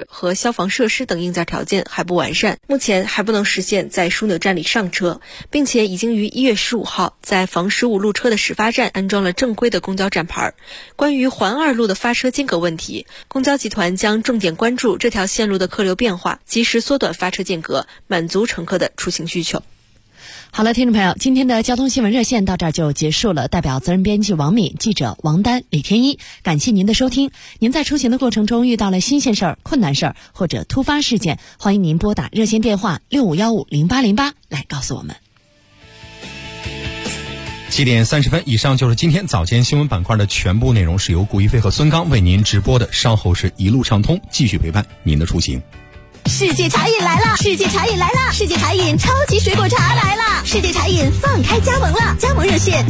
和消防设施等硬件条件还不完善，目前还不能实现在枢纽站里上车，并且已经于1月15号在房15路车的始发站安装了正规的公交站牌。关于环2路的发车间隔问题，公交集团将重点关注这条线路的客流变化，及时缩短发车间隔，满足乘客的出行需求。 好了，听众朋友，今天的交通新闻热线到这儿就结束了。代表责任编辑王敏、记者王丹、李天一，感谢您的收听。您在出行的过程中遇到了新鲜事儿、困难事儿或者突发事件，欢迎您拨打热线电话65150808来告诉我们。 7点30分，以上就是今天早间新闻板块的全部内容，是由顾一飞和孙刚为您直播的。稍后是一路畅通，继续陪伴您的出行。 世界茶饮来了！世界茶饮来了！世界茶饮超级水果茶来了！世界茶饮放开加盟了，加盟热线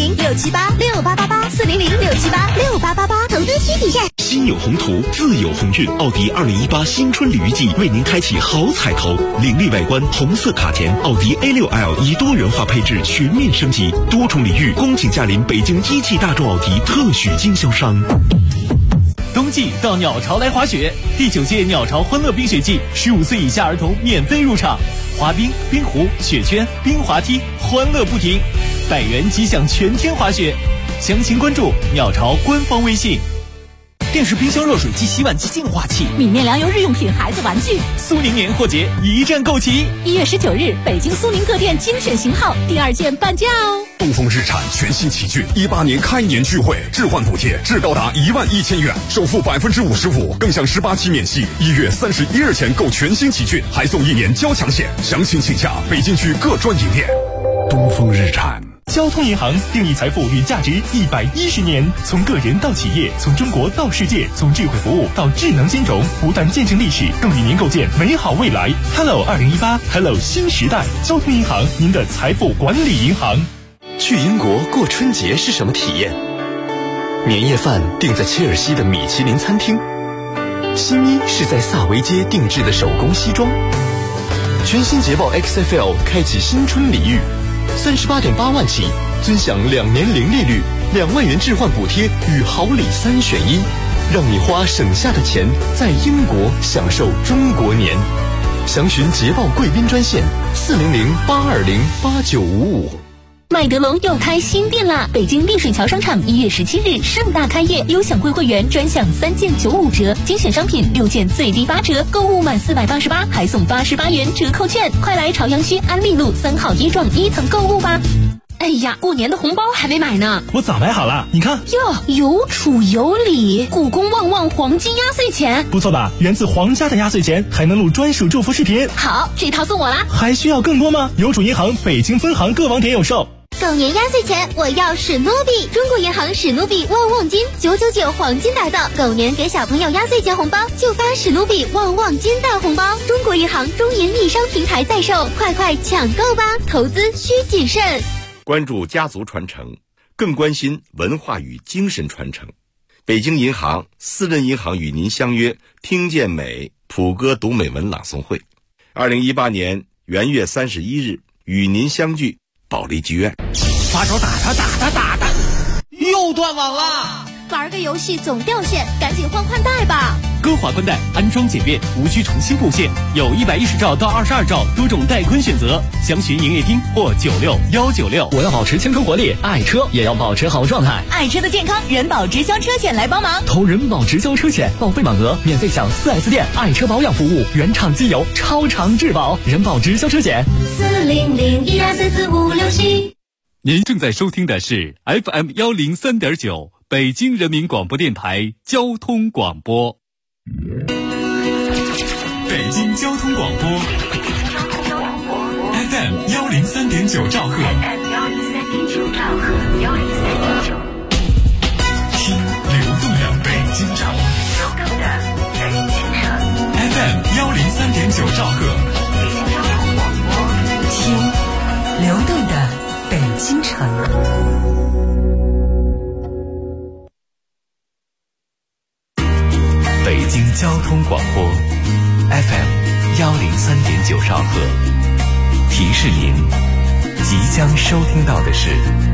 400-678-6888，400-678-6888，投资需体验。 心有宏图，自有鸿运。奥迪2018新春礼遇季为您开启好彩头，凌厉外观，红色卡钳，奥迪 A6L 以多元化配置全面升级，多重礼遇，恭请驾临北京一汽大众奥迪特许经销商。 冬季到鸟巢来滑雪，第9届鸟巢欢乐冰雪季，15岁以下儿童免费入场，滑冰、冰壶、雪圈、冰滑梯，欢乐不停，100元即享全天滑雪。详情关注鸟巢官方微信。电视、冰箱、热水机、洗碗机、净化器、 米面粮油日用品、孩子玩具， 苏宁年货节一站购齐。 1月19日，北京苏宁各店精选型号第2件半价哦。 东风日产全新奇骏18年开年聚会，置换补贴至高达11000元，首付55%，更享18期免息。1月31日前购全新奇骏，还送1年交强险。详情请洽北京区各专营店。东风日产。 交通银行定义财富与价值110年，从个人到企业，从中国到世界，从智慧服务到智能金融，不断见证历史，更与您构建美好未来。Hello 2018 ，Hello 新时代。交通银行，您的财富管理银行。 去英国过春节是什么体验？年夜饭订在切尔西的米其林餐厅，新衣是在萨维街定制的手工西装。全新捷豹 XFL 开启新春礼遇，38.8万起，尊享2年零利率，2万元置换补贴与好礼3选1，让你花省下的钱在英国享受中国年。详询捷豹贵宾专线400-820-8955。 麦德龙又开新店啦！北京丽水桥商场1月17日盛大开业，优享贵会员专享3件95折，精选商品6件最低8折，购物满488还送88元折扣券，快来朝阳区安利路3号1幢1层购物吧！哎呀，过年的红包还没买呢， 我早买好了，你看哟，有储有礼，故宫旺旺黄金压岁钱， 不错吧？源自皇家的压岁钱，还能录专属祝福视频。 好，这套送我啦！ 还需要更多吗？邮储银行北京分行各网点有售。 狗年压岁钱，我要史努比！中国银行史努比旺旺金999黄金大道，狗年给小朋友压岁钱红包就发史努比旺旺金大红包。中国银行中银易商平台在售，快快抢购吧！投资需谨慎。 关注家族传承，更关心文化与精神传承。北京银行私人银行与您相约听见美普歌读美文朗诵会，2018年元月31日与您相聚保利剧院。 发手打他，又断网了！ 玩个游戏总掉线，赶紧换宽带吧！ 歌华宽带安装简便，无需重新布线，有110兆到22兆多种带宽选择，详询营业厅或96196。 我要保持青春活力，爱车也要保持好状态。 爱车的健康，人保直销车险来帮忙。 投人保直销车险，报废满额免费享4S店爱车保养服务，原厂机油，超长质保。人保直销车险 40012445567。 您正在收听的是 FM103.9北京人民广播电台交通广播。北京交通广播 FM103.9兆赫，听流动的北京城，FM103.9兆赫， 听流动的北京城。 北京交通广播 FM103.9兆赫，提示您即将收听到的是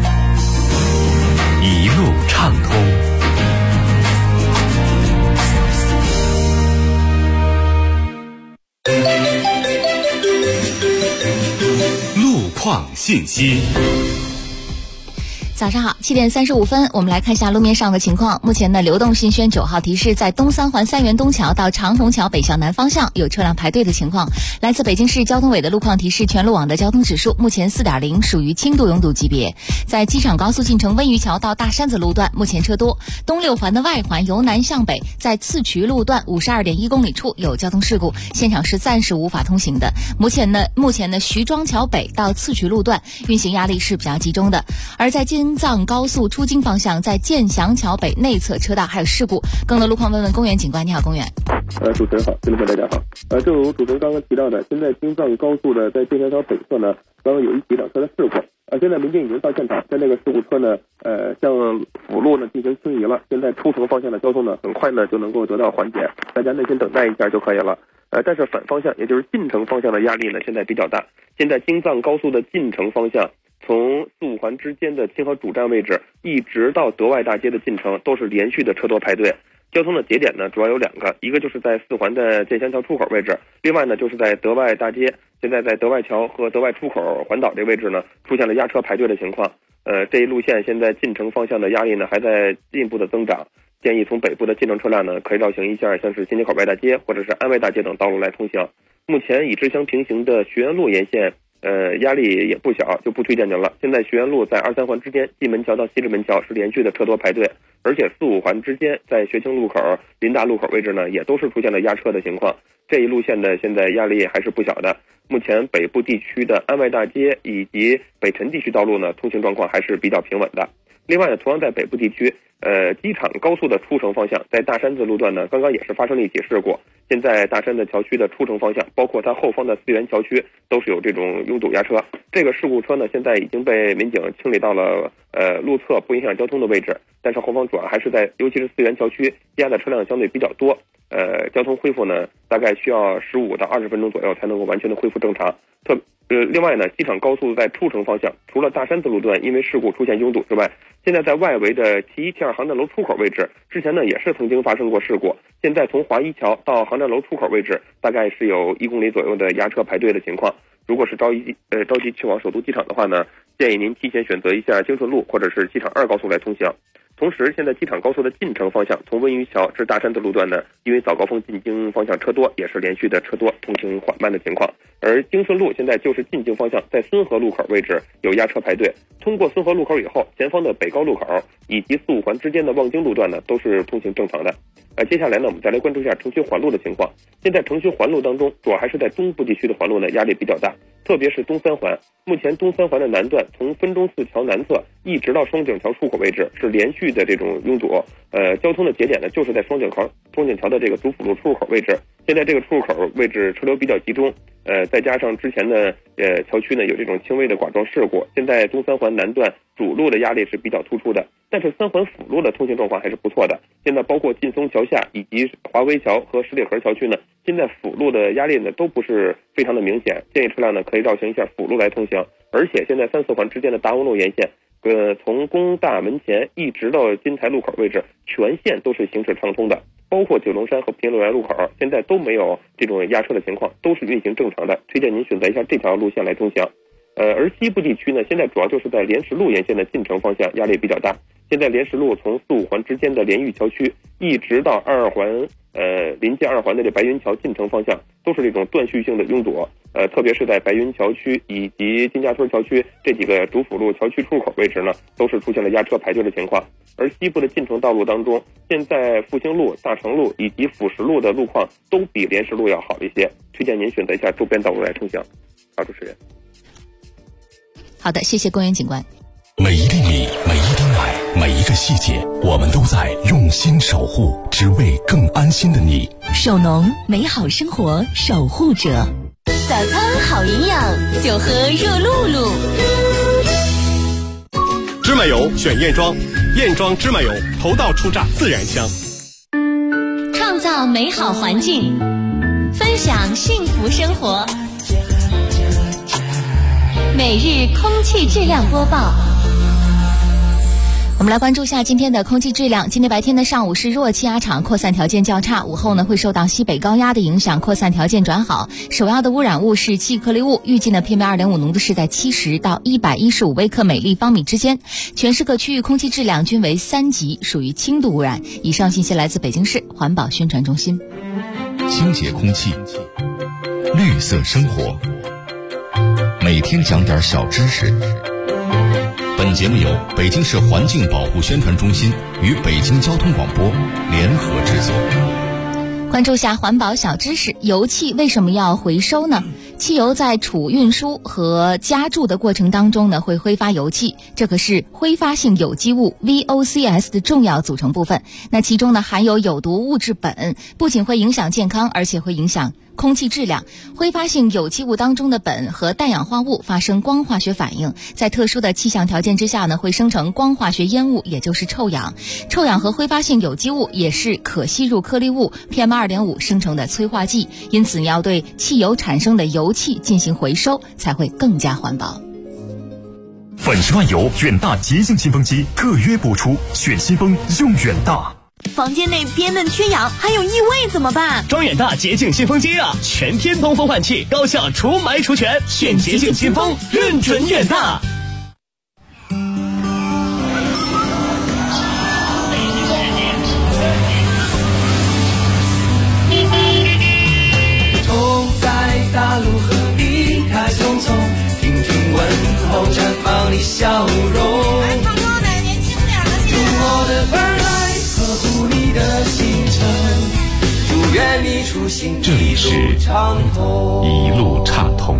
一路畅通。 放信息。 早上好，7点35分，我们来看一下路面上的情况。目前呢，流动新轩9号提示，在东三环三元东桥到长虹桥北向南方向有车辆排队的情况。来自北京市交通委的路况提示，全路网的交通指数目前4.0，属于轻度拥堵级别。在机场高速进城温榆桥到大山子路段，目前车多。东六环的外环由南向北，在次渠路段52.1公里处有交通事故，现场是暂时无法通行的。目前呢，徐庄桥北到次渠路段运行压力是比较集中的。而在京藏高速出京方向，在建祥桥北内侧车道还有事故。更多路况问问公园警官。你好，公园。 主持人好，听众朋友大家好。正如主持人刚刚提到的，现在京藏高速的在建祥桥北侧呢，刚刚有一起两车的事故。现在民警已经到现场，在那个事故车呢，向辅路呢进行清移了。现在出城方向的交通呢，很快呢就能够得到缓解，大家耐心等待一下就可以了。但是反方向，也就是进城方向的压力呢，现在比较大。现在京藏高速的进城方向，从4、5环之间的清河主站位置，一直到德外大街的进城，都是连续的车多排队。交通的节点呢，主要有2个，一个就是在4环的建祥桥出口位置，另外呢就是在德外大街。现在在德外桥和德外出口环岛这位置呢，出现了压车排队的情况。这一路线现在进城方向的压力呢，还在进一步的增长。建议从北部的进城车辆呢，可以绕行一下像是新街口外大街或者是安外大街等道路来通行。目前与之相平行的学园路沿线，压力也不小，就不推荐您了。现在学园路在2、3环之间，蓟门桥到西直门桥是连续的车多排队，而且4、5环之间，在学清路口、林大路口位置呢，也都是出现了压车的情况。这一路线的现在压力还是不小的。目前北部地区的安外大街以及北辰地区道路呢，通行状况还是比较平稳的。另外呢，同样在北部地区，机场高速的出城方向，在大山子路段呢，刚刚也是发生了一起事故。现在大山的桥区的出城方向，包括它后方的4元桥区，都是有这种拥堵压车。这个事故车呢，现在已经被民警清理到了路侧不影响交通的位置，但是后方主要还是在，尤其是4元桥区压的车辆相对比较多。交通恢复呢，大概需要15到20分钟左右才能够完全的恢复正常。另外呢，机场高速在出城方向，除了大山子路段因为事故出现拥堵之外，现在在外围的T1、T2航站楼出口位置，之前呢也是曾经发生过事故。现在从华一桥到航站楼出口位置，大概是有1公里左右的压车排队的情况。如果是着急去往首都机场的话呢，建议您提前选择一下京顺路或者是机场2高速来通行。同时，现在机场高速的进城方向，从温榆桥至大山子路段呢，因为早高峰进京方向车多，也是连续的车多，通行缓慢的情况。而京顺路现在就是进京方向，在孙河路口位置有压车排队。通过孙河路口以后，前方的北高路口以及4、5环之间的望京路段呢，都是通行正常的。接下来呢，我们再来关注一下城区环路的情况。现在城区环路当中，主要还是在中部地区的环路呢，压力比较大，特别是东三环。目前东三环的南段，从分钟寺桥南侧一直到双井桥出口位置，是连续的这种拥堵。交通的节点呢，就是在双井桥的这个主辅路出入口位置。现在这个出入口位置车流比较集中，再加上之前的桥区呢有这种轻微的剐撞事故，现在东三环南段主路的压力是比较突出的，但是3环辅路的通行状况还是不错的。现在包括劲松桥下以及华威桥和十里河桥区呢，现在辅路的压力呢都不是非常的明显，建议车辆呢可以绕行一下辅路来通行。而且现在3、4环之间的达翁路沿线，从工大门前一直到金台路口位置，全线都是行驶畅通的，包括九龙山和平路来路口，现在都没有这种压车的情况，都是运行正常的。推荐您选择一下这条路线来通行。而西部地区呢，现在主要就是在莲石路沿线的进城方向压力比较大。现在莲石路从4、5环之间的莲玉桥区一直到2环，临近2环的这白云桥进城方向，都是这种断续性的拥堵。特别是在白云桥区以及金家村桥区这几个主辅路桥区出口位置呢，都是出现了压车排队的情况。而西部的进城道路当中，现在复兴路、大成路以及辅石路的路况都比莲石路要好一些，推荐您选择一下周边道路来通行。好，主持人。 好的，谢谢公园警官。 每一粒米，每一滴奶，每一个细节，我们都在用心守护，只为更安心的你。 手农，美好生活守护者。 早餐好营养，就喝热露露。 芝麻油选燕庄，燕庄芝麻油头道出榨，自然香。 创造美好环境，分享幸福生活。每日空气质量播报。 我们来关注一下今天的空气质量。今天白天的上午是弱气压场扩散条件较差，午后呢会受到西北高压的影响，扩散条件转好。首要的污染物是气颗粒物，预计呢 PM2.5 浓度是在70到115微克每立方米之间。全市各区域空气质量均为3级，属于轻度污染。以上信息来自北京市环保宣传中心。 清洁空气，绿色生活，每天讲点小知识。本节目由北京市环境保护宣传中心与北京交通广播联合制作。 关注下环保小知识，油气为什么要回收呢？汽油在储运输和加注的过程当中呢，会挥发油气，这可是挥发性有机物 VOCs 的重要组成部分。那其中呢含有有毒物质苯，不仅会影响健康，而且会影响空气质量。挥发性有机物当中的苯和氮氧化物发生光化学反应，在特殊的气象条件之下呢，会生成光化学烟雾，也就是臭氧。臭氧和挥发性有机物也是可吸入颗粒物 PM2.5 生成的催化剂，因此你要对汽油产生的油气进行回收，才会更加环保。 粉10万油远大洁净新风机特约播出，选新风用远大。 房间内憋闷缺氧还有异味怎么办？ 装远大洁净新风机啊，全天通风换气，高效除霾除醛，选洁净新风，认准远大。 痛在大路和离开匆匆，听听问候绽放你笑容。 来唱歌的年轻点的先。 用我的本来呵护你的行程，祝愿你出行这里是一路畅通。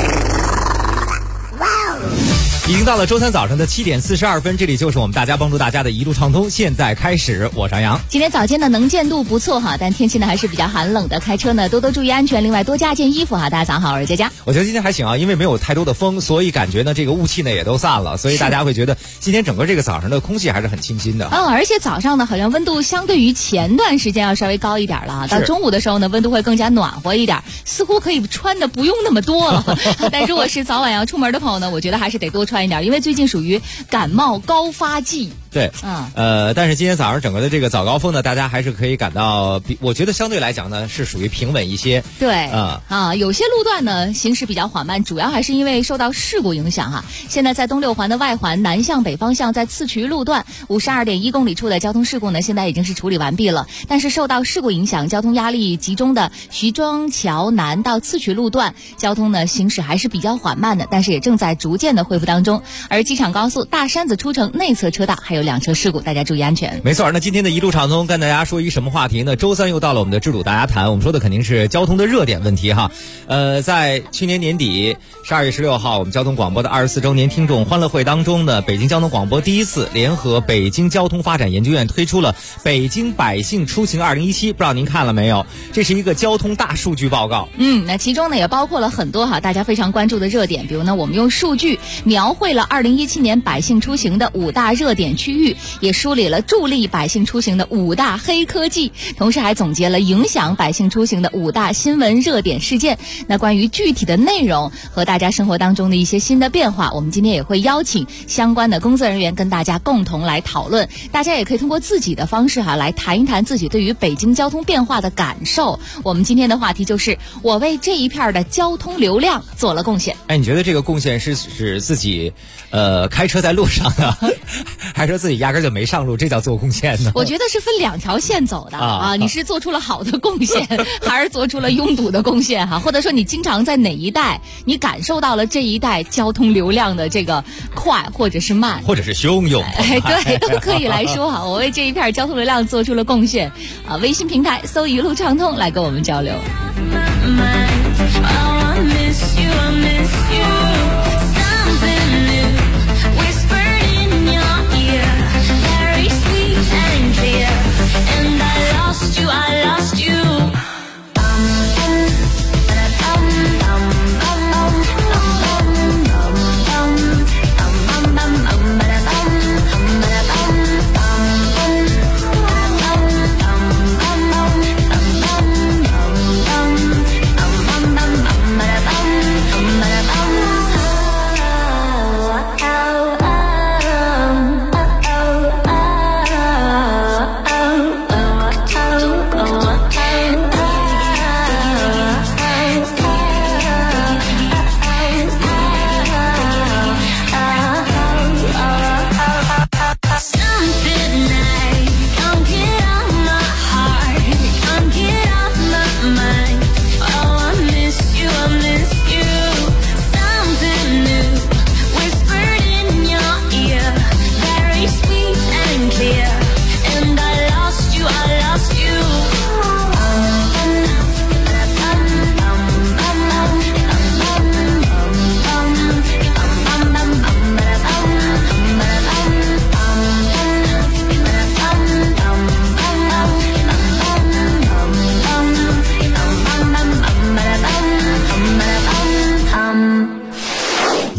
已经到了周三早上的7点42分，这里就是我们大家帮助大家的一路畅通，现在开始，我是杨洋。 今天早间的能见度不错哈，但天气呢还是比较寒冷的，开车呢多多注意安全，另外多加件衣服哈。大家早好，我是佳佳。 我觉得今天还行啊，因为没有太多的风，所以感觉呢这个雾气呢也都散了，所以大家会觉得今天整个这个早上的空气还是很清新的。 而且早上呢好像温度相对于前段时间要稍微高一点了，到中午的时候呢温度会更加暖和一点，似乎可以穿的不用那么多了。但如果是早晚要出门的朋友呢，我觉得还是得多穿一点，因为最近属于感冒高发季。 对，但是今天早上整个的这个早高峰呢，大家还是可以感到，我觉得相对来讲呢是属于平稳一些。 对，有些路段呢行驶比较缓慢，主要还是因为受到事故影响哈。现在在东六环的外环南向北方向，在次渠路段52.1公里处的交通事故呢，现在已经是处理完毕了。但是受到事故影响，交通压力集中的徐庄桥南到次渠路段，交通呢行驶还是比较缓慢的，但是也正在逐渐的恢复当中。而机场高速大山子出城内侧车道还有2车事故，大家注意安全。 没错，那今天的一路畅通跟大家说一什么话题呢？周三又到了我们的知堵大家谈，我们说的肯定是交通的热点问题哈。在去年年底12月16号，我们交通广播的24周年听众欢乐会当中呢，北京交通广播第一次联合北京交通发展研究院推出了北京百姓出行2017，不知道您看了没有？这是一个交通大数据报告。 那其中呢也包括了很多大家非常关注的热点，比如呢我们用数据描绘了2017年百姓出行的5大热点区域，也梳理了助力百姓出行的5大黑科技，同时还总结了影响百姓出行的5大新闻热点事件。那关于具体的内容和大家生活当中的一些新的变化，我们今天也会邀请相关的工作人员跟大家共同来讨论。大家也可以通过自己的方式来谈一谈自己对于北京交通变化的感受。我们今天的话题就是我为这一片的交通流量做了贡献。 你觉得这个贡献是指自己开车在路上呢，还是说自己压根就没上路，这叫做贡献呢？ 我觉得是分2条线走的你是做出了好的贡献，还是做出了拥堵的贡献或者说你经常在哪一带，你感受到了这一带交通流量的这个快或者是慢， 或者是汹涌， 对，都可以来说我为这一片交通流量做出了贡献微信平台搜一路畅通来跟我们交流。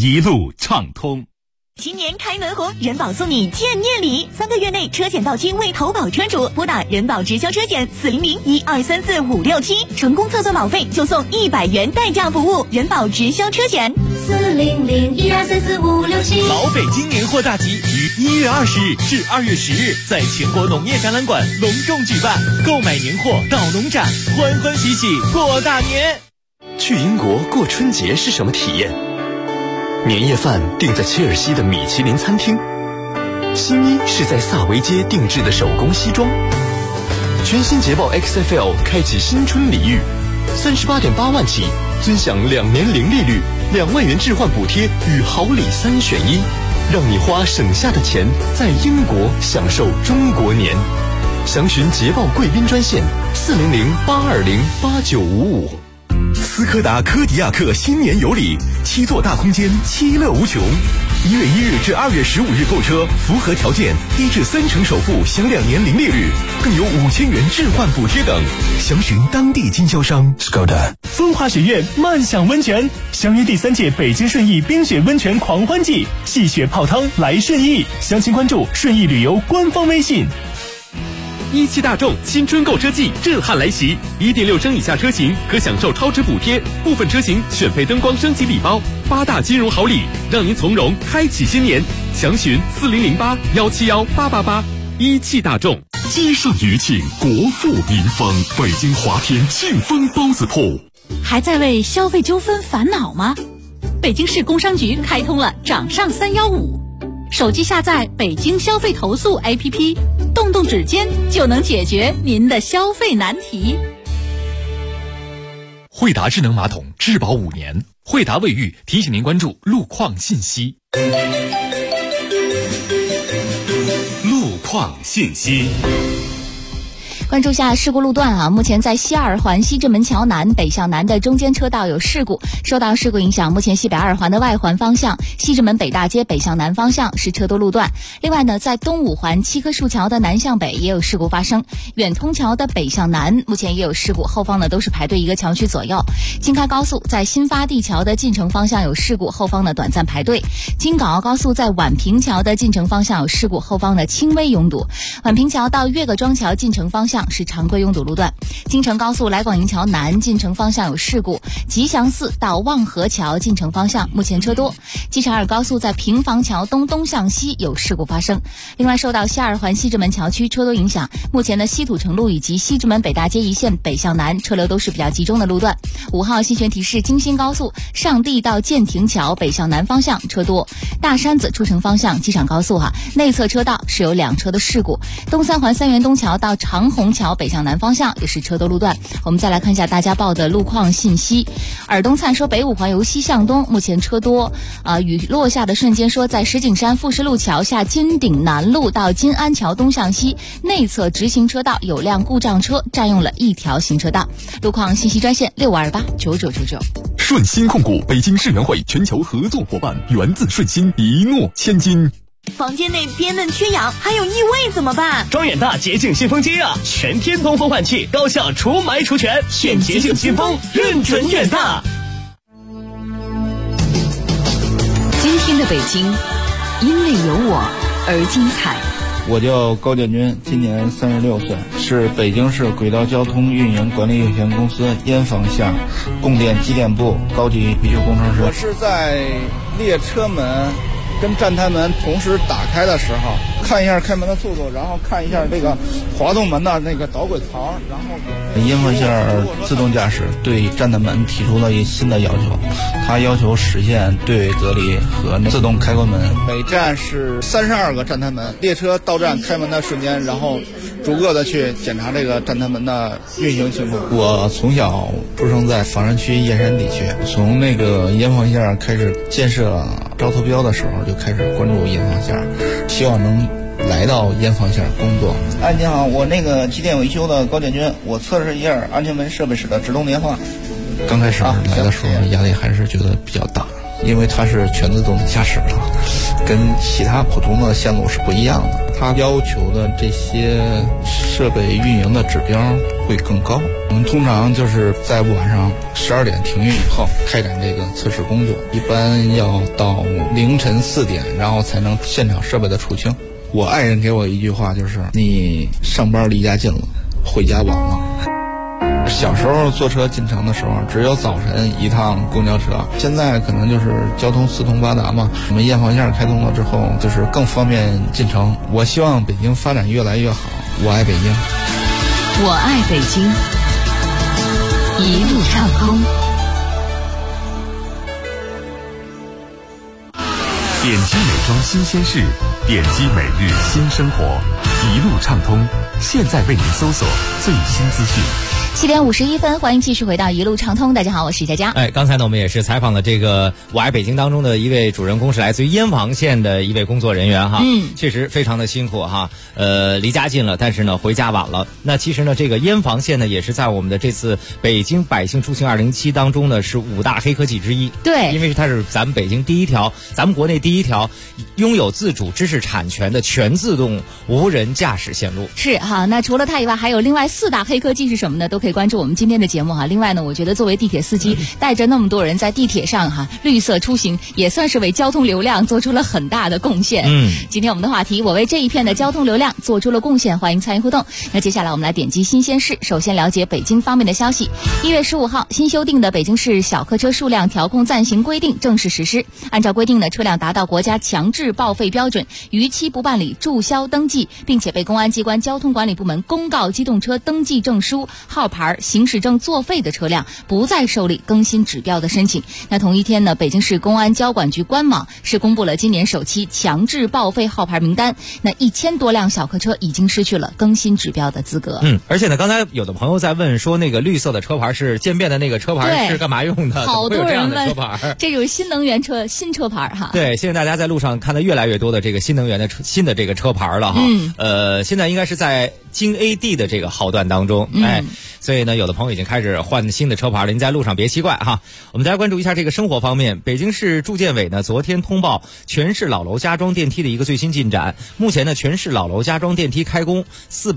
一路畅通。 今年开门红，人保送你见面礼，3个月内车险到期为投保车主，拨打人保直销车险400-1234-567，成功测算保费就送100元代驾服务。人保直销车险 400-1234-567。 老北京年货大集于1月20日至2月10日在全国农业展览馆隆重举办，购买年货到农展，欢欢喜喜过大年。 去英国过春节是什么体验？年夜饭订在切尔西的米其林餐厅，新衣是在萨维街定制的手工西装。全新捷豹 XFL 开启新春礼遇，38.8万起，尊享2年零利率，2万元置换补贴与好礼3选1，让你花省下的钱在英国享受中国年。详询捷豹贵宾专线400-820-8955。 斯柯达柯迪亚克新年有礼，7座大空间，其乐无穷。1月1日至2月15日购车，符合条件，1至3成首付，享2年零利率，更有5000元置换补贴等。详询当地经销商。Skoda。 风华雪苑漫享温泉，相约第3届北京顺义冰雪温泉狂欢季，戏雪泡汤来顺义。详情关注顺义旅游官方微信。 17大众新春购车季震撼来袭，1.6升以下车型可享受超值补贴，部分车型选配灯光升级礼包，8大金融好礼，让您从容开启新年。详询4008-171-888。17大众。 积善余庆，国富民丰。北京华天庆丰包子铺。 还在为消费纠纷烦恼吗？北京市工商局开通了掌上315，手机下载北京消费投诉 APP， 动动指尖就能解决您的消费难题。 惠达智能马桶质保5年，惠达卫浴提醒您关注路况信息。 路况信息。 关注下事故路段啊，目前在西二环西直门桥南北向南的中间车道有事故，受到事故影响，目前西北二环的外环方向西直门北大街北向南方向是车多路段。另外呢，在东五环七棵树桥的南向北也有事故发生，远通桥的北向南目前也有事故，后方呢都是排队1个桥区左右。京开高速在新发地桥的进城方向有事故，后方呢短暂排队。京港澳高速在宛平桥的进城方向有事故，后方呢轻微拥堵。宛平桥到岳各庄桥进城方向是常规拥堵路段。京承高速来广营桥南进城方向有事故，吉祥寺到望河桥进城方向目前车多。机场二高速在平房桥东东向西有事故发生。另外受到西二环西直门桥区车多影响，目前的西土城路以及西直门北大街一线北向南车流都是比较集中的路段。5号新权提示，京新高速上地到建亭桥北向南方向车多。大山子出城方向机场高速内侧车道是有2车的事故。东三环三元东桥到长虹桥北向南方向也是车多路段。我们再来看一下大家报的路况信息。尔东灿说，北五环由西向东目前车多，雨落下的瞬间说，在石景山富士路桥下金鼎南路到金安桥东向西内侧直行车道有辆故障车占用了1条行车道。路况信息专线65289999。 顺鑫控股北京世园会全球合作伙伴，源自顺鑫，一诺千金。 房间内憋闷缺氧还有异味怎么办？ 装远大洁净新风机啊，全天通风换气，高效除霾除醛，选洁净新风，认准远大。 今天的北京因为有我而精彩。 我叫高建军，今年36岁，是北京市轨道交通运营管理有限公司烟坊巷供电机电部高级维修工程师。我是在列车门跟站台门同时打开的时候，看一下开门的速度，然后看一下这个滑动门的那个导轨槽，然后烟坊巷自动驾驶对站台门提出了一新的要求，它要求实现对位隔离和自动开关门。每站是32个站台门，列车到站开门的瞬间，然后逐个的去检查这个站台门的运行情况。我从小出生在房山区燕山地区，从那个烟坊巷开始建设招投标的时候就开始关注烟坊巷，希望能来到烟坊巷工作。哎，你好，我那个机电维修的高建军，我测试一下安全门设备室的直通电话。刚开始来的时候压力还是觉得比较大， 因为它是全自动驾驶的，跟其他普通的线路是不一样的。它要求的这些设备运营的指标会更高。我们通常就是在晚上12点停运以后开展这个测试工作，一般要到凌晨4点，然后才能现场设备的除清。我爱人给我一句话，就是你上班离家近了，回家晚了。小时候坐车进城的时候，只有早晨一趟公交车，现在可能就是交通四通八达嘛。我们燕房线开通了之后，就是更方便进城。我希望北京发展越来越好，我爱北京， 我爱北京，一路畅通。 点击美妆新鲜事，点击每日新生活，一路畅通。现在为您搜索最新资讯。 7点51分，欢迎继续回到一路畅通。大家好，我是佳佳。 刚才呢，我们也是采访了这个我爱北京当中的一位主人公，是来自于燕房县的一位工作人员哈。确实非常的辛苦哈。离家近了，但是呢回家晚了。那其实呢，这个燕房县呢，也是在我们的这次北京百姓出行2017当中呢，是5大黑科技之一。 对， 因为它是咱们北京第一条，咱们国内第一条拥有自主知识产权的全自动无人驾驶线路。 是哈。那除了它以外，还有另外4大黑科技是什么呢？都可以关注我们今天的节目哈。另外呢，我觉得作为地铁司机，带着那么多人在地铁上哈，绿色出行也算是为交通流量做出了很大的贡献。今天我们的话题，我为这一片的交通流量做出了贡献，欢迎参与互动。那接下来我们来点击新鲜事，首先了解北京方面的消息。1月15号，新修订的北京市小客车数量调控暂行规定正式实施。按照规定呢，车辆达到国家强制报废标准，逾期不办理注销登记，并且被公安机关交通管理部门公告机动车登记证书、号牌、行驶证作废的车辆，不再受理更新指标的申请。那同一天呢，北京市公安交管局官网是公布了今年首期强制报废号牌名单。那1000多辆小客车已经失去了更新指标的资格。 而且呢，刚才有的朋友在问说，那个绿色的车牌是渐变的那个车牌是干嘛用的？ 好多人问， 车牌这就是新能源车新车牌哈。 对，现在大家在路上看到越来越多的这个新能源的新的这个车牌了哈。现在应该是在京 AD 的这个号段当中，所以呢，有的朋友已经开始换新的车牌了，您在路上别奇怪哈。我们再来关注一下这个生活方面，北京市住建委呢昨天通报全市老楼加装电梯的一个最新进展。目前呢，全市老楼加装电梯开工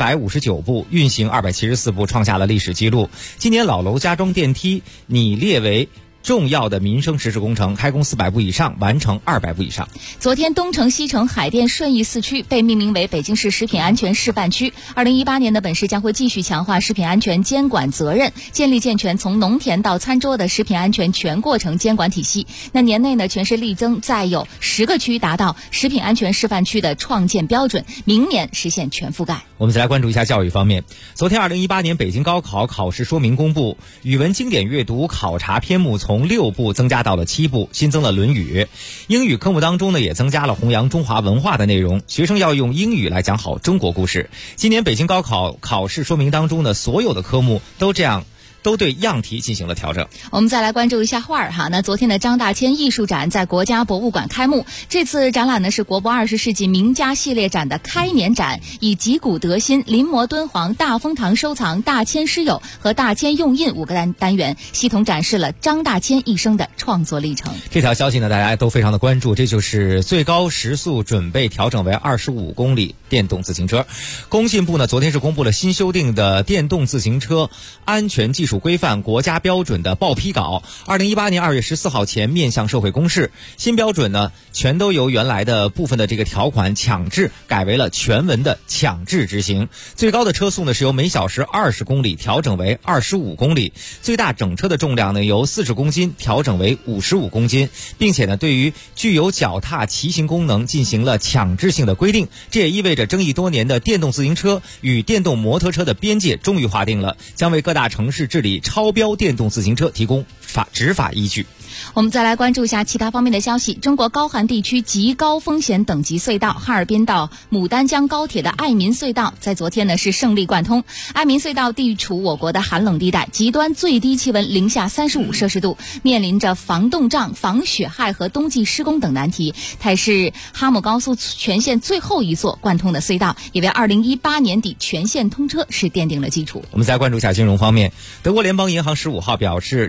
459部，运行274部，创下了历史记录。今年老楼加装电梯拟列为重要的民生实施工程，开工400部以上，完成200部以上。 昨天，东城、西城、海淀、顺义4区被命名为北京市食品安全示范区。2018年的本市将会继续强化食品安全监管责任，建立健全从农田到餐桌的食品安全全过程监管体系。那年内呢，全市力争再有10个区达到食品安全示范区的创建标准，明年实现全覆盖。 我们再来关注一下教育方面。昨天2018年北京高考考试说明公布，语文经典阅读考察篇目从6部增加到了7部，新增了《论语》。英语科目当中呢，也增加了弘扬中华文化的内容，学生要用英语来讲好中国故事。今年北京高考考试说明当中呢，所有的科目都对样题进行了调整。 我们再来关注一下画儿哈。那昨天的张大千艺术展在国家博物馆开幕，这次展览呢是国博20世纪名家系列展的开年展，以集古德新、临摹敦煌、大风堂收藏、大千诗友和大千用印5个单元，系统展示了张大千一生的创作历程。 这条消息呢，大家都非常的关注，这就是最高时速准备调整为25公里电动自行车。工信部呢昨天是公布了新修订的电动自行车安全技术规范国家标准的报批稿，2018年2月14号前面向社会公示。新标准呢，全都由原来的部分的这个条款强制改为了全文的强制执行。最高的车速呢是由每小时20公里调整为25公里，最大整车的重量呢由40公斤调整为55公斤，并且呢对于具有脚踏骑行功能进行了强制性的规定。这也意味着争议多年的电动自行车与电动摩托车的边界终于划定了，将为各大城市治理超标电动自行车提供执法依据。 我们再来关注一下其他方面的消息。中国高寒地区极高风险等级隧道哈尔滨到牡丹江高铁的爱民隧道在昨天呢是胜利贯通。爱民隧道地处我国的寒冷地带，极端最低气温零下35摄氏度，面临着防冻障、防雪害和冬季施工等难题。它也是哈姆高速全线最后一座贯通的隧道，也为2018年底全线通车是奠定了基础。 我们再关注一下金融方面。德国联邦银行15号表示，将把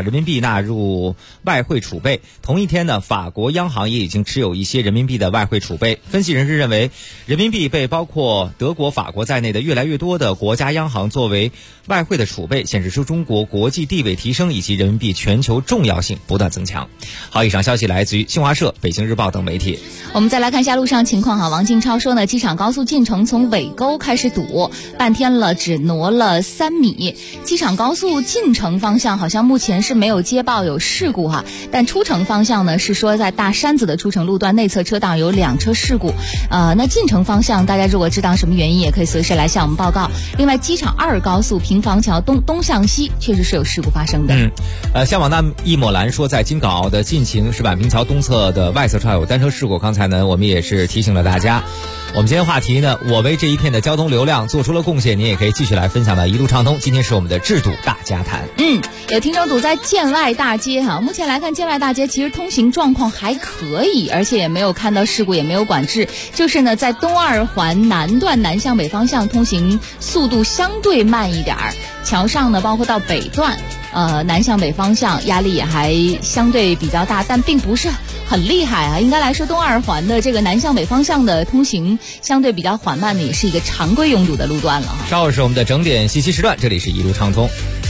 人民币纳入外汇储备。同一天呢，法国央行也已经持有一些人民币的外汇储备。分析人士认为，人民币被包括德国、法国在内的越来越多的国家央行作为外汇的储备，显示出中国国际地位提升以及人民币全球重要性不断增强。好，以上消息来自于新华社、北京日报等媒体。 我们再来看一下路上情况哈。王静超说呢，机场高速进城从尾沟开始堵，半天了只挪了3米。机场高速进城方向好像目前是没有接报有事故哈，但出城方向呢是说在大山子的出城路段内侧车道有2车事故。那进城方向大家如果知道什么原因，也可以随时来向我们报告。另外，机场2高速平房桥东向西确实是有事故发生的。 向往那一抹蓝说，在京港澳的进秦石板平桥东侧的外侧车有单车事故。刚才呢，我们也是提醒了大家。我们今天话题呢，我为这一片的交通流量做出了贡献，您也可以继续来分享到一路畅通。今天是我们的制堵大家谈。 有听众堵在建外大街哈，目前来看建外大街其实通行状况还可以，而且也没有看到事故，也没有管制。就是呢，在东2环南段南向北方向通行速度相对慢一点，桥上呢，包括到北段，南向北方向压力也还相对比较大，但并不是很厉害啊。应该来说，东2环的这个南向北方向的通行相对比较缓慢的，也是一个常规拥堵的路段了。 稍后是我们的整点信息时段，这里是一路畅通。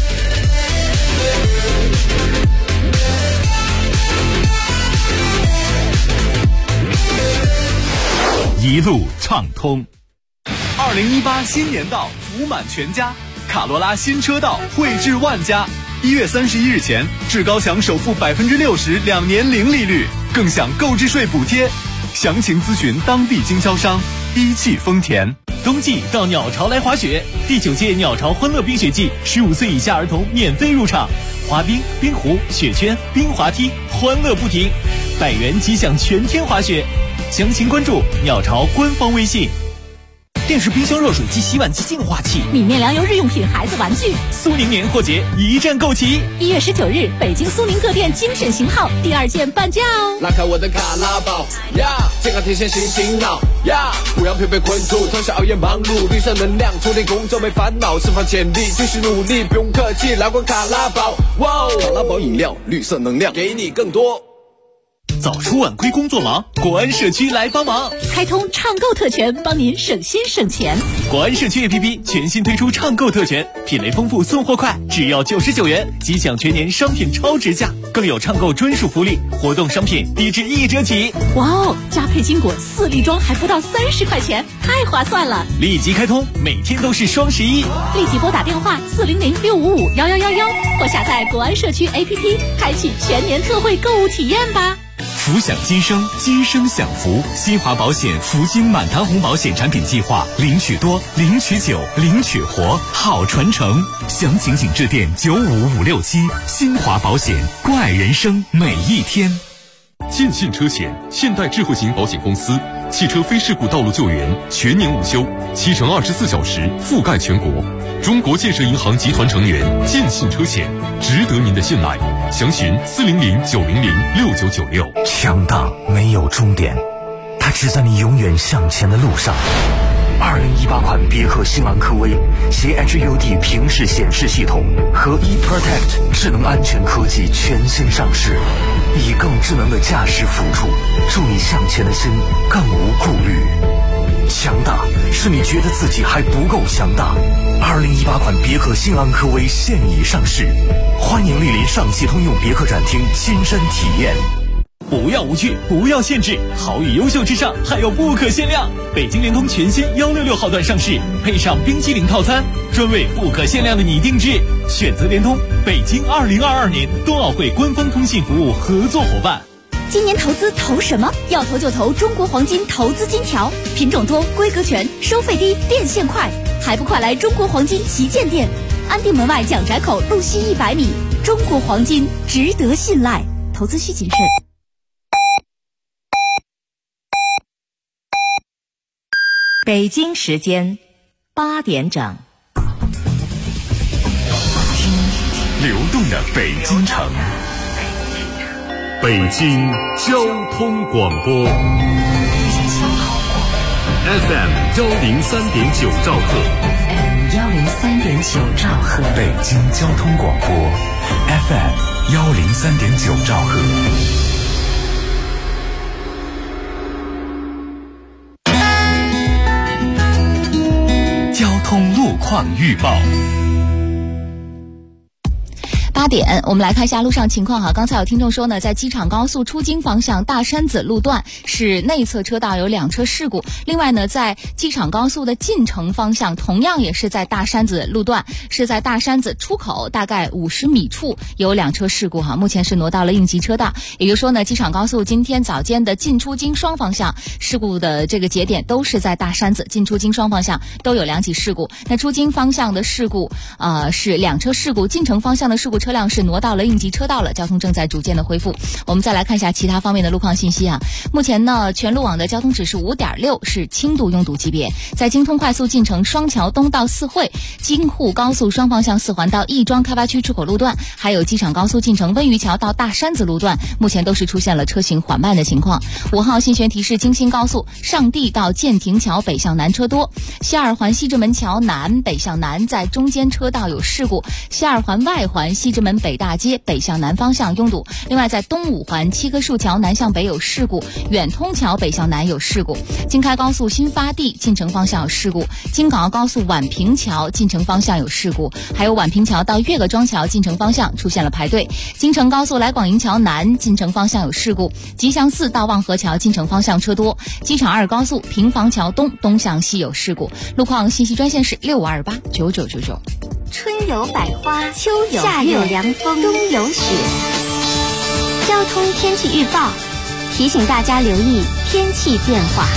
一路畅通。2018新年到，福满全家，卡罗拉新车到，惠至万家。1月31日前，至高享首付60%，2年零利率，更享购置税补贴。详情咨询当地经销商。一汽丰田。冬季到鸟巢来滑雪，第9届鸟巢欢乐冰雪季，15岁以下儿童免费入场，滑冰、冰壶、雪圈、冰滑梯，欢乐不停，100元即享全天滑雪。详情关注鸟巢官方微信。电视、冰箱、热水机、洗碗机、净化器、 米面粮油、日用品、孩子玩具。 苏宁年货节一站购齐。 1月19日，北京苏宁各店精选型号第2件半价哦。 拉开我的卡拉宝呀，健康天线醒醒脑呀，不让疲惫困住，通宵熬夜忙碌，绿色能量充电工作没烦恼，释放潜力继续努力，不用客气，来罐卡拉宝。哇，卡拉宝饮料，绿色能量，给你更多。 早出晚归工作忙，国安社区来帮忙， 开通畅购特权，帮您省心省钱。 国安社区 APP 全新推出畅购特权，品类丰富，送货快，只要99元即享全年商品超值价，更有畅购专属福利，活动商品低至1折起。 哇哦，加配金果4粒装还不到30块钱，太划算了！ 立即开通，每天都是双11， 立即拨打电话400-655-1111或下载国安社区 APP， 开启全年特惠购物体验吧。 福享今生，今生享福。新华保险福金满堂红保险产品计划，领取多，领取久，领取活，好传承。详情请致电95567。新华保险，关爱人生每一天。 建信车险，现代智慧型保险公司，汽车非事故道路救援全年无休，7乘24小时覆盖全国。中国建设银行集团成员，建信车险，值得您的信赖。详询400-900-6996。 强大没有终点，它只在你永远向前的路上。2018款别克星昂科威携 HUD 平视显示系统和 eProtect 智能安全科技全新上市，以更智能的驾驶辅助，助你向前的心更无顾虑。强大是你觉得自己还不够强大。2018款别克星昂科威现已上市，欢迎莅临上汽通用别克展厅亲身体验。 不要无趣，不要限制，好与优秀之上还有不可限量。北京联通全新166号段上市，配上冰淇淋套餐，专为不可限量的你定制。选择联通，北京2022年冬奥会官方通信服务合作伙伴。 今年投资投什么？要投就投中国黄金投资金条，品种多，规格全，收费低，变现快，还不快来中国黄金旗舰店，安定门外蒋宅口路西100米。中国黄金值得信赖，投资需谨慎。 北京时间8点整。 听流动的北京城，北京交通广播 FM 103.9兆赫， FM 103.9兆赫， 北京交通广播 FM 103.9兆赫。交通路况预报。 8点，我们来看一下路上情况哈。刚才有听众说呢，在机场高速出京方向大山子路段是内侧车道有2车事故。另外呢，在机场高速的进城方向，同样也是在大山子路段，是在大山子出口大概50米处有2车事故哈。目前是挪到了应急车道，也就是说呢，机场高速今天早间的进出京双方向事故的这个节点都是在大山子，进出京双方向都有2起事故。那出京方向的事故是2车事故，进城方向的事故车辆是挪到了应急车道了，交通正在逐渐的恢复。我们再来看一下其他方面的路况信息啊。目前呢，全路网的交通指数5.6是轻度拥堵级别，在京通快速进城双桥东到四惠、京沪高速双方向4环到亦庄开发区出口路段，还有机场高速进城温榆桥到大山子路段，目前都是出现了车行缓慢的情况。5号信玄提示京新高速上地到建亭桥北向南车多，西二环西直门桥南北向南在中间车道有事故，西二环外环西直门北大街北向南方向拥堵。另外在东五环七棵树桥南向北有事故，远通桥北向南有事故，京开高速新发地进城方向有事故，京港澳高速宛平桥进城方向有事故，还有宛平桥到岳各庄桥进城方向出现了排队，京承高速来广营桥南进城方向有事故，吉祥寺到望河桥进城方向车多，机场2高速平房桥东东向西有事故。路况信息专线是65289999。 春有百花，秋有夏有凉风，冬有雪。交通天气预报提醒大家留意天气变化。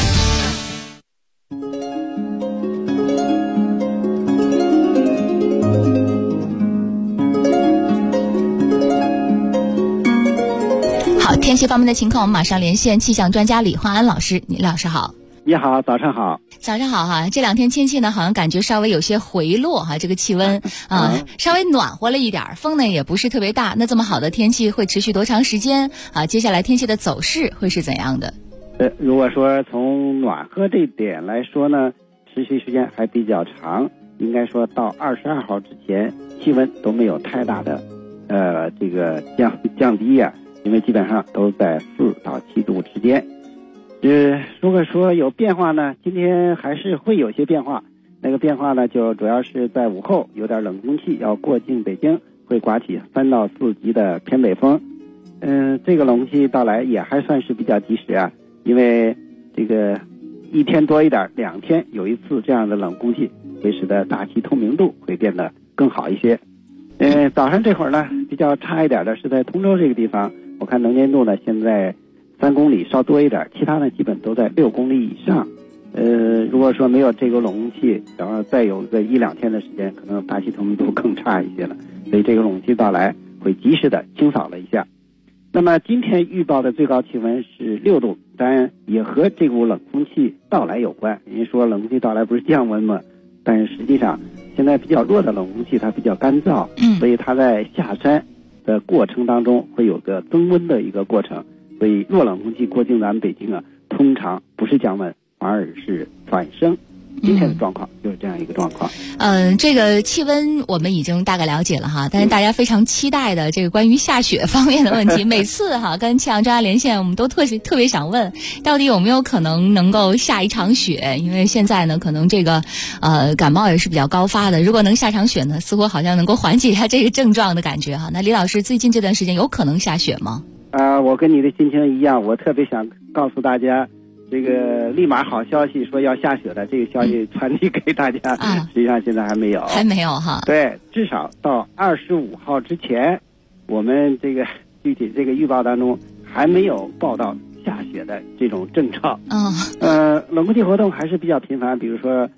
好，天气方面的情况，我们马上连线气象专家李焕安老师。李老师好。 你好，早上好。 早上好哈，这2天天气呢，好像感觉稍微有些回落哈，这个气温稍微暖和了一点，风呢也不是特别大。那这么好的天气会持续多长时间啊？接下来天气的走势会是怎样的？ 如果说从暖和这一点来说呢，持续时间还比较长，应该说到22号之前，气温都没有太大的这个降低呀，因为基本上都在4到7度之间。如果说有变化呢，今天还是会有些变化。那个变化呢，就主要是在午后有点冷空气要过境北京，会刮起3到4级的偏北风。这个冷空气到来也还算是比较及时啊，因为这个1天多一点，2天有一次这样的冷空气，会使得大气透明度会变得更好一些。早上这会儿呢，比较差一点的是在通州这个地方，我看能见度呢现在3公里稍多一点，其他呢基本都在6公里以上。如果说没有这个冷空气，然后再有个1-2天的时间，可能大气透明度更差一些了。所以这个冷空气到来会及时的清扫了一下。那么今天预报的最高气温是6度，当然也和这股冷空气到来有关。人家说冷空气到来不是降温吗？但是实际上现在比较弱的冷空气它比较干燥，所以它在下山的过程当中会有个增温的一个过程。所以弱冷空气过境咱们北京啊，通常不是降温，反而是转升。今天的状况就是这样一个状况。 这个气温我们已经大概了解了哈，但是大家非常期待的这个关于下雪方面的问题，每次哈跟气象专家连线，我们都特别想问，到底有没有可能能够下一场雪？因为现在呢，可能这个感冒也是比较高发的，如果能下场雪呢，似乎好像能够缓解一下这个症状的感觉哈。那李老师，最近这段时间有可能下雪吗？ 我跟你的心情一样，我特别想告诉大家，这个立马好消息说要下雪的这个消息传递给大家，实际上现在还没有哈。对，至少到25号之前，我们这个具体这个预报当中还没有报道下雪的这种征兆。冷空气活动还是比较频繁，比如说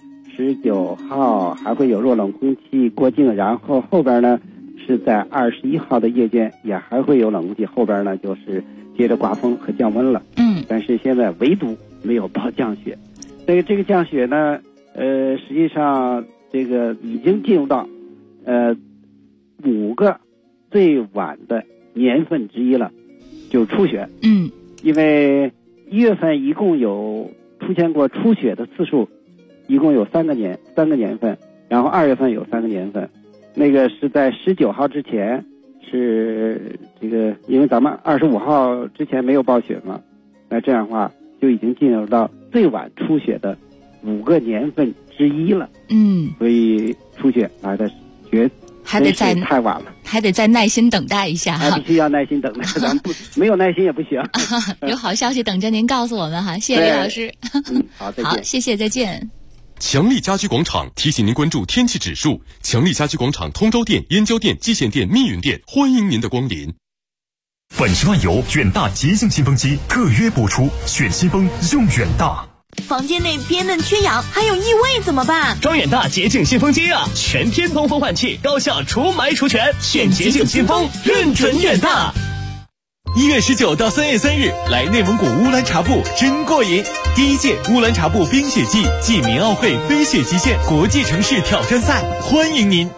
19号还会有弱冷空气过境，然后后边呢是在21号的夜间也还会有冷空气，后边呢就是接着刮风和降温了。但是现在唯独没有报降雪。这个降雪呢，实际上这个已经进入到5个最晚的年份之一了，就是初雪。因为1月份一共有出现过初雪的次数，一共有3个年份，然后2月份有3个年份。那个是在19号之前是这个，因为咱们25号之前没有报雪嘛，那这样的话就已经进入到最晚出雪的5个年份之一了。所以出雪来的还得再太晚了， 还得再耐心等待一下哈。 必须要耐心等待，咱们没有耐心也不行。 有好消息等着您告诉我们哈，谢谢李老师。 好，再见。 好，谢谢，再见。 强力家居广场提醒您关注天气指数。强力家居广场通州店、燕郊店、蓟县店、密云店，欢迎您的光临。 本期万有远大洁净新风机特约播出，选新风用远大。 房间内憋闷缺氧，还有异味怎么办？ 装远大洁净新风机啊，全天通风换气，高效除霾除醛，选洁净新风，认准远大。1月19到3月3日，来内蒙古乌兰察布真过瘾！第1届乌兰察布冰雪季暨民奥会飞雪极限国际城市挑战赛，欢迎您！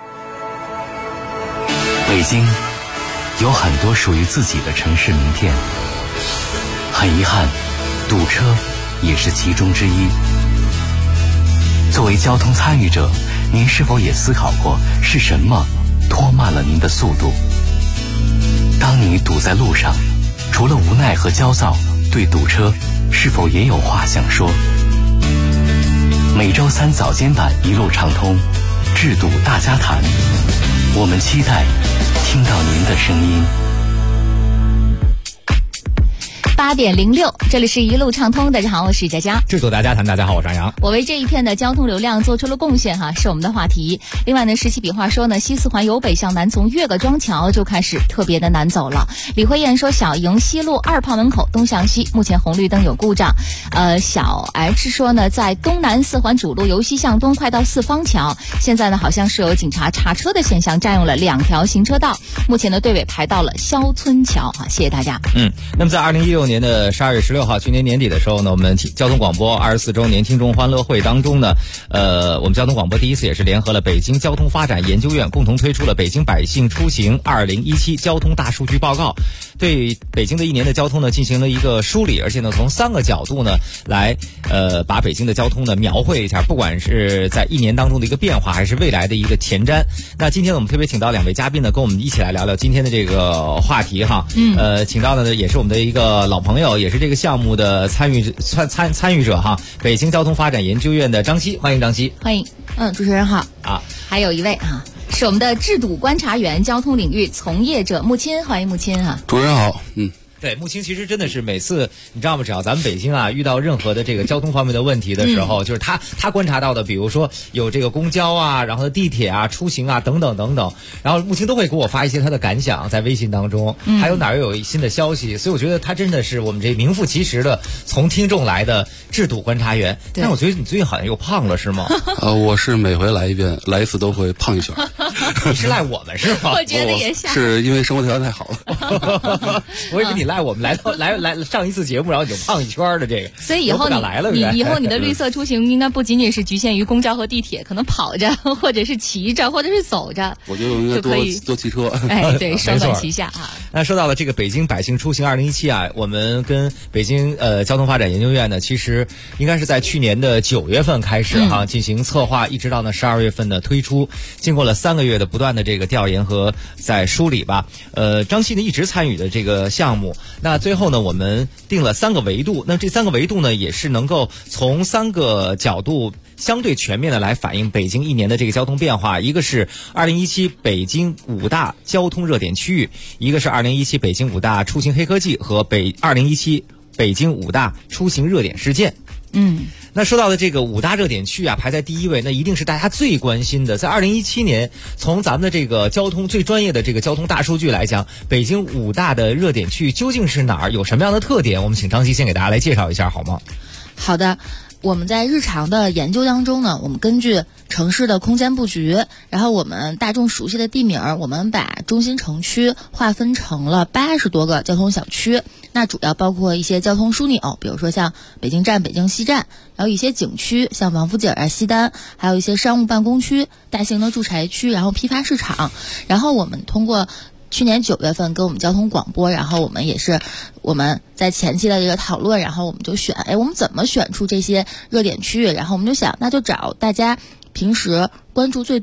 北京有很多属于自己的城市名片，很遗憾，堵车也是其中之一。作为交通参与者，您是否也思考过是什么拖慢了您的速度？当你堵在路上，除了无奈和焦躁，对堵车是否也有话想说？每周3早间版一路畅通，治堵大家谈，我们期待听到您的声音。 8点06，这里是一路畅通。大家好，我是佳佳。 制作大家谈，大家好，我是张扬。 我为这一片的交通流量做出了贡献哈，是我们的话题。另外呢，石岐比划说呢，西四环由北向南从岳各庄桥就开始特别的难走了。李慧燕说，小营西路2炮门口东向西，目前红绿灯有故障。小 H 说呢，在东南4环主路由西向东快到四方桥，现在呢好像是有警察查车的现象，占用了2条行车道。目前的队尾排到了肖村桥哈，谢谢大家。 那么在2016年的12月16号，去年年底的时候呢，我们交通广播24周年听众欢乐会当中呢，我们交通广播第一次也是联合了北京交通发展研究院，共同推出了北京百姓出行2017交通大数据报告，对北京的1年的交通呢进行了一个梳理，而且呢从3个角度呢来把北京的交通呢描绘一下，不管是在1年当中的一个变化，还是未来的一个前瞻。那今天我们特别请到2位嘉宾呢，跟我们一起来聊聊今天的这个话题哈。请到的呢也是我们的一个老朋友，也是这个项目的参与者哈，北京交通发展研究院的张希，欢迎张希。 欢迎。主持人好啊。还有一位啊，是我们的制堵观察员、交通领域从业者穆钦，欢迎穆钦哈。 主持人好。 对，穆钦其实真的是每次你知道吗？只要咱们北京啊遇到任何的这个交通方面的问题的时候，就是他观察到的，比如说有这个公交啊，然后地铁啊、出行啊等等等等，然后穆钦都会给我发一些他的感想在微信当中，还有哪儿有新的消息，所以我觉得他真的是我们这名副其实的从听众来的制堵观察员。但我觉得你最近好像又胖了是吗？ 我是每回来一次都会胖一圈。 你是赖我们是吗？ 我觉得也像， 是因为生活条件太好了。 我以为你赖我们来上一次节目，然后你就胖一圈的这个， 所以以后以后你的绿色出行应该不仅仅是局限于公交和地铁，可能跑着或者是骑着或者是走着， 我觉得应该多骑车。 对，双管齐下啊。 那说到了这个北京百姓出行2017啊，我们跟北京交通发展研究院呢，其实应该是在去年的9月份开始进行策划，一直到呢12月份的推出，经过了3个月的不断的这个调研和在梳理吧。张希呢一直参与的这个项目，那最后呢我们定了3个维度，那这3个维度呢也是能够从3个角度相对全面的来反映北京1年的这个交通变化。一个是2017北京5大交通热点区域，一个是2017北京5大出行黑科技和2017北京5大出行热点事件。那说到的这个5大热点区啊，排在第1位，那一定是大家最关心的。在2017年，从咱们的这个交通最专业的这个交通大数据来讲，北京5大的热点区究竟是哪儿，有什么样的特点？我们请张希先给大家来介绍一下好吗？ 好的。我们在日常的研究当中呢，我们根据城市的空间布局，然后我们大众熟悉的地名，我们把中心城区划分成了80多个交通小区。那主要包括一些交通枢纽，比如说像北京站、北京西站，然后一些景区，像王府井啊、西单，还有一些商务办公区、大型的住宅区，然后批发市场。然后我们通过去年9月份跟我们交通广播，然后我们在前期的这个讨论，然后我们就我们怎么选出这些热点区域？然后我们就想，那就找大家平时关注最多，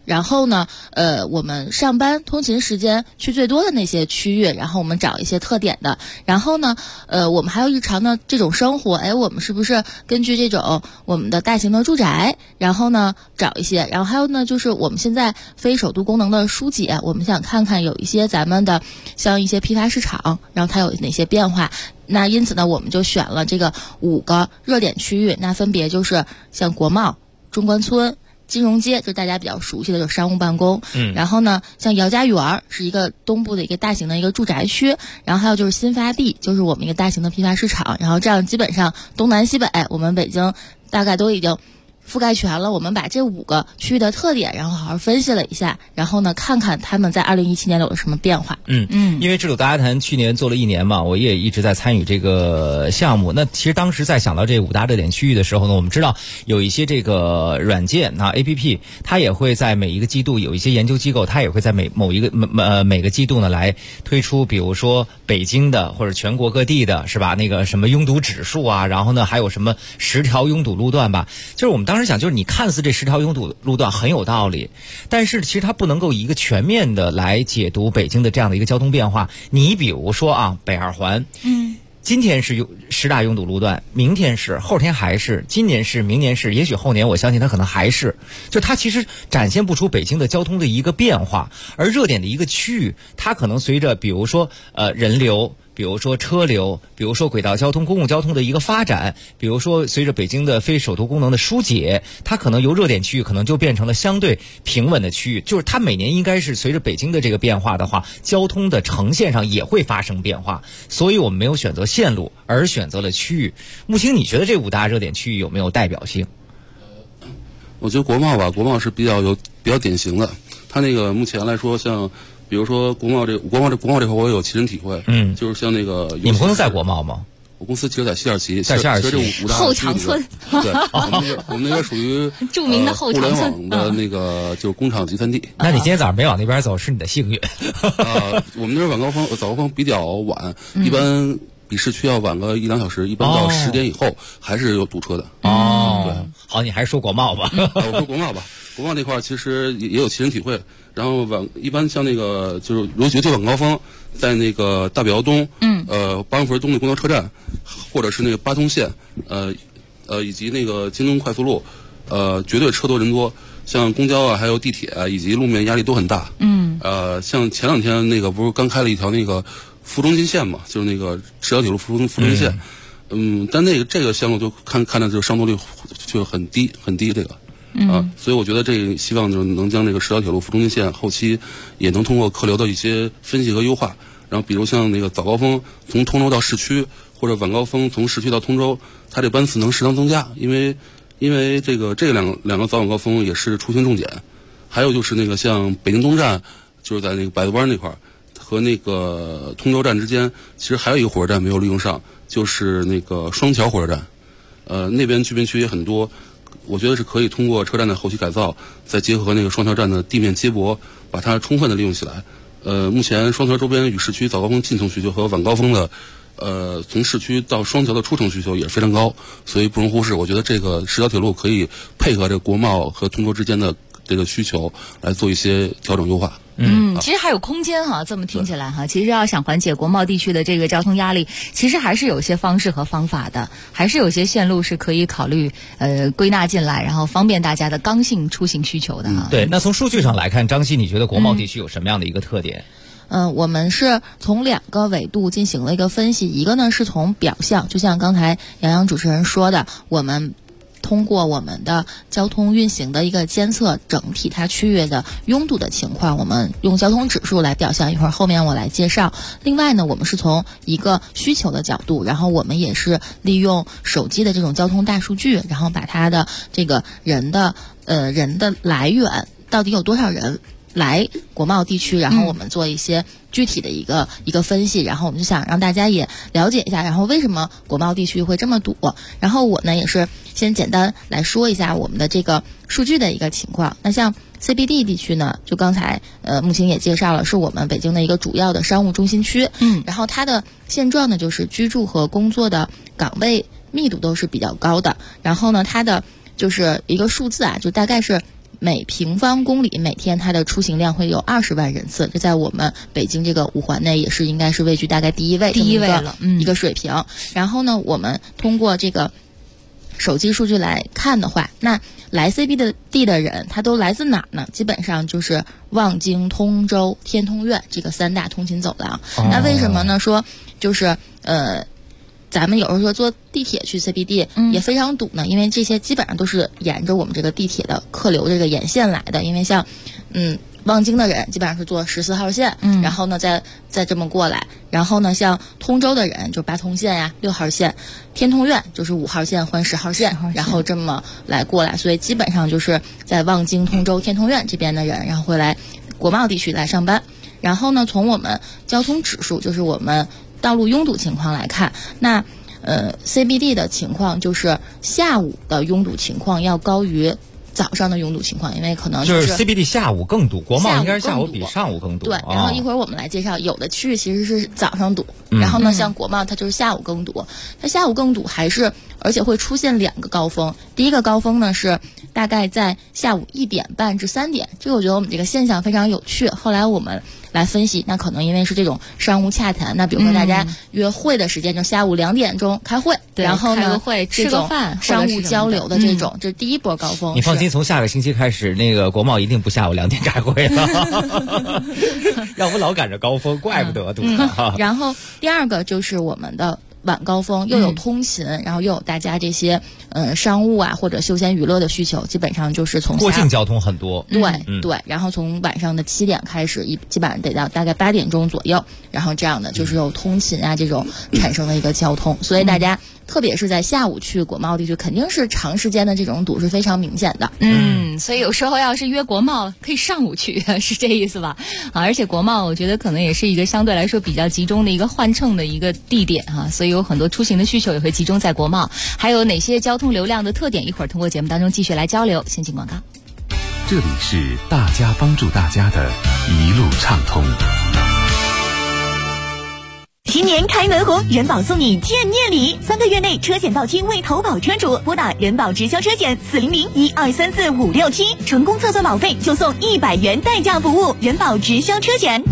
然后呢，我们上班通勤时间去最多的那些区域，然后我们找一些特点的。然后呢，我们还有日常的这种生活，我们是不是根据这种我们的大型的住宅，然后呢找一些。然后还有呢，就是我们现在非首都功能的疏解，我们想看看有一些咱们的像一些批发市场，然后它有哪些变化。那因此呢，我们就选了这个5个热点区域，那分别就是像国贸、中关村、金融街，就是大家比较熟悉的就是商务办公。然后呢，像姚家园是一个东部的一个大型的一个住宅区，然后还有就是新发地，就是我们一个大型的批发市场。然后这样基本上东南西北，我们北京大概都已经覆盖全了。我们把这5个区域的特点，然后好好分析了一下，然后呢，看看他们在2017年有了什么变化。 因为制度大家谈去年做了1年嘛，我也一直在参与这个项目。那其实当时在想到这5大热点区域的时候呢，我们知道有一些这个软件APP， 它也会在每一个季度有一些研究机构，它也会在每个季度呢来推出，比如说北京的或者全国各地的，是吧？那个什么拥堵指数啊，然后呢还有什么10条拥堵路段吧。就是我们当时想，就是你看似这10条拥堵路段很有道理，但是其实它不能够一个全面的来解读北京的这样的一个交通变化。你比如说北2环，今天是10大拥堵路段，明天是，后天还是，今年是，明年是，也许后年我相信它可能还是，就它其实展现不出北京的交通的一个变化。而热点的一个区域，它可能随着比如说人流，比如说车流，比如说轨道交通、公共交通的一个发展，比如说随着北京的非首都功能的疏解，它可能由热点区域可能就变成了相对平稳的区域。就是它每年应该是随着北京的这个变化的话，交通的呈现上也会发生变化。所以我们没有选择线路，而选择了区域。穆青，你觉得这5大热点区域有没有代表性？ 我觉得国贸是比较典型的。它那个目前来说，像比如说国贸这块我有亲身体会，就是像那个你们公司在国贸吗？ 我公司其实在西二旗， 在西二旗这5大后厂村， 对，我们那边属于著名的后厂村互联网的那个就是工厂集散地。 那你今天早上没往那边走，是你的幸运。 我们那边早高峰比较晚，一般比市区要晚个1-2小时，一般到10点以后还是有堵车的。对， 好，你还是说国贸吧。 我说国贸吧，国贸这块其实也有亲身体会。然后一般像那个就是尤其晚高峰，在那个大表窑东，八王坟东那公交车站，或者是那个八通线，以及那个京东快速路，绝对车多人多。像公交还有地铁以及路面压力都很大。像前2天那个不是刚开了一条那个副中心线嘛，就是那个石桥铁路副中心线。但这个项目就看的就是上座率就很低这个。所以我觉得希望就能将这个石桥铁路副中心线后期也能通过客流的一些分析和优化，然后比如像那个早高峰从通州到市区，或者晚高峰从市区到通州，它这班次能适当增加，因为这两个早晚高峰也是出行重点。还有就是那个像北京东站，就是在那个百子湾那块和那个通州站之间，其实还有一个火车站没有利用上，就是那个双桥火车站，那边居民区也很多。我觉得是可以通过车站的后期改造，再结合那个双桥站的地面接驳，把它充分的利用起来。目前双桥周边与市区早高峰进城需求和晚高峰的，从市区到双桥的出城需求也是非常高，所以不容忽视。我觉得这个10条铁路可以配合这个国贸和通州之间的这个需求来做一些调整优化。 其实还有空间哈，这么听起来哈，其实要想缓解国贸地区的这个交通压力，其实还是有些方式和方法的，还是有些线路是可以考虑归纳进来，然后方便大家的刚性出行需求的哈。 对，那从数据上来看，张希，你觉得国贸地区有什么样的一个特点？ 我们是从2个维度进行了一个分析，一个呢是从表象，就像刚才杨主持人说的，我们通过我们的交通运行的一个监测，整体它区域的拥堵的情况，我们用交通指数来表象，一会儿后面我来介绍。另外呢，我们是从一个需求的角度，然后我们也是利用手机的这种交通大数据，然后把它的这个人的来源到底有多少人来国贸地区，然后我们做一些具体的一个分析，然后我们就想让大家也了解一下，然后为什么国贸地区会这么堵。然后我呢也是先简单来说一下我们的这个数据的一个情况。那像 CBD 地区呢，就刚才穆青也介绍了，是我们北京的一个主要的商务中心区。然后它的现状呢，就是居住和工作的岗位密度都是比较高的。然后呢，它的就是一个数字啊，就大概是每平方公里每天它的出行量会有20万人次，这在我们北京这个5环内也是应该是位居大概第一位了， 一个水平。然后呢，我们通过这个手机数据来看的话，那来 CBD 的人他都来自哪儿呢？基本上就是望京、通州、天通苑这个3大通勤走廊。那为什么呢？说就是咱们有时候说坐地铁去 CBD 也非常堵呢，因为这些基本上都是沿着我们这个地铁的客流这个沿线来的。因为像望京的人基本上是坐14号线，然后呢再这么过来，然后呢像通州的人就8通线呀、6号线，天通苑就是5号线换10号线，然后这么来过来，所以基本上就是在望京、通州、天通苑这边的人，然后会来国贸地区来上班。然后呢，从我们交通指数，就是我们道路拥堵情况来看，那CBD 的情况就是下午的拥堵情况要高于早上的拥堵情况，因为可能就是 CBD 下午更堵，国贸应该是下午比上午更堵。 对，然后一会儿我们来介绍，有的区域其实是早上堵，然后呢，像国贸它就是下午更堵，它下午更堵而且会出现2个高峰。第一个高峰呢是大概在下午1点半至3点，这个我觉得我们这个现象非常有趣。后来我们来分析，那可能因为是这种商务洽谈，那比如说大家约会的时间就下午2点钟开会，然后呢开个会吃个饭， 商务交流的这种，这是第一波高峰。 你放心，从下个星期开始，那个国贸一定不下午2点开会了，要不老赶着高峰，怪不得堵。 然后第二个就是我们的晚高峰，又有通勤，然后又有大家这些商务啊或者休闲娱乐的需求，基本上就是从过境交通很多。 对，然后从晚上的7点开始，基本上得到大概8点钟左右，然后这样的就是有通勤啊这种产生的一个交通，所以大家特别是在下午去国贸地区，肯定是长时间的这种堵是非常明显的。 所以有时候要是约国贸，可以上午去，是这意思吧？而且国贸我觉得可能也是一个相对来说比较集中的一个换乘的一个地点所以有很多出行的需求也会集中在国贸。还有哪些交通流量的特点？一会儿通过节目当中继续来交流。先进广告。 这里是大家帮助大家的一路畅通。 新年开门红，人保送你见面礼，3个月内车险到期未投保车主，拨打人保直销车险400-1234-567，成功测算保费就送100元代驾服务。人保直销车险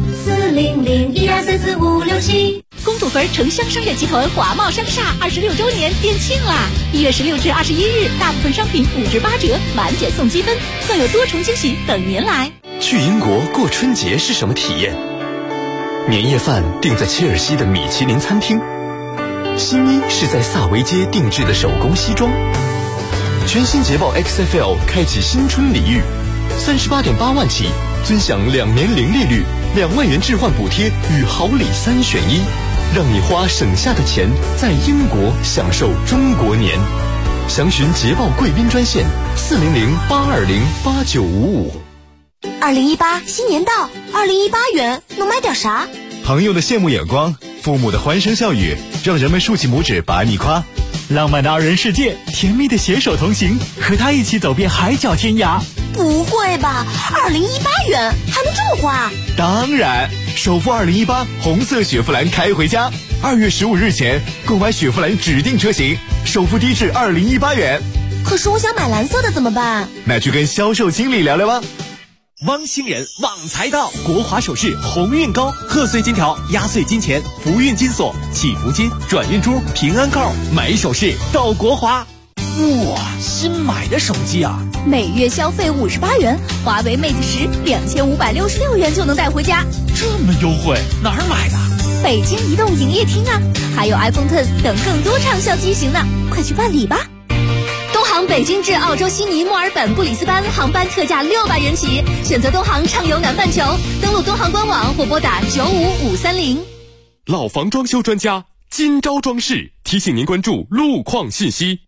400-1234-567。公主坟城乡商业集团华贸商厦26周年店庆啦！1月16至21日，大部分商品5至8折，满减送积分，更有多重惊喜等您来。 去英国过春节是什么体验？年夜饭订在切尔西的米其林餐厅，新衣是在萨维街定制的手工西装。全新捷豹 XFL 开启新春礼遇，38.8万起，尊享2年零利率，2万元置换补贴与好礼3选1，让你花省下的钱在英国享受中国年。详询捷豹贵宾专线400-820-8955。 2018新年到，2018元能买点啥？ 朋友的羡慕眼光，父母的欢声笑语，让人们竖起拇指把你夸。 浪漫的2人世界，甜蜜的携手同行，和他一起走遍海角天涯。 不会吧，2018元还能这么花？ 当然，首付2018红色雪佛兰开回家，2月15日前购买雪佛兰指定车型，首付低至2018元。 可是我想买蓝色的怎么办？ 那去跟销售经理聊聊吧。 汪星人旺财到，国华首饰鸿运高，贺岁金条、压岁金钱、福运金锁、祈福金、转运珠、平安扣，买首饰到国华。 哇，新买的手机啊！ 每月消费58元，华为 Mate 10 2566元就能带回家， 这么优惠，哪儿买的？ 北京移动营业厅啊，还有 iPhone 10等更多畅销机型呢，快去办理吧！东航北京至澳洲悉尼、墨尔本、布里斯班航班特价600元起，选择东航畅游南半球，登录东航官网或拨打95530。 老房装修专家今朝装饰提醒您关注路况信息。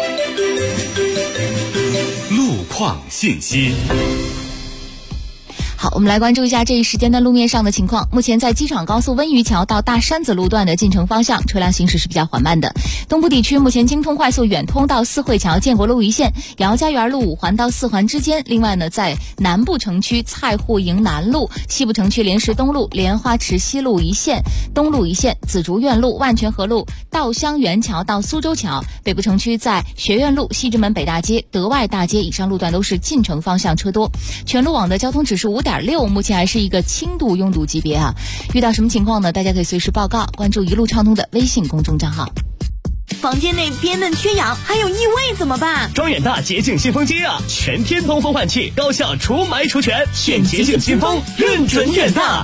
路况信息。 好，我们来关注一下这一时间的路面上的情况。目前在机场高速温榆桥到大山子路段的进城方向，车辆行驶是比较缓慢的。东部地区目前京通快速远通到四惠桥建国路一线，姚家园路5环到4环之间。另外呢，在南部城区菜户营南路、西部城区莲石东路、莲花池西路一线、东路一线、紫竹院路、万泉河路、稻香园桥到苏州桥。北部城区在学院路、西直门北大街、德外大街以上路段都是进城方向车多。全路网的交通指数5.6，目前还是一个轻度拥堵级别啊。遇到什么情况呢？大家可以随时报告，关注一路畅通的微信公众账号。 房间内憋闷缺氧，还有异味怎么办？ 装远大洁净新风机啊，全天通风换气，高效除霾除醛，选洁净新风，认准远大。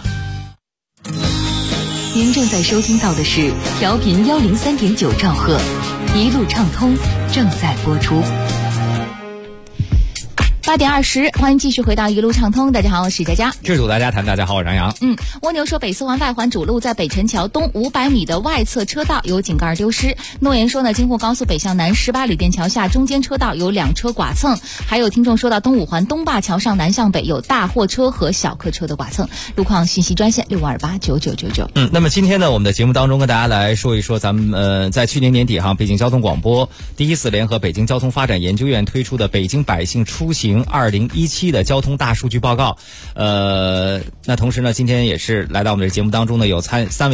您正在收听到的是调频103.9兆赫，一路畅通正在播出。 8点20，欢迎继续回到一路畅通。大家好，我是佳佳。 制度大家谈，大家好，我是杨洋。 蜗牛说北四环外环主路在北辰桥东500米的外侧车道有井盖丢失。诺言说呢，京沪高速北向南18旅店桥下中间车道有2车剐蹭。还有听众说到东五环东坝桥上南向北有大货车和小客车的剐蹭。路况信息专线65289999。 那么今天呢，我们的节目当中跟大家来说一说咱们在去年年底北京交通广播第一次联合北京交通发展研究院推出的北京百姓出行2017的交通大数据报告。那同时呢，今天也是来到我们的节目当中呢，有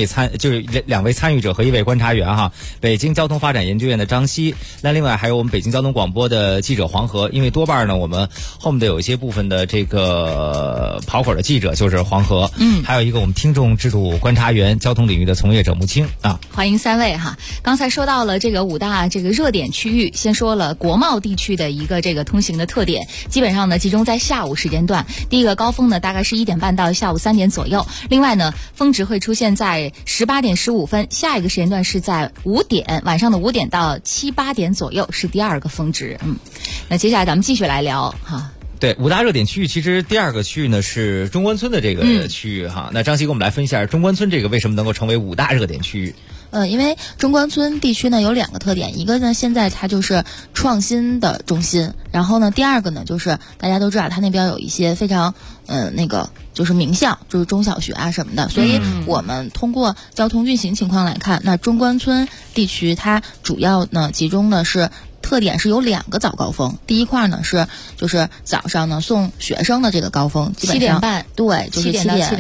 2位参与者和1位观察员哈。北京交通发展研究院的张希，那另外还有我们北京交通广播的记者黄河。因为多半呢，我们后面的有一些部分的这个跑腿的记者就是黄河，还有一个我们听众制度观察员，交通领域的从业者穆青啊。 欢迎3位哈。刚才说到了这个5大这个热点区域，先说了国贸地区的一个这个通行的特点，基本上呢集中在下午时间段。第一个高峰呢大概是1点半到下午3点左右，另外呢峰值会出现在18点15分，下一个时间段是在5点，晚上的5点到7、8点左右是第2个峰值。那接下来咱们继续来聊哈。 对，5大热点区域，其实第2个区域呢是中关村的这个区域哈。那张希给我们来分析一下中关村这个为什么能够成为5大热点区域。 因为中关村地区呢有2个特点，一个呢现在它就是创新的中心，然后呢第2个呢就是大家都知道它那边有一些非常就是名校，就是中小学啊什么的，所以我们通过交通运行情况来看，那中关村地区它主要呢集中的是特点是有2个早高峰。第一块呢就是早上呢送学生的这个高峰，基本上 7点半， 对，就是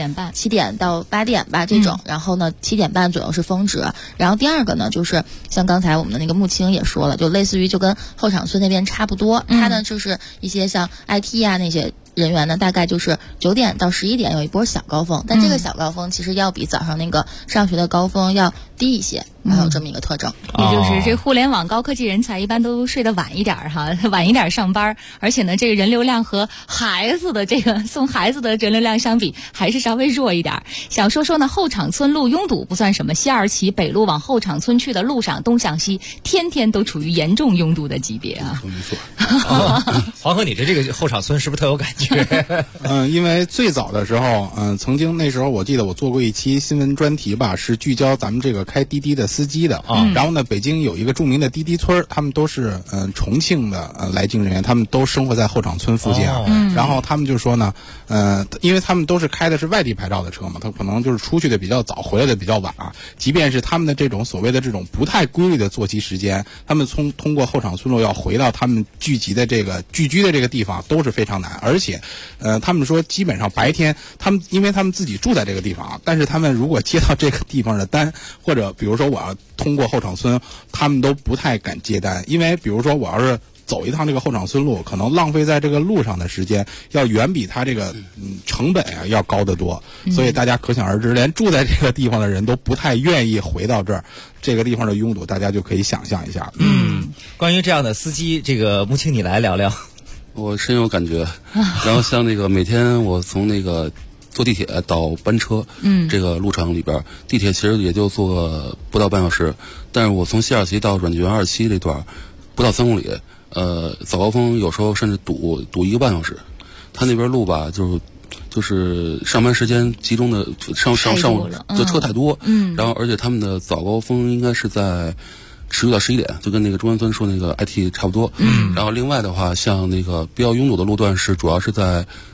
7点到8点吧这种，然后呢7点半左右是峰值。然后第2个呢就是像刚才我们的那个穆青也说了，就类似于就跟后场村那边差不多，它呢就是一些像 IT 啊那些人员呢，大概就是9点到11点有一波小高峰，但这个小高峰其实要比早上那个上学的高峰要低一些，还有这么一个特征。 也就是这互联网高科技人才一般都睡得晚一点哈，晚一点上班，而且呢这个人流量和孩子的这个送孩子的人流量相比还是稍微弱一点。想说呢后场村路拥堵不算什么，西二旗北路往后场村去的路上东向西天天都处于严重拥堵的级别啊。 没错。 黄河，你这个后场村是不是特有感觉？ 因为最早的时候，曾经那时候我记得我做过一期新闻专题吧，是聚焦咱们这个开滴滴的司机的。然后呢，北京有一个著名的滴滴村，他们都是重庆的来京人员，他们都生活在后场村附近啊。然后他们就说呢，因为他们都是开的是外地牌照的车嘛，他可能就是出去的比较早，回来的比较晚啊。即便是他们的这种所谓的这种不太规律的作息时间，他们通过后场村路要回到他们聚居的这个地方都是非常难，而且他们说基本上白天因为他们自己住在这个地方，但是他们如果接到这个地方的单，或者比如说我要通过后场村，他们都不太敢接单，因为比如说我要是走一趟这个后场村路，可能浪费在这个路上的时间要远比他这个成本啊要高得多，所以大家可想而知，连住在这个地方的人都不太愿意回到这儿，这个地方的拥堵大家就可以想象一下。 关于这样的司机，这个穆青你来聊聊。 我深有感觉。然后像那个每天我从那个坐地铁到班车，这个路程里边，地铁其实也就坐不到半小时，但是我从西二旗到软剧园2期这段不到3公里，早高峰有时候甚至堵1个半小时。他那边路吧，就是上班时间集中的上午就车太多，然后而且他们的早高峰应该是在持续到11点，就跟那个中关村说那个 IT 差不多。然后另外的话，像那个比较拥堵的路段主要是在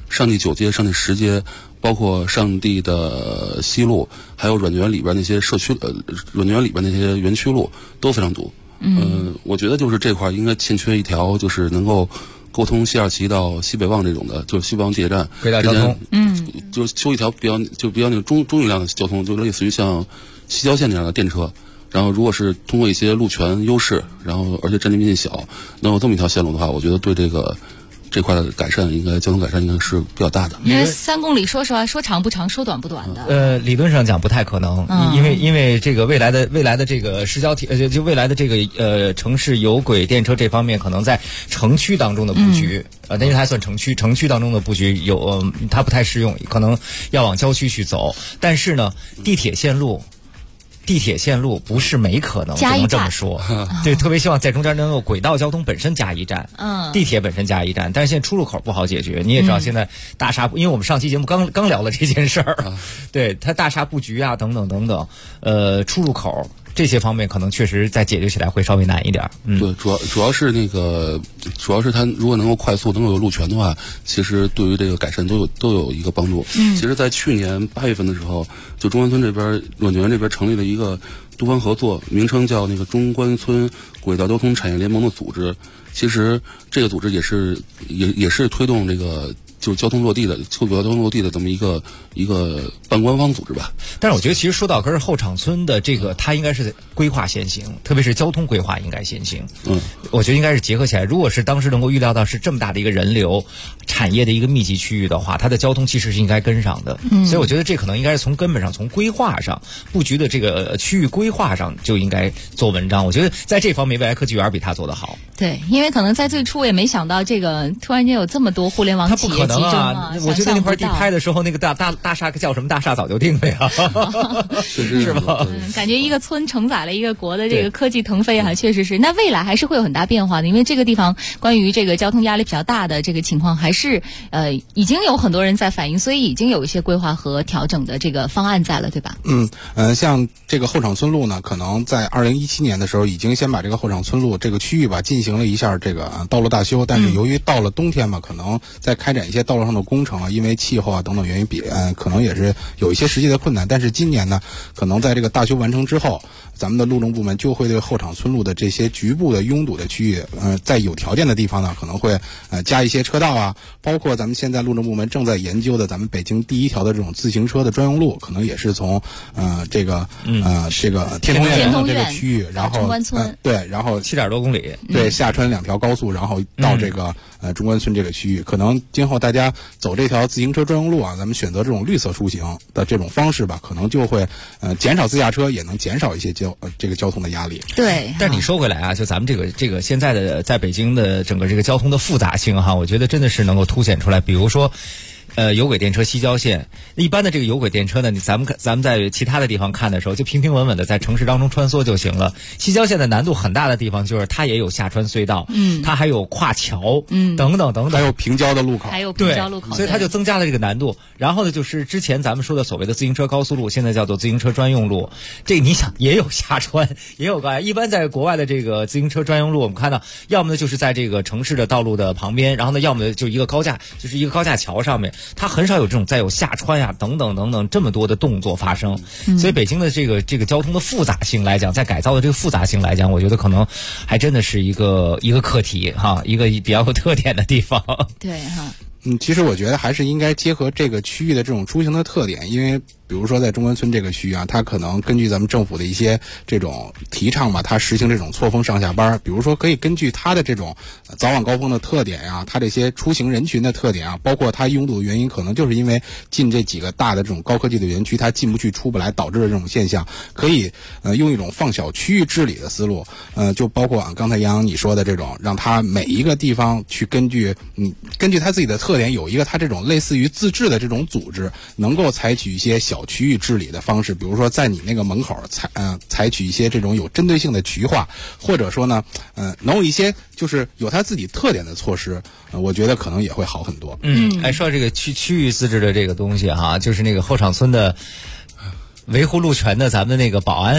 上地9街、上地10街，包括上地的西路，还有软件园里边那些社区软件园里边那些园区路都非常堵。我觉得就是这块应该欠缺一条，就是能够沟通西2旗到西北望这种的，就是西北望地铁站轨道交通， 就是修一条比较那个中运量的交通，就类似于像西郊线那样的电车。然后，如果是通过一些路权优势，然后而且占地面积小，能有这么一条线路的话，我觉得对这块的改善，交通改善应该是比较大的。 因为3公里，说实话，说长不长，说短不短的。 理论上讲不太可能，因为这个未来的这个市郊就未来的这个城市有轨电车这方面，可能在城区当中的布局，因为它还算城区当中的布局它不太适用，可能要往郊区去走。但是呢，地铁线路不是没可能，只能这么说。对，特别希望在中间能够轨道交通本身加一站，地铁本身加一站。但是现在出入口不好解决，你也知道现在大厦，因为我们上期节目刚聊了这件事儿，对它大厦布局啊等等，出入口这些方面可能确实在解决起来会稍微难一点。 对，主要是它如果能够快速能够有路权的话，其实对于这个改善都有一个帮助。其实，在去年8月份的时候，就中关村这边软件园这边成立了一个多方合作，名称叫那个中关村轨道交通产业联盟的组织。其实这个组织也是推动这个就是交通落地的这么一个半官方组织吧。 但是我觉得其实说到根儿，后场村的这个它应该是规划先行，特别是交通规划应该先行。我觉得应该是结合起来。如果是当时能够预料到是这么大的一个人流、产业的一个密集区域的话，它的交通其实是应该跟上的。所以我觉得这可能应该是从根本上、从规划上、布局的这个区域规划上就应该做文章。我觉得在这方面，未来科技园比它做得好。 对，因为可能在最初我也没想到这个突然间有这么多互联网企业集中啊。 我觉得那块地拍的时候，那个大厦叫什么大厦早就定了呀，是吧？ 感觉一个村承载了一个国的这个科技腾飞啊，确实是。那未来还是会有很大变化的，因为这个地方关于这个交通压力比较大的这个情况，还是已经有很多人在反映，所以已经有一些规划和调整的这个方案在了，对吧？ 像这个后场村路呢，可能在2017年的时候已经先把这个后场村路这个区域吧进行了一下这个道路大修，但是由于到了冬天嘛，可能在开展一些道路上的工程啊，因为气候啊等等原因可能也是有一些实际的困难。但是今年呢，可能在这个大修完成之后，咱们的路政部门就会对后场村路的这些局部的拥堵的区域，在有条件的地方呢，可能会加一些车道啊，包括咱们现在路政部门正在研究的咱们北京第1条的这种自行车的专用路，可能也是从这个天通苑这个区域，然后中关村对，然后 7点多公里， 对，下穿2条高速，然后到这个中关村这个区域，可能今后大家走这条自行车专用路啊，咱们选择这种绿色出行的这种方式吧，可能就会减少自驾车，也能减少一些这个交通的压力。 对， 但是你说回来啊，就咱们这个现在的在北京的整个这个交通的复杂性哈，我觉得真的是能够凸显出来。比如说有轨电车西郊线，一般的这个有轨电车呢，咱们在其他的地方看的时候，就平平稳稳的在城市当中穿梭就行了。西郊线的难度很大的地方就是它也有下穿隧道，它还有跨桥，等等， 还有平交的路口， 所以它就增加了这个难度。然后呢，就是之前咱们说的所谓的自行车高速路，现在叫做自行车专用路，这你想也有下穿，也有高压。一般在国外的这个自行车专用路，我们看到要么呢就是在这个城市的道路的旁边，然后呢要么就一个高架，就是一个高架桥上面。它很少有这种再有下穿呀等等这么多的动作发生，所以北京的这个交通的复杂性来讲，在改造的这个复杂性来讲，我觉得可能还真的是一个课题哈，一个比较有特点的地方。 对哈。 其实我觉得还是应该结合这个区域的这种出行的特点，因为比如说在中关村这个区域啊，它可能根据咱们政府的一些这种提倡吧，它实行这种错峰上下班，比如说可以根据它的这种早晚高峰的特点呀，它这些出行人群的特点啊，包括它拥堵的原因，可能就是因为进这几个大的这种高科技的园区，它进不去出不来导致的这种现象，可以用一种放小区域治理的思路，就包括刚才杨洋你说的这种，让它每一个地方去根据它自己的特点，有一个它这种类似于自治的这种组织，能够采取一些小区域治理的方式，比如说在你那个门口采取一些这种有针对性的渠化，或者说呢能有一些就是有它自己特点的措施，我觉得可能也会好很多。 说到这个区域自治的这个东西哈，就是那个后场村的维护路权的咱们的那个保安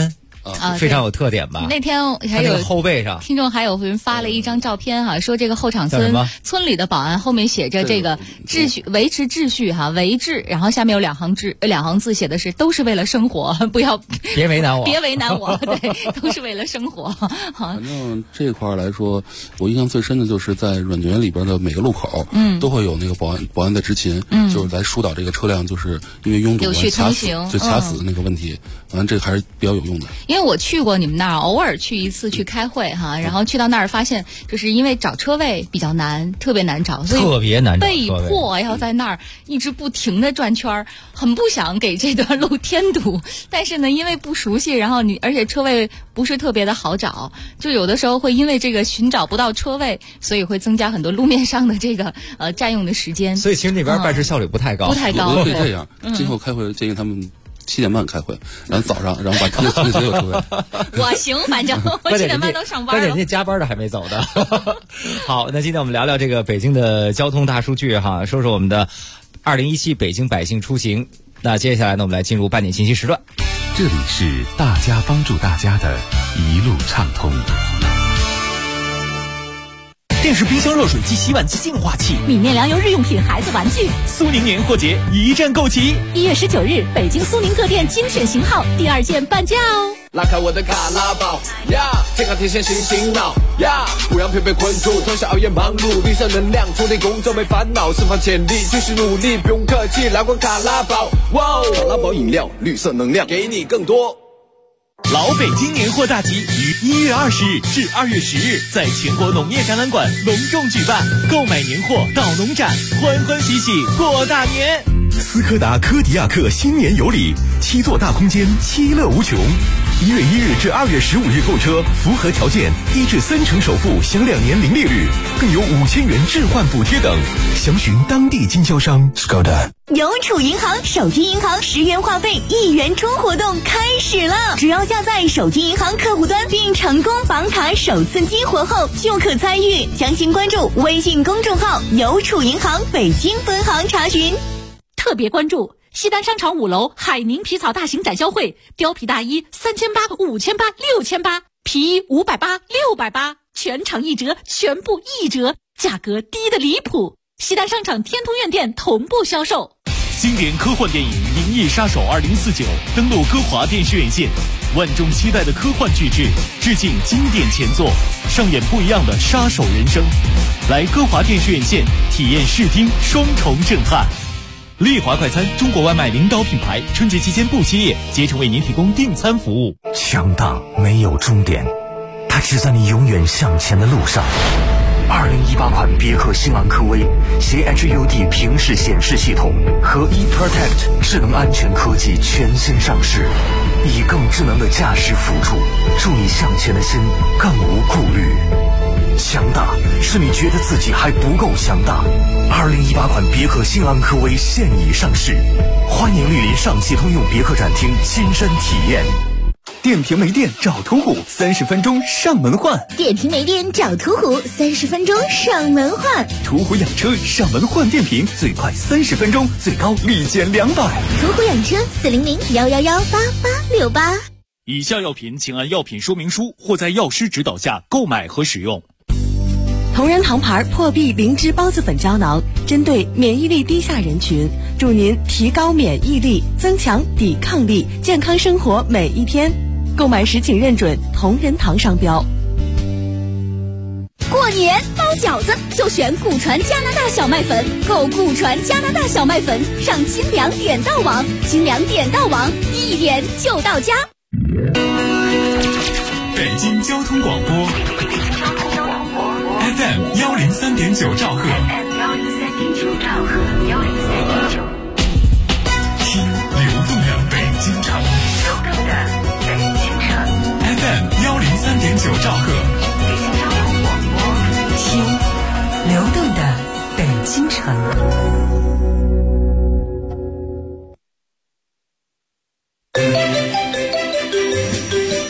非常有特点吧？ 那天还有后背上听众还有人发了一张照片哈，说这个后场村里的保安后面写着这个秩序维持秩序哈维治，然后下面有两行字写的是都是为了生活，不要别为难我， 别为难我，对，都是为了生活。 反正这块来说，我印象最深的就是在软件园里边的每个路口，都会有那个保安在执勤，就是来疏导这个车辆，就是因为拥堵卡死那个问题。反正这个还是比较有用的。 因为我去过你们那儿，偶尔去一次去开会哈，然后去到那儿发现，就是因为找车位比较难，特别难找，所以特别难找， 被迫要在那儿一直不停的转圈，很不想给这段路添堵。但是呢，因为不熟悉，然后而且车位不是特别的好找，就有的时候会因为这个寻找不到车位，所以会增加很多路面上的这个占用的时间。 所以其实那边办事效率不太高， 不太高。 我觉得可以这样，今后开会建议他们7点半开会，然后早上，然后把车所有车位。 我行，反正我7点半都上班了。 关键人家加班的还没走的。好，那今天我们聊聊这个北京的交通大数据哈，说说我们的2017北京百姓出行。那接下来呢，我们来进入半点信息时段。 这里是大家帮助大家的一路畅通。 电视、冰箱、热水机、洗碗机、净化器、 米面粮油日用品、孩子玩具。 苏宁年货节一站购齐。 1月19日，北京苏宁各店精选型号第2件半价哦。 拉开我的卡拉宝呀，健康天线醒醒脑呀，不让疲惫困住，通宵熬夜忙碌，绿色能量充电工作没烦恼，释放潜力就是努力，不用客气，来罐卡拉宝，哇！卡拉宝饮料，绿色能量，给你更多。 老北京年货大集于1月20日至2月10日在全国农业展览馆隆重举办，购买年货到农展，欢欢喜喜过大年。 斯柯达柯迪亚克新年有礼，7座大空间，其乐无穷。1月1日至2月15日购车，符合条件1至3成首付，享2年零利率，更有5000元置换补贴等。详询当地经销商。Skoda。 邮储银行手机银行10元话费1元充活动开始了，只要下载手机银行客户端并成功绑卡首次激活后就可参与，详情关注微信公众号邮储银行北京分行查询。特别关注西单商场5楼海宁皮草大型展销会，貂皮大衣3800、5800、6800，皮衣580、680，全场1折，全部1折，价格低得离谱。西单商场天通苑店同步销售。 经典科幻电影《银翼杀手2049》登陆歌华电视院线，万众期待的科幻巨制，致敬经典前作，上演不一样的杀手人生。来歌华电视院线体验视听双重震撼。丽华快餐，中国外卖领导品牌，春节期间不歇业，竭诚为您提供订餐服务。 强大没有终点，它只在你永远向前的路上。2018款别克星昂科威携 HUD 平视显示系统和 eProtect 智能安全科技全新上市，以更智能的驾驶辅助，助你向前的心更无顾虑。强大是你觉得自己还不够强大。2018款别克星昂科威现已上市，欢迎莅临上汽通用别克展厅亲身体验。 电瓶没电找途虎，30分钟上门换。 电瓶没电找途虎，30分钟上门换。 途虎养车上门换电瓶，最快30分钟，最高立减200。 途虎养车400-111-8868。 以下药品请按药品说明书或在药师指导下购买和使用。 同仁堂牌破壁灵芝孢子粉胶囊，针对免疫力低下人群，助您提高免疫力，增强抵抗力，健康生活每一天。购买时请认准同仁堂商标。 过年包饺子就选古传加拿大小麦粉，购古传加拿大小麦粉上清凉点到网，清凉点到网，1点就到家。 北京交通广播 FM 103.9兆赫，听流动的北京城。FM 103.9兆赫， 听流动的北京城。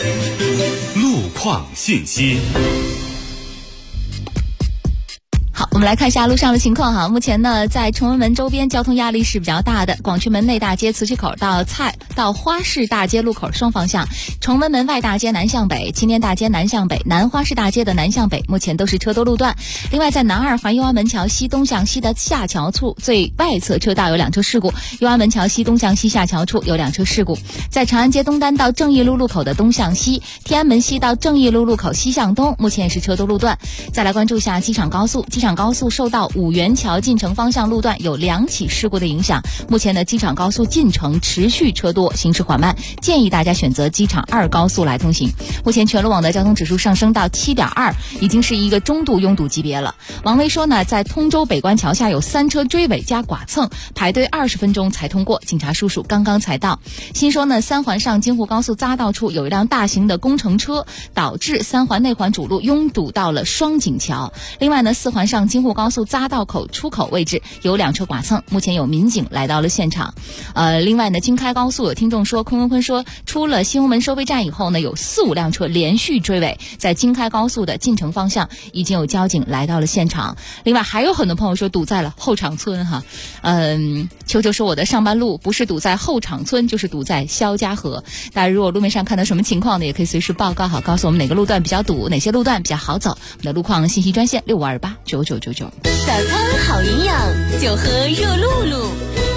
路况信息。 好， 我们来看一下路上的情况哈。目前呢，在崇文门周边交通压力是比较大的。广渠门内大街磁器口到花市大街路口双方向，崇文门外大街南向北、青年大街南向北、南花市大街的南向北，目前都是车多路段。另外，在南二环右安门桥西东向西的下桥处最外侧车道有2车事故，右安门桥西东向西下桥处有2车事故。在长安街东单到正义路路口的东向西，天安门西到正义路路口西向东，目前也是车多路段。再来关注一下机场高速，机场高速受到五元桥进城方向路段有2起事故的影响，目前的机场高速进城持续车多，行驶缓慢，建议大家选择机场2高速来通行。目前全路网的交通指数上升到7.2，已经是一个中度拥堵级别了。王威说呢，在通州北关桥下有3车追尾加剐蹭，排队20分钟才通过，警察叔叔刚刚才到。新说呢，3环上京沪高速匝道处有一辆大型的工程车，导致3环内环主路拥堵到了双井桥。另外呢，4环上京沪高速匝道口出口位置有2车剐蹭，目前有民警来到了现场。另外呢，京开高速有听众说，坤坤坤说，出了新红门收费站以后呢，有4、5辆车连续追尾，在京开高速的进城方向已经有交警来到了现场。另外还有很多朋友说堵在了后场村哈，秋秋说我的上班路不是堵在后场村，就是堵在肖家河。大家如果路面上看到什么情况呢，也可以随时报告好，告诉我们哪个路段比较堵，哪些路段比较好走。我们的路况信息专线65289999。 早餐好营养，就喝热露露。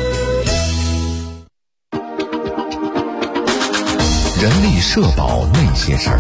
人力社保那些事儿。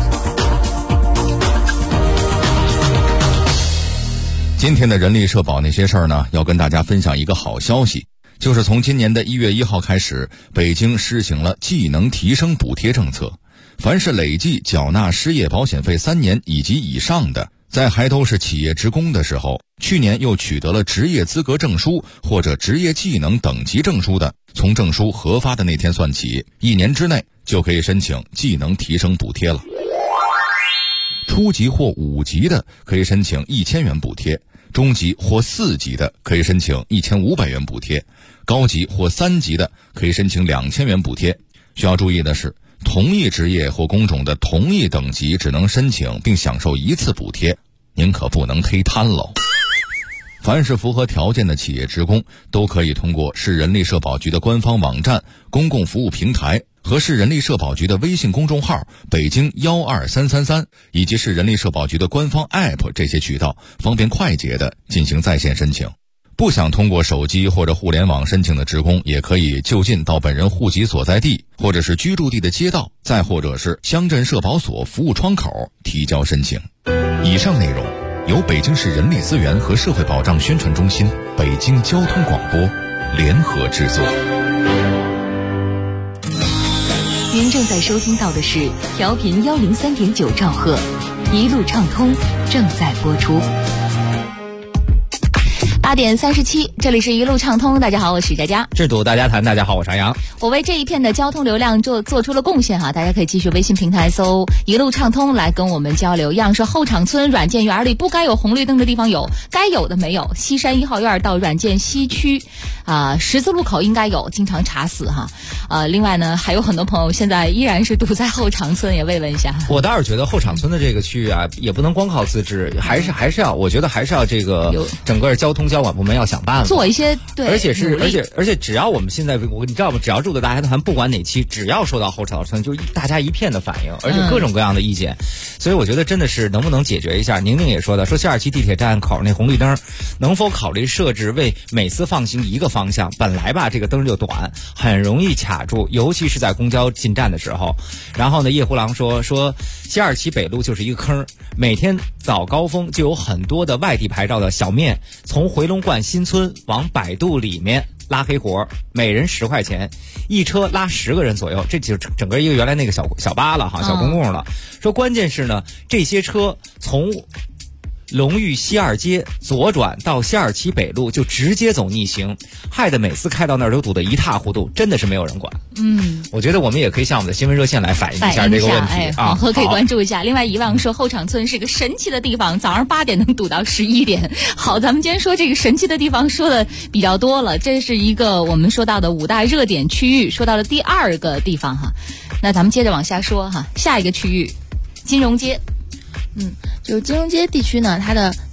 今天的人力社保那些事儿呢，要跟大家分享一个好消息，就是从今年的1月1号开始，北京施行了技能提升补贴政策。凡是累计缴纳失业保险费3年以及以上的，在还都是企业职工的时候，去年又取得了职业资格证书或者职业技能等级证书的，从证书核发的那天算起，1年之内就可以申请技能提升补贴了。初级或5级的可以申请1000元补贴，中级或4级的可以申请1500元补贴，高级或3级的可以申请2000元补贴。需要注意的是，同一职业或工种的同一等级只能申请并享受1次补贴，您可不能忒贪喽。凡是符合条件的企业职工都可以通过市人力社保局的官方网站、公共服务平台和市人力社保局的微信公众号北京12333以及市人力社保局的官方 App 这些渠道，方便快捷的进行在线申请。不想通过手机或者互联网申请的职工，也可以就近到本人户籍所在地或者是居住地的街道，再或者是乡镇社保所服务窗口提交申请。以上内容由北京市人力资源和社会保障宣传中心、北京交通广播联合制作。 您正在收听到的是调频103.9兆赫，一路畅通正在播出。 8点37，这里是一路畅通。大家好，我是佳佳。 制度大家谈，大家好，我是杨洋。 我为这一片的交通流量做出了贡献哈，大家可以继续微信平台搜一路畅通来跟我们交流。样说后场村软件园里不该有红绿灯的地方有，该有的没有。西山1号院到软件西区十字路口应该有，经常查死哈。另外呢，还有很多朋友现在依然是堵在后场村，也慰问一下。 我倒是觉得后场村的这个区域啊，也不能光靠自治，还是要，我觉得还是要这个整个交通交管部门要想办法做一些对， 而且只要我们现在你知道吗？只要住的大家团不管哪期，只要说到后场村，就大家一片的反应，而且各种各样的意见。所以我觉得真的是能不能解决一下？宁宁也说的，说72期地铁站口那红绿灯能否考虑设置为每次放行一个方向？本来吧这个灯就短，很容易卡住，尤其是在公交进站的时候。然后呢，叶胡狼说72期北路就是一个坑，每天早高峰就有很多的外地牌照的小面从回龙观新村往百度里面拉黑活，每人10块钱，一车拉10个人左右，这就整个一个原来那个小巴了哈，小公共了。说关键是呢，这些车从龙玉西二街左转到72期北路就直接走逆行，害得每次开到那儿都堵得一塌糊涂，真的是没有人管。我觉得我们也可以向我们的新闻热线来反映一下这个问题啊， 可以关注一下。另外遗忘说后场村是个神奇的地方，早上8点能堵到11点。好，咱们今天说这个神奇的地方说的比较多了，这是一个我们说到的5大热点区域，说到了第2个地方哈。那咱们接着往下说哈，下一个区域金融街。 就是金融街地区呢，它的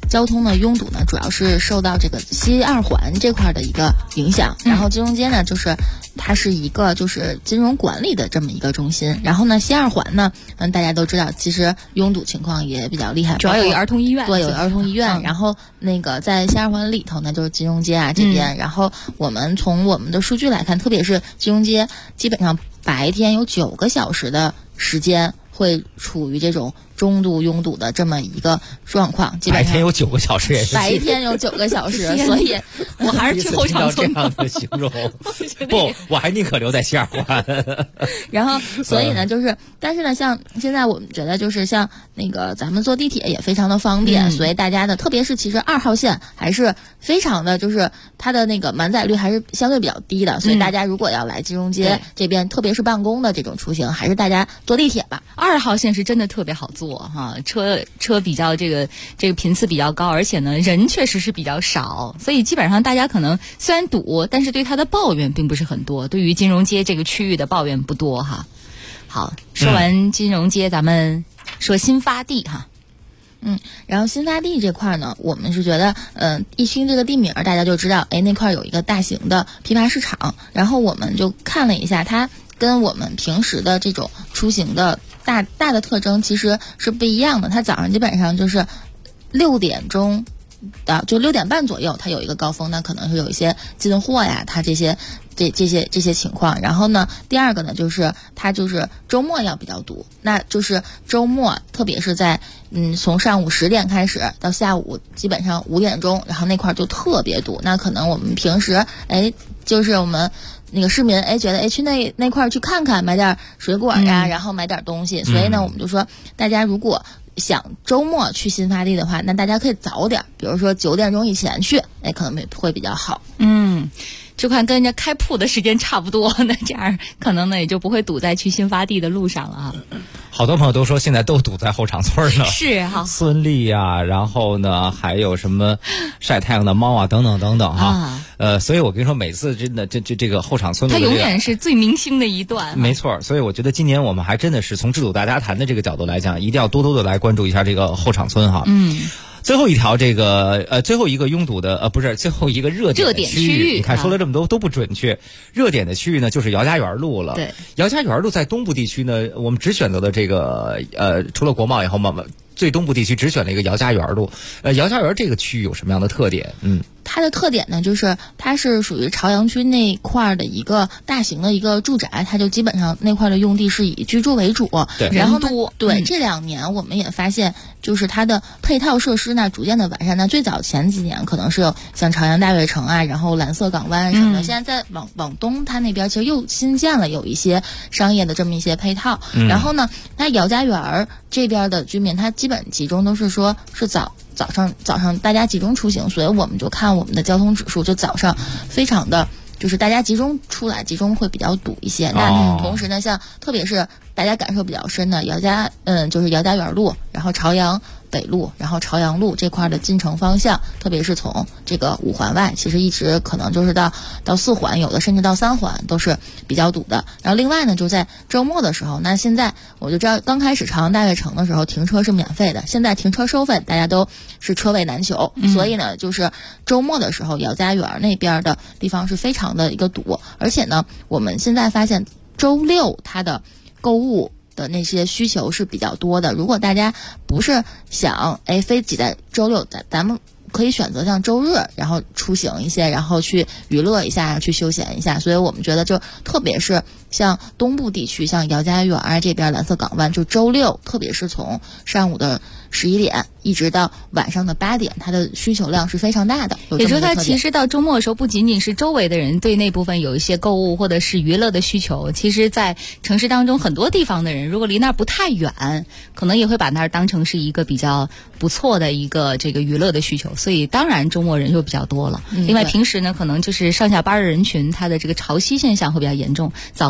交通的拥堵呢，主要是受到这个西二环这块的一个影响。然后金融街呢，就是它是一个就是金融管理的这么一个中心。然后呢，西二环呢，大家都知道，其实拥堵情况也比较厉害， 主要有一个儿童医院， 对，有儿童医院。然后那个在西二环里头呢，就是金融街啊这边。然后我们从我们的数据来看，特别是金融街，基本上白天有9个小时的时间会处于这种中度拥堵的这么一个状况。基本上白天有9个小时也是。 白天有9个小时，所以我还是去后场村这样的形容。不，我还宁可留在西二环。 然后，所以呢，就是，但是呢，像现在我们觉得，就是像那个咱们坐地铁也非常的方便，所以大家的，特别是其实2号线还是非常的，就是它的那个满载率还是相对比较低的，所以大家如果要来金融街这边，特别是办公的这种出行，还是大家坐地铁吧。 2号线是真的特别好坐哈，车比较这个频次比较高，而且呢人确实是比较少，所以基本上大家可能虽然堵，但是对它的抱怨并不是很多，对于金融街这个区域的抱怨不多哈。好，说完金融街，咱们说新发地哈。 然后新发地这块呢，我们是觉得，一听这个地名，大家就知道，那块有一个大型的批发市场。然后我们就看了一下，它跟我们平时的这种出行的大的特征其实是不一样的。它早上基本上就是6点钟就6点半左右，它有一个高峰，那可能是有一些进货呀，它这些情况。然后呢，第二个呢，就是它就是周末要比较堵，那就是周末，特别是在从上午10点开始到下午基本上5点钟，然后那块就特别堵。那可能我们平时就是我们那个市民觉得去那块去看看，买点水果呀，然后买点东西。所以呢，我们就说大家如果想周末去新发地的话，那大家可以早点，比如说9点钟以前去，可能会比较好。 就看跟人家开铺的时间差不多，那这样可能呢也就不会堵在去新发地的路上了啊。 好多朋友都说现在都堵在后场村呢， 是哈， 孙俪啊，然后呢还有什么晒太阳的猫啊，等等等等哈。所以我跟你说，每次真的这个后场村它永远是最明星的一段。 没错，所以我觉得今年我们还真的是从制度大家谈的这个角度来讲，一定要多多的来关注一下这个后场村哈。最后一条最后一个拥堵的不是最后一个热点区域，你看说了这么多都不准确。热点的区域呢，就是姚家园路了。 对， 姚家园路在东部地区呢，我们只选择了这个除了国贸以后嘛，最东部地区只选了一个姚家园路。姚家园这个区域有什么样的特点？ 它的特点呢，就是它是属于朝阳区那块的一个大型的一个住宅，它就基本上那块的用地是以居住为主。 对， 然后呢，对，这2年我们也发现，就是它的配套设施呢逐渐的完善。那最早前几年可能是有像朝阳大悦城啊，然后蓝色港湾什么的。现在在往东，它那边其实又新建了有一些商业的这么一些配套。然后呢，那姚家园这边的居民，他基本集中都是说是早上大家集中出行，所以我们就看我们的交通指数，就早上非常的就是大家集中出来，集中会比较堵一些。那同时呢，像特别是大家感受比较深的就是姚家园路，然后朝阳北路，然后朝阳路这块的进城方向，特别是从这个5环外，其实一直可能就是到4环，有的甚至到3环都是比较堵的。然后另外呢，就在周末的时候，那现在我就知道，刚开始朝阳大悦城的时候停车是免费的，现在停车收费，大家都是车位难求。所以呢，就是周末的时候，姚家园那边的地方是非常的一个堵。而且呢，我们现在发现周6它的购物的那些需求是比较多的。如果大家不是想非挤在周6，咱们可以选择像周日，然后出行一些，然后去娱乐一下，去休闲一下。所以我们觉得就特别是像东部地区，像姚家园这边蓝色港湾，就周6，特别是从上午的11点一直到晚上的8点，它的需求量是非常大的。 也就是它其实到周末的时候，不仅仅是周围的人对那部分有一些购物或者是娱乐的需求，其实在城市当中很多地方的人，如果离那儿不太远，可能也会把那儿当成是一个比较不错的一个这个娱乐的需求。所以当然周末人就比较多了。另外平时呢，可能就是上下班的人群，它的这个潮汐现象会比较严重，早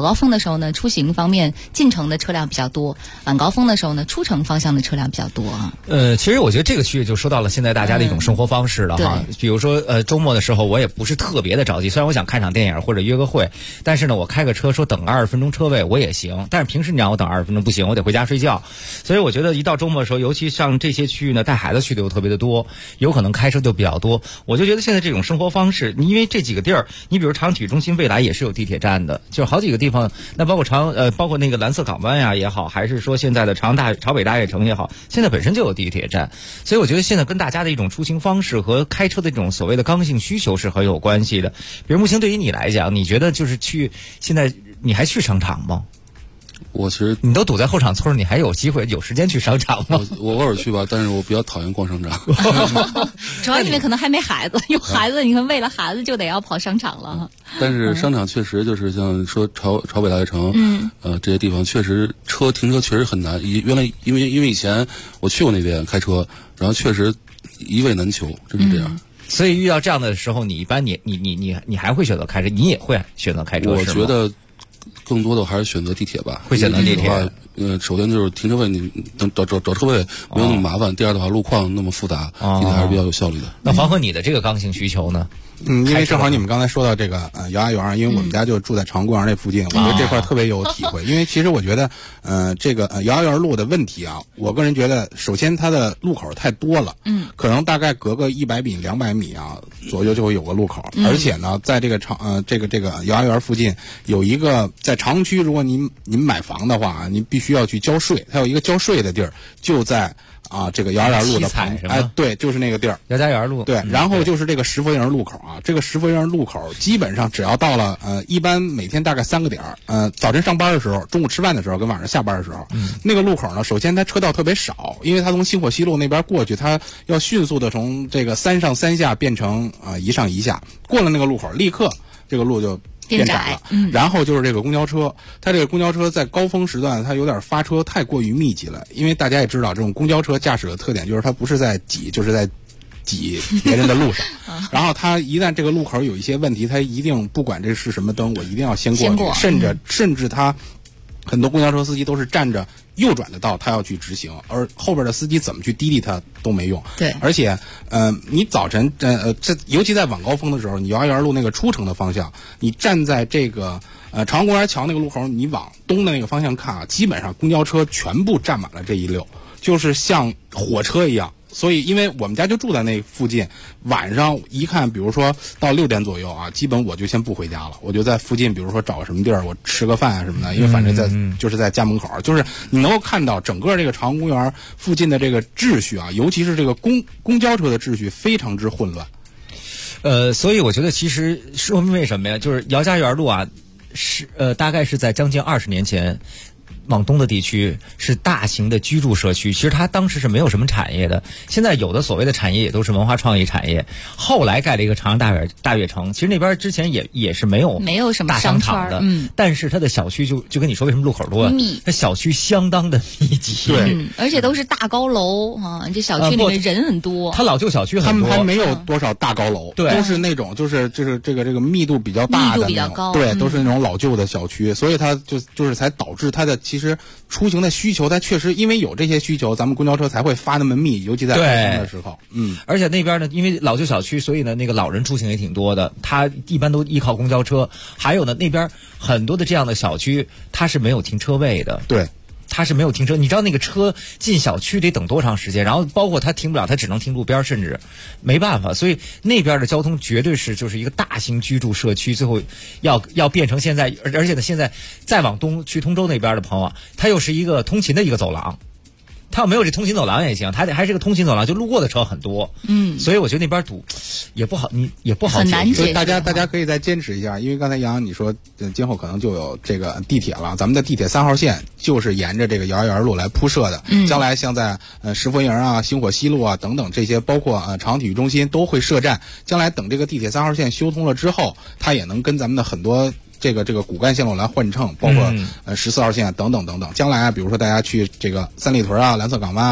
高峰的时候呢，出行方面进城的车辆比较多；晚高峰的时候呢，出城方向的车辆比较多啊。 其实我觉得这个区域就说到了现在大家的一种生活方式了哈。比如说周末的时候，我也不是特别的着急，虽然我想看场电影或者约个会，但是呢，我开个车说等个20分钟车位我也行。但是平时你让我等20分钟不行，我得回家睡觉。所以我觉得一到周末的时候，尤其像这些区域呢，带孩子去的又特别的多，有可能开车就比较多。我就觉得现在这种生活方式，因为这几个地儿，你比如长安体育中心未来也是有地铁站的，就是好几个地方，那包括包括那个蓝色港湾呀也好，还是说现在的朝北大悦城也好，现在本身就有地铁站。所以我觉得现在跟大家的一种出行方式和开车的这种所谓的刚性需求是很有关系的。比如木星，对于你来讲，你觉得就是现在你还去商场吗？ 我其实你都堵在后场村，你还有机会有时间去商场吗？ 我偶尔去吧，但是我比较讨厌逛商场。 主要因为可能还没孩子，有孩子你看为了孩子就得要跑商场了。 但是商场确实就是像说朝北大悦城，这些地方确实停车确实很难。原来因为以前我去过那边开车，然后确实一位难求，真是这样。 所以遇到这样的时候，你一般你还会选择开车？你也会选择开车？ 我觉得更多的还是选择地铁吧。 会选择地铁？ 首先就是停车位，你找车位没有那么麻烦。第二的话，路况那么复杂，地铁还是比较有效率的。 那黄河，你的这个刚性需求呢？ 因为正好你们刚才说到这个姚家园，因为我们家就住在长安公园那附近，我觉得这块特别有体会。因为其实我觉得，这个姚家园路的问题啊，我个人觉得，首先它的路口太多了，可能大概隔个100米、200米啊左右就会有个路口，而且呢，在这个这个姚家园附近有一个在长安区，如果您买房的话，您必须要去交税，它有一个交税的地儿，就在这个姚家园路的旁，对，就是那个地儿， 姚家园路， 对，然后就是这个石佛营路口啊，这个石佛营路口基本上只要到了一般每天大概3个点早晨上班的时候，中午吃饭的时候，跟晚上下班的时候，那个路口呢，首先它车道特别少，因为它从星火西路那边过去，它要迅速的从这个3上3下变成1上1下，过了那个路口，立刻这个路就变窄了，然后就是这个公交车，它这个公交车在高峰时段它有点发车太过于密集了，因为大家也知道这种公交车驾驶的特点就是它不是在挤，就是在挤别人的路上，然后它一旦这个路口有一些问题，它一定不管这是什么灯，我一定要先过去，甚至它很多公交车司机都是站着右转的道，他要去直行，而后边的司机怎么去滴滴他都没用。 对， 而且你早晨尤其在晚高峰的时候，你姚家园路那个出城的方向，你站在这个长安公园桥那个路口，你往东的那个方向看啊，基本上公交车全部占满了这一溜，就是像火车一样。所以因为我们家就住在那附近，晚上一看，比如说到6点左右啊，基本我就先不回家了，我就在附近比如说找个什么地儿我吃个饭啊什么的，因为反正就是在家门口，就是你能够看到整个这个长安公园附近的这个秩序啊，尤其是这个公交车的秩序非常之混乱。 所以我觉得其实说明为什么呀，就是姚家园路啊，是大概是在将近20年前往东的地区是大型的居住社区，其实它当时是没有什么产业的，现在有的所谓的产业也都是文化创意产业。后来盖了一个长安大悦城，其实那边之前也是没有什么大商场的，但是它的小区就跟你说为什么路口多，它小区相当的密集， 对， 而且都是大高楼啊，这小区里面人很多。 它老旧小区很多， 他们还没有多少大高楼， 对， 都是那种就是这个密度比较大的， 密度比较高， 对，都是那种老旧的小区，所以它就是才导致它的其实出行的需求，它确实因为有这些需求，咱们公交车才会发那么密，尤其在晚上的时候。 而且那边呢，因为老旧小区，所以呢，那个老人出行也挺多的，他一般都依靠公交车。还有呢，那边很多的这样的小区，它是没有停车位的。 对。 它是没有停车，你知道那个车进小区得等多长时间？然后包括它停不了，它只能停路边，甚至没办法。所以那边的交通绝对是就是一个大型居住社区，最后要变成现在，而且呢，现在再往东去通州那边的朋友，它又是一个通勤的一个走廊。它要没有这通勤走廊也行，它还是个通勤走廊，就路过的车很多。所以我觉得那边堵也不好，也不好很难解决。 大家可以再坚持一下，因为刚才杨你说今后可能就有这个地铁了，咱们的地铁3号线就是沿着这个姚家园路来铺设的。将来像在石佛营啊、星火西路啊等等这些，包括长安体育中心都会设站。将来等这个地铁3号线修通了之后，它也能跟咱们的很多这个骨干线路来换乘，包括14号线等等等等。将来啊，比如说大家去这个三里屯啊、蓝色港湾啊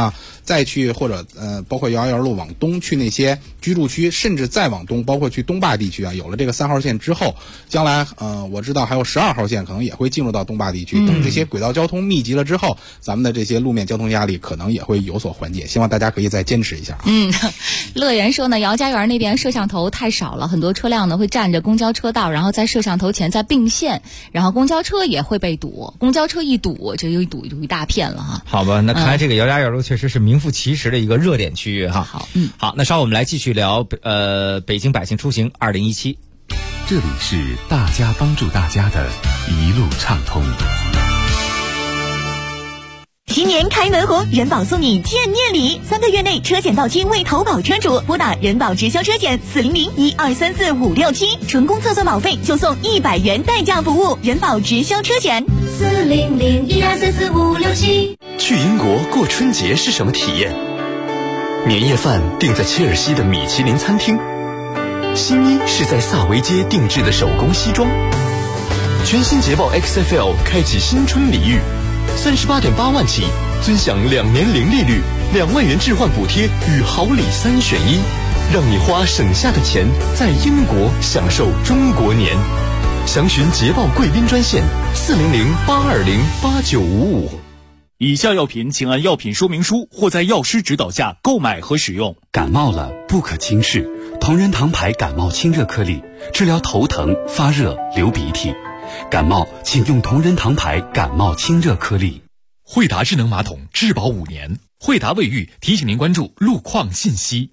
再去或者包括111路往东去那些居住区，甚至再往东，包括去东坝地区啊，有了这个3号线之后，将来我知道还有12号线可能也会进入到东坝地区。等这些轨道交通密集了之后，咱们的这些路面交通压力可能也会有所缓解。希望大家可以再坚持一下。 乐园说呢，姚家园那边摄像头太少了，很多车辆呢会占着公交车道，然后在摄像头前再并线，然后公交车也会被堵，公交车一堵就一堵一大片了哈。 好吧，那看来这个姚家园路确实是名副其实的一个热点区域哈。好，那稍后我们来继续聊北京百姓出行2017。 这里是大家帮助大家的一路畅通。 新年开门红，人保送你见面礼，3个月内车险到期未投保车主，拨打人保直销车险400-1234567，纯公测算保费就送100元代驾服务。人保直销车险 400-1234567。 去英国过春节是什么体验？年夜饭订在切尔西的米其林餐厅，新衣是在萨维街定制的手工西装。全新捷豹 XFL 开启新春礼遇，38.8万起，尊享2年零利率，2万元置换补贴与好礼3选1，让你花省下的钱在英国享受中国年。详询捷豹贵宾专线400-820-8955。 以下药品请按药品说明书或在药师指导下购买和使用。 感冒了不可轻视，同仁堂牌感冒清热颗粒，治疗头疼、发热、流鼻涕。感冒请用同仁堂牌感冒清热颗粒。 惠达智能马桶质保5年。惠达卫浴提醒您关注路况信息。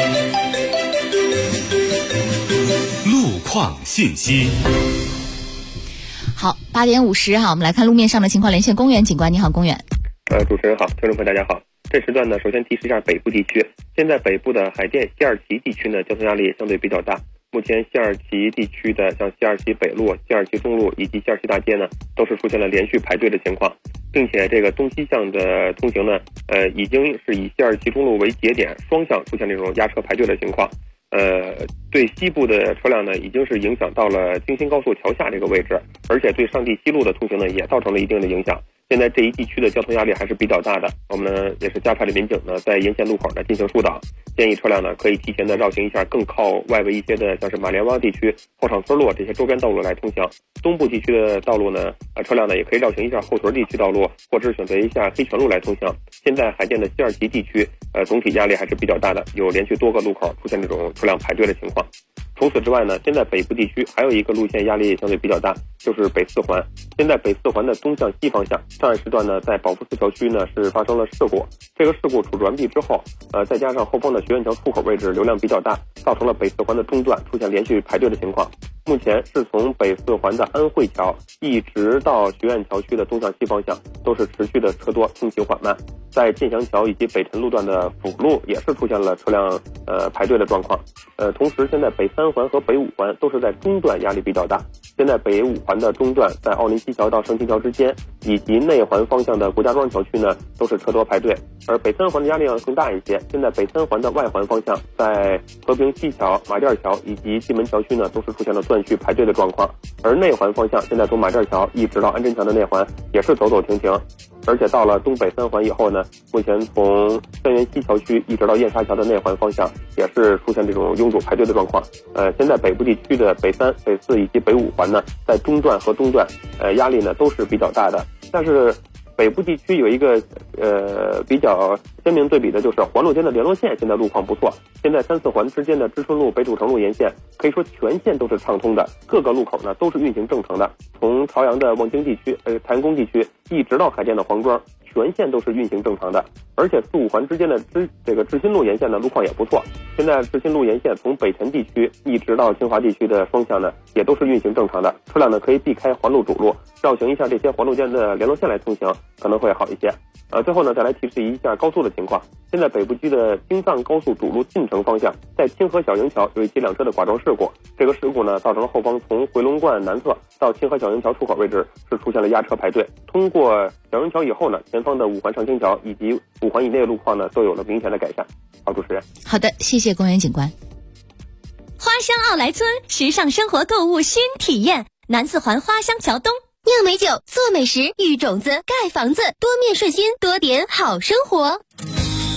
路况信息。 好，8点50哈，我们来看路面上的情况，连线公园警官。你好，公园。 主持人好，听众朋友大家好。这时段呢，首先提示一下北部地区，现在北部的海淀西二旗地区呢，交通压力相对比较大。目前西二旗地区的像西二旗北路、西二旗中路以及西二旗大街呢，都是出现了连续排队的情况，并且这个东西向的通行呢，已经是以西二旗中路为节点，双向出现这种压车排队的情况。对西部的车辆呢，已经是影响到了京新高速桥下这个位置，而且对上地西路的通行呢，也造成了一定的影响。现在这一地区的交通压力还是比较大的，我们呢也是加派了民警呢在沿线路口呢进行疏导，建议车辆呢可以提前的绕行一下更靠外围一些的像是马连洼地区、后场村路这些周边道路来通行。东部地区的道路呢，车辆呢也可以绕行一下后屯地区道路，或者是选择一下黑泉路来通行。现在海淀的西二旗地区，总体压力还是比较大的，有连续多个路口出现这种车辆排队的情况。除此之外呢，现在北部地区还有一个路线压力相对比较大，就是北四环。现在北四环的东向西方向，上一时段呢，在保福寺桥区呢是发生了事故。这个事故处置完毕之后，再加上后方的学院桥出口位置流量比较大，造成了北四环的中段出现连续排队的情况。目前是从北四环的安慧桥一直到学院桥区的东向西方向，都是持续的车多，通行缓慢。在建祥桥以及北辰路段的辅路也是出现了车辆排队的状况。同时现在北三环和北五环都是在中段压力比较大。现在北五环的中段在奥林西桥到盛京桥之间，以及内环方向的国家庄桥区呢，都是车多排队。而北三环的压力要更大一些，现在北三环的外环方向，在和平西桥、马甸桥以及西门桥区呢，都是出现了断续排队的状况。而内环方向，现在从马甸桥一直到安贞桥的内环也是走走停停。而且到了东北三环以后呢，目前从三元西桥区一直到燕莎桥的内环方向也是出现这种拥堵排队的状况。现在北部地区的北三、北四以及北五环呢，在中段和东段压力呢都是比较大的。但是北部地区有一个比较鲜明对比的，就是环路间的联络线现在路况不错。现在3、4环之间的知春路、北主城路沿线可以说全线都是畅通的，各个路口呢都是运行正常的。从朝阳的望京地区、太阳宫地区一直到海淀的黄庄，全线都是运行正常的。而且4、5环之间的这个知新路沿线的路况也不错。现在知新路沿线从北辰地区一直到清华地区的双向呢，也都是运行正常的。车辆呢可以避开环路主路，绕行一下这些环路间的联络线来通行，可能会好一些。最后呢，再来提示一下高速的情况。现在北部区的京藏高速主路进城方向，在清河小营桥有一起2车的剐撞事故。这个事故呢，造成了后方从回龙观南侧到清河小营桥出口位置是出现了压车排队。通过小营桥以后呢，前方的5环上清桥以及5环以内的路况呢，都有了明显的改善。好，主持人。 好的，谢谢公园警官。 花香奥莱村，时尚生活购物新体验，南四环花香桥东。酿美酒，做美食，育种子，盖房子，多面顺心，多点好生活。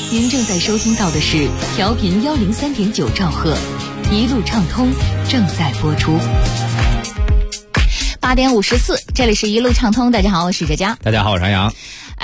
您正在收听到的是调频103.9兆赫，一路畅通正在播出。 8点54，这里是一路畅通。大家好，我是哲佳。 大家好，我是杨洋。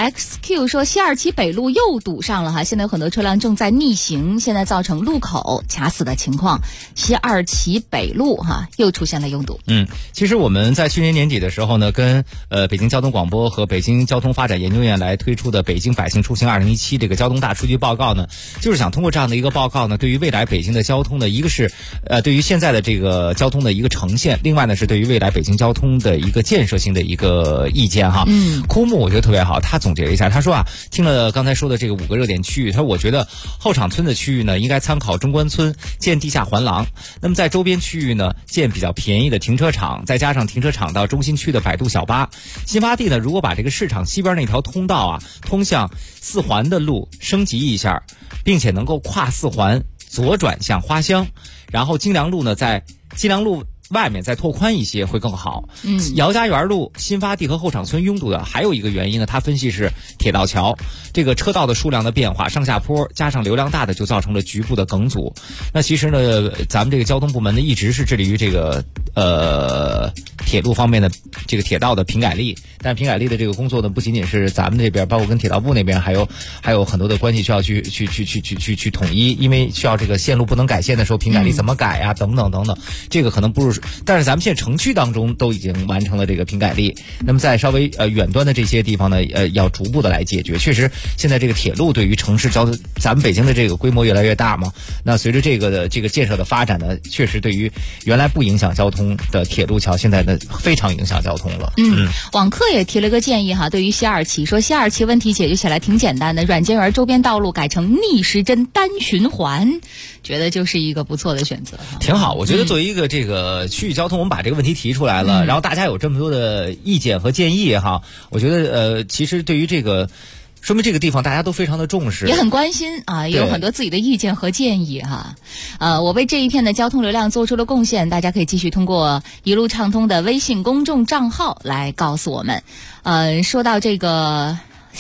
XQ 说西二旗北路又堵上了哈，现在有很多车辆正在逆行，现在造成路口卡死的情况。西二旗北路哈又出现了拥堵。 其实我们在去年年底的时候呢，跟北京交通广播和北京交通发展研究院来推出的北京百姓出行2017这个交通大数据报告呢，就是想通过这样的一个报告呢，对于未来北京的交通的一个是对于现在的这个交通的一个呈现，另外呢是对于未来北京交通的一个建设性的一个意见哈。枯木我觉得特别好，他总结了一下，他说听了刚才说的这个5个热点区域，他说我觉得后场村的区域呢，应该参考中关村建地下环廊，那么在周边区域呢，建比较便宜的停车场，再加上停车场到中心区的摆渡小巴。新发地呢，如果把这个市场西边那条通道通向4环的路升级一下，并且能够跨4环左转向花乡，然后金良路呢，在金良路外面再拓宽一些会更好。姚家园路、新发地和后场村拥堵的还有一个原因呢，他分析是铁道桥这个车道的数量的变化，上下坡加上流量大的就造成了局部的梗阻。那其实呢，咱们这个交通部门呢一直是致力于这个铁路方面的这个铁道的平改力，但平改力的这个工作呢，不仅仅是咱们这边，包括跟铁道部那边还有很多的关系需要去统一，因为需要这个线路不能改线的时候，平改力怎么改等等等等，这个可能不是。但是咱们现在城区当中都已经完成了这个平改力，那么在稍微远端的这些地方呢，要逐步的来解决。确实，现在这个铁路对于城市交通，咱们北京的这个规模越来越大嘛，那随着这个建设的发展呢，确实对于原来不影响交通的铁路桥，现在呢非常影响交通了。 网客也提了个建议哈，对于西二旗说西二旗问题解决起来挺简单的，软件园周边道路改成逆时针单循环，觉得就是一个不错的选择。 挺好，我觉得作为一个这个区域交通，我们把这个问题提出来了，然后大家有这么多的意见和建议哈，我觉得其实对于这个，说明这个地方大家都非常的重视， 也很关心也有很多自己的意见和建议哈。我为这一片的交通流量做出了贡献，大家可以继续通过一路畅通的微信公众账号来告诉我们。说到这个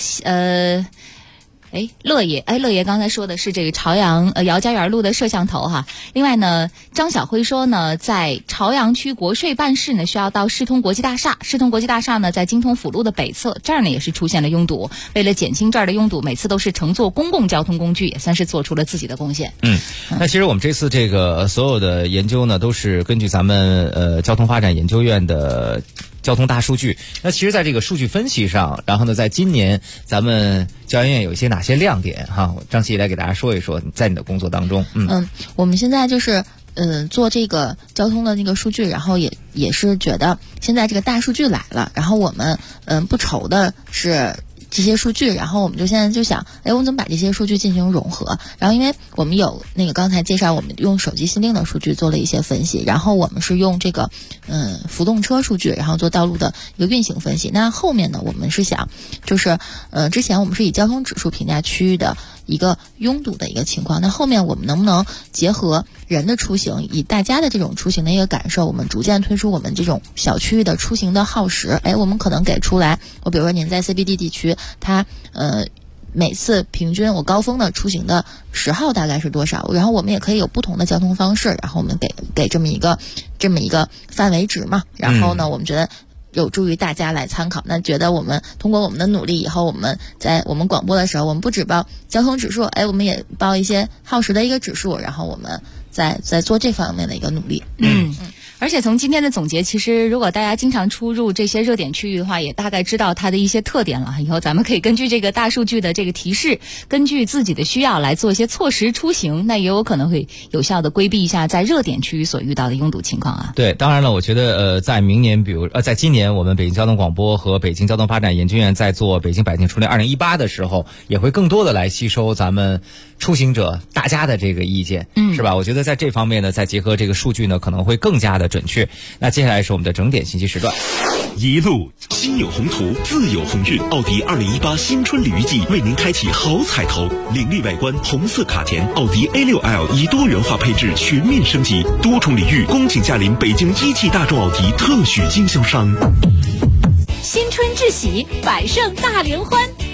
乐爷刚才说的是这个朝阳姚家园路的摄像头哈。另外呢，张晓辉说呢，在朝阳区国税办事呢，需要到世通国际大厦。世通国际大厦呢，在京通辅路的北侧，这儿呢也是出现了拥堵。为了减轻这儿的拥堵，每次都是乘坐公共交通工具，也算是做出了自己的贡献。 那其实我们这次这个所有的研究呢，都是根据咱们交通发展研究院的交通大数据。那其实在这个数据分析上，然后呢，在今年咱们教研院有一些哪些亮点哈？张琪来给大家说一说，在你的工作当中。 我们现在就是做这个交通的那个数据，然后也是觉得现在这个大数据来了，然后我们不愁的是这些数据，然后我们就现在就想，我们怎么把这些数据进行融合？然后因为我们有那个刚才介绍，我们用手机限定的数据做了一些分析，然后我们是用这个浮动车数据，然后做道路的一个运行分析。那后面呢，我们是想就是之前我们是以交通指数评价区域的一个拥堵的一个情况，那后面我们能不能结合人的出行，以大家的这种出行的一个感受，我们逐渐推出我们这种小区域的出行的耗时。我们可能给出来，我比如说您在 CBD 地区，它每次平均我高峰的出行的时耗大概是多少，然后我们也可以有不同的交通方式，然后我们给这么一个范围值嘛，然后呢，我们觉得有助于大家来参考。那觉得我们通过我们的努力，以后我们在我们广播的时候，我们不只报交通指数，我们也报一些耗时的一个指数，然后我们在做这方面的一个努力。 而且从今天的总结，其实如果大家经常出入这些热点区域的话，也大概知道它的一些特点了。以后咱们可以根据这个大数据的这个提示，根据自己的需要来做一些错时出行，那也有可能会有效的规避一下在热点区域所遇到的拥堵情况啊。 对，当然了，我觉得在明年，在今年我们北京交通广播和北京交通发展研究院在做北京百姓出行2018的时候，也会更多的来吸收咱们出行者大家的这个意见，是吧？我觉得在这方面呢，再结合这个数据呢，可能会更加的准确。那接下来是我们的整点信息时段。 一路心有宏图，自有鸿运。奥迪2018新春鲤鱼季为您开启好彩头，凌厉外观，红色卡钿，奥迪 A6L 以多元化配置全面升级，多重礼遇，恭请驾临北京一汽大众奥迪特许经销商。 新春至喜，百胜大联欢。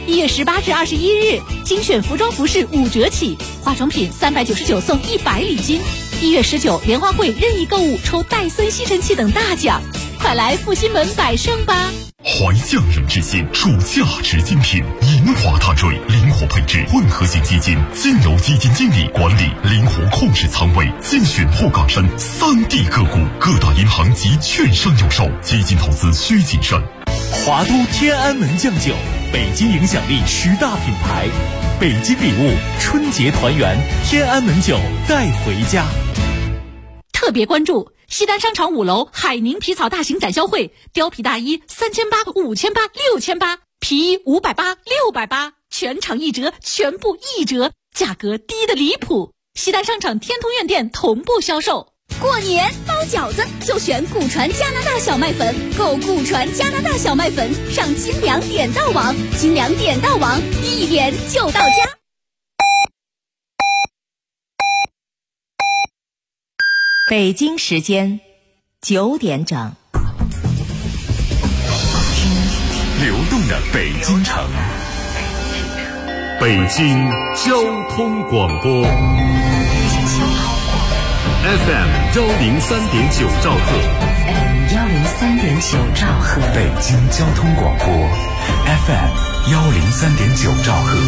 1月18至21日，精选服装服饰5折起，化妆品399送100礼金。1月19，莲花会任意购物抽戴森吸尘器等大奖，快来复兴门百盛吧！ 怀匠人之心，出价值精品，银华坦锐，灵活配置，混合型基金，经由基金经理管理，灵活控制仓位，精选后港深3D 个股，各大银行及券商有售，基金投资需谨慎。 华都天安门酱酒，北京影响力10大品牌，北京礼物，春节团圆，天安门酒带回家。 特别关注西单商场5楼海宁皮草大型展销会，貂皮大衣3800、5800、6800，皮衣580、680，全场1折，全部1折，价格低得离谱。西单商场天通苑店同步销售。 过年包饺子就选古传加拿大小麦粉，购古传加拿大小麦粉上精粮点到网，精粮点到网，1点就到家。 北京时间9点整， 流动的北京城，北京交通广播 FM 103.9兆赫 FM 103.9兆赫， 北京交通广播 FM 103.9兆赫。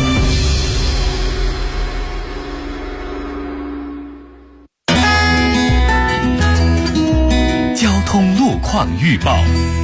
交通路况预报。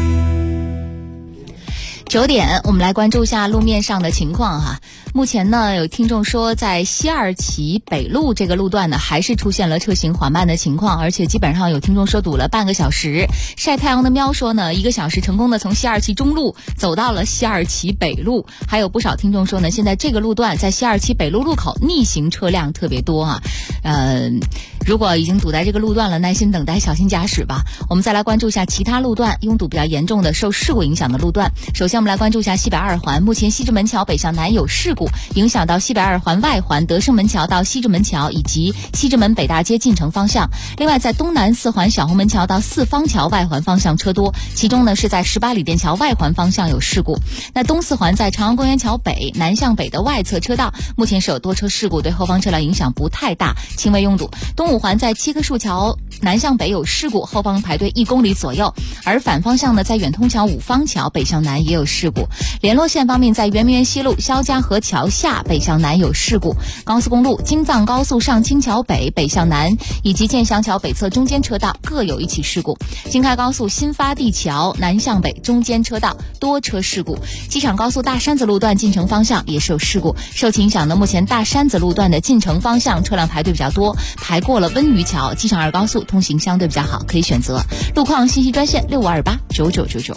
9点，我们来关注一下路面上的情况哈。目前呢，有听众说在西二旗北路这个路段呢，还是出现了车行缓慢的情况，而且基本上有听众说堵了半个小时。晒太阳的喵说呢，1个小时成功的从西二旗中路走到了西二旗北路。还有不少听众说呢，现在这个路段在西二旗北路路口逆行车辆特别多啊。如果已经堵在这个路段了，耐心等待，小心驾驶吧。我们再来关注一下其他路段拥堵比较严重的受事故影响的路段。首先我们来关注一下西北二环，目前西直门桥北向南有事故，影响到西北二环外环德胜门桥到西直门桥以及西直门北大街进城方向。另外在东南4环小红门桥到四方桥外环方向车多，其中呢是在18里店桥外环方向有事故。那东4环在长阳公园桥北南向北的外侧车道目前是有多车事故，对后方车辆影响不太大，轻微拥堵。东5环在7棵树桥南向北有事故，后方排队1公里左右。而反方向呢，在远通桥五方桥北向南也有事故。联络线方面，在圆明园西路肖家河桥下北向南有事故。高速公路京藏高速上清桥北北向南以及建祥桥北侧中间车道各有1起事故。京开高速新发地桥南向北中间车道多车事故。机场高速大山子路段进城方向也是有事故，受其影响呢，目前大山子路段的进城方向车辆排队比较多，排过了温榆桥。机场2高速通行相对比较好，可以选择。路况信息专线65289999。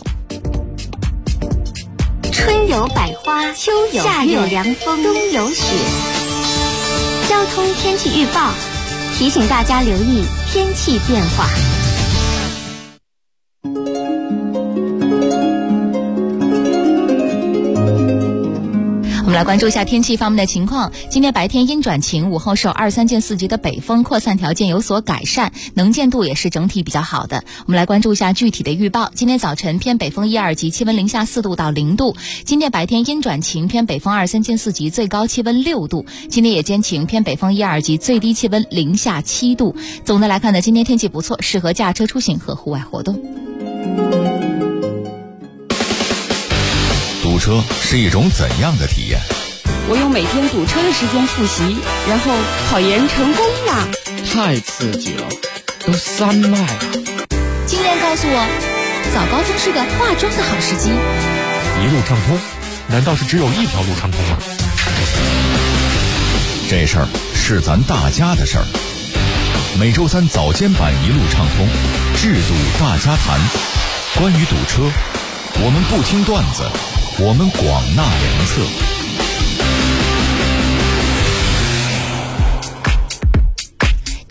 春有百花，秋有夏有凉风，冬有雪。交通天气预报提醒大家留意天气变化。 我们来关注一下天气方面的情况。今天白天阴转晴，午后受23件4级的北风扩散条件有所改善，能见度也是整体比较好的。我们来关注一下具体的预报。今天早晨偏北风1、2级，气温零下4度到0度。今天白天阴转晴，偏北风23件4级，最高气温6度。今天夜间晴，偏北风1、2级，最低气温零下7度。总的来看呢，今天天气不错，适合驾车出行和户外活动。 堵车是一种怎样的体验？ 我用每天堵车的时间复习，然后考研成功了。 太刺激了，都3迈了。 经验告诉我，早高峰是个化妆的好时机。 一路畅通，难道是只有一条路畅通吗？ 这事儿是咱大家的事儿。每周3早间版一路畅通，制堵大家谈。关于堵车，我们不听段子，我们广纳良策。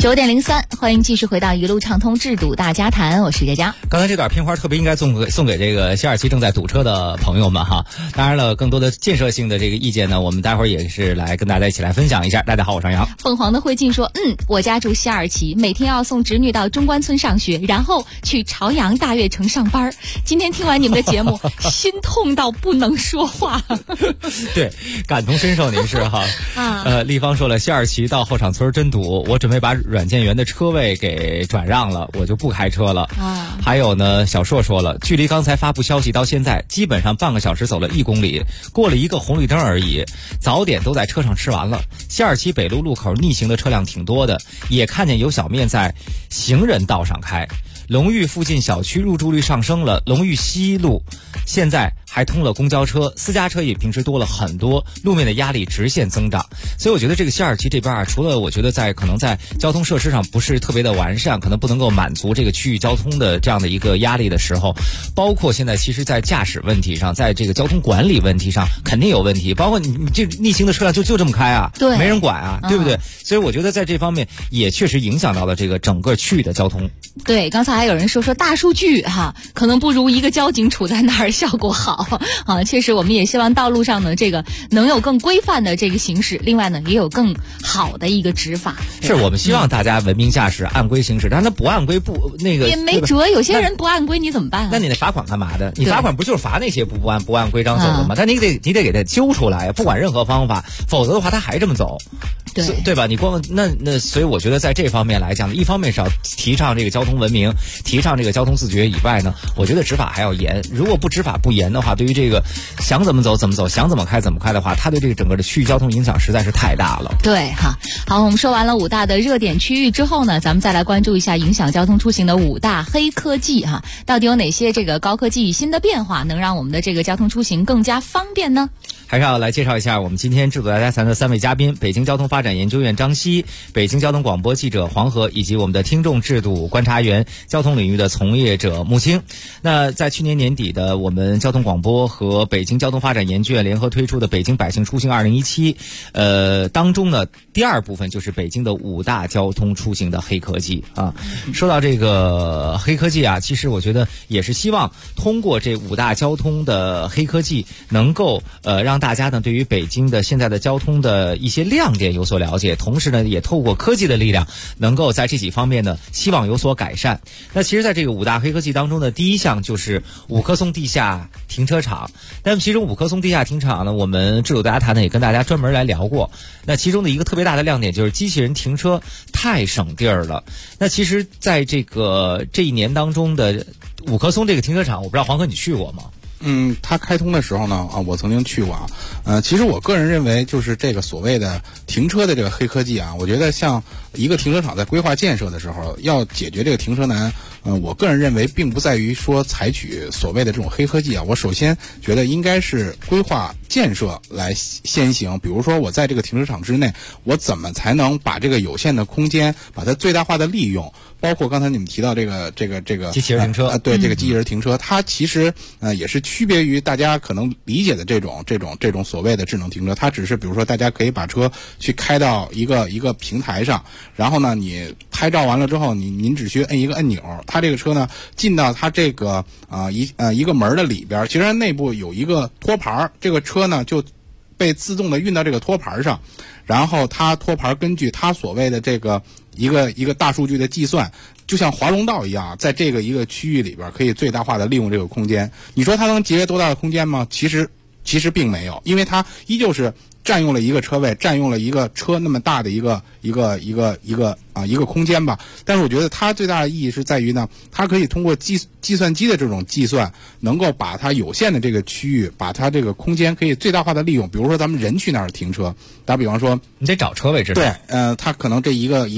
9:03，欢迎继续回到一路畅通智堵大家谈，我是佳佳。 刚才这段片花特别应该送给这个西二旗正在堵车的朋友们哈。当然了，更多的建设性的这个意见呢，我们待会儿也是来跟大家一起来分享一下。大家好，我是杨洋。 凤凰的慧静说，我家住西二旗，每天要送侄女到中关村上学，然后去朝阳大悦城上班。今天听完你们的节目，心痛到不能说话。 对，感同身受您是哈。立方说了，西二旗到后场村真堵，我准备把软件园的车位给转让了，我就不开车了。还有呢，小硕说了，距离刚才发布消息到现在，基本上半个小时走了1公里，过了一个红绿灯而已。早点都在车上吃完了。西二旗北路路口逆行的车辆挺多的，也看见有小面在行人道上开。龙峪附近小区入住率上升了，龙峪西路现在还通了公交车，私家车也平时多了很多，路面的压力直线增长。所以我觉得这个西二旗这边除了我觉得可能在交通设施上不是特别的完善，可能不能够满足这个区域交通的这样的一个压力的时候，包括现在其实在驾驶问题上，在这个交通管理问题上肯定有问题，包括你这逆行的车辆就这么开啊， 对， 没人管啊，对不对？所以我觉得在这方面也确实影响到了这个整个区域的交通。 对，刚才还有人说大数据可能不如一个交警处在那儿效果好啊。确实，我们也希望道路上呢，这个能有更规范的这个行驶，另外呢，也有更好的一个执法。 是我们希望大家文明驾驶，按规行驶，但是他不按规也没辙。有些人不按规，你怎么办那你得罚款干嘛的？你罚款不就是罚那些不按规章走的吗？但你得给他揪出来，不管任何方法，否则的话他还这么走。对吧？你光那，所以我觉得在这方面来讲，一方面是要提倡这个交通文明，提倡这个交通自觉以外呢，我觉得执法还要严。如果不执法不严的话，对于这个想怎么走怎么走，想怎么开怎么开的话，它对这个整个的区域交通影响实在是太大了。 对哈，好，我们说完了5大的热点区域之后呢，咱们再来关注一下影响交通出行的5大黑科技哈，到底有哪些这个高科技新的变化，能让我们的这个交通出行更加方便呢？ 还是要来介绍一下我们今天智堵大家谈的3位嘉宾：北京交通发展研究院张希、北京交通广播记者黄河，以及我们的听众智堵观察员、交通领域的从业者穆青。那在去年年底的我们交通广播和北京交通发展研究院联合推出的《北京百姓出行2017》当中呢，第2部分就是北京的5大交通出行的黑科技啊。说到这个黑科技啊，其实我觉得也是希望通过这5大交通的黑科技，能够让大家呢对于北京的现在的交通的一些亮点有所了解，同时呢也透过科技的力量，能够在这几方面呢希望有所改善。那其实在这个5大黑科技当中的第一项就是5棵松地下停车场。那么其中5棵松地下停车场呢，我们智堵大家谈呢也跟大家专门来聊过。那其中的一个特别大的亮点就是机器人停车太省地儿了。那其实在这一年当中的5棵松这个停车场，我不知道黄哥你去过吗？ 它开通的时候呢，我曾经去过其实我个人认为，就是这个所谓的停车的这个黑科技我觉得像一个停车场在规划建设的时候，要解决这个停车难，我个人认为并不在于说采取所谓的这种黑科技我首先觉得应该是规划建设来先行。比如说我在这个停车场之内，我怎么才能把这个有限的空间把它最大化的利用？包括刚才你们提到这个机器人停车， 对，这个机器人停车，它其实也是区别于大家可能理解的这种所谓的智能停车。它只是比如说大家可以把车去开到一个平台上，然后呢你拍照完了之后，您只需摁一个按钮，它这个车呢进到它这个一个门的里边，其实它内部有一个托盘，这个车呢就被自动的运到这个托盘上，然后它托盘根据它所谓的这个一个大数据的计算，就像华容道一样，在这个一个区域里边可以最大化的利用这个空间。你说它能节约多大的空间吗？其实并没有，因为它依旧是占用了一个车位，占用了一个车那么大的一个空间吧。但是我觉得它最大的意义是在于呢，它可以通过计算机的这种计算，能够把它有限的这个区域，把它这个空间可以最大化的利用。比如说咱们人去那儿停车，打比方说你得找车位置， 对，它可能这一个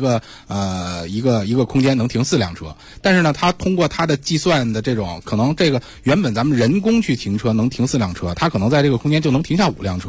空间能停4辆车，但是呢，它通过它的计算的这种，可能这个原本咱们人工去停车能停4辆车，它可能在这个空间就能停下5辆车，而且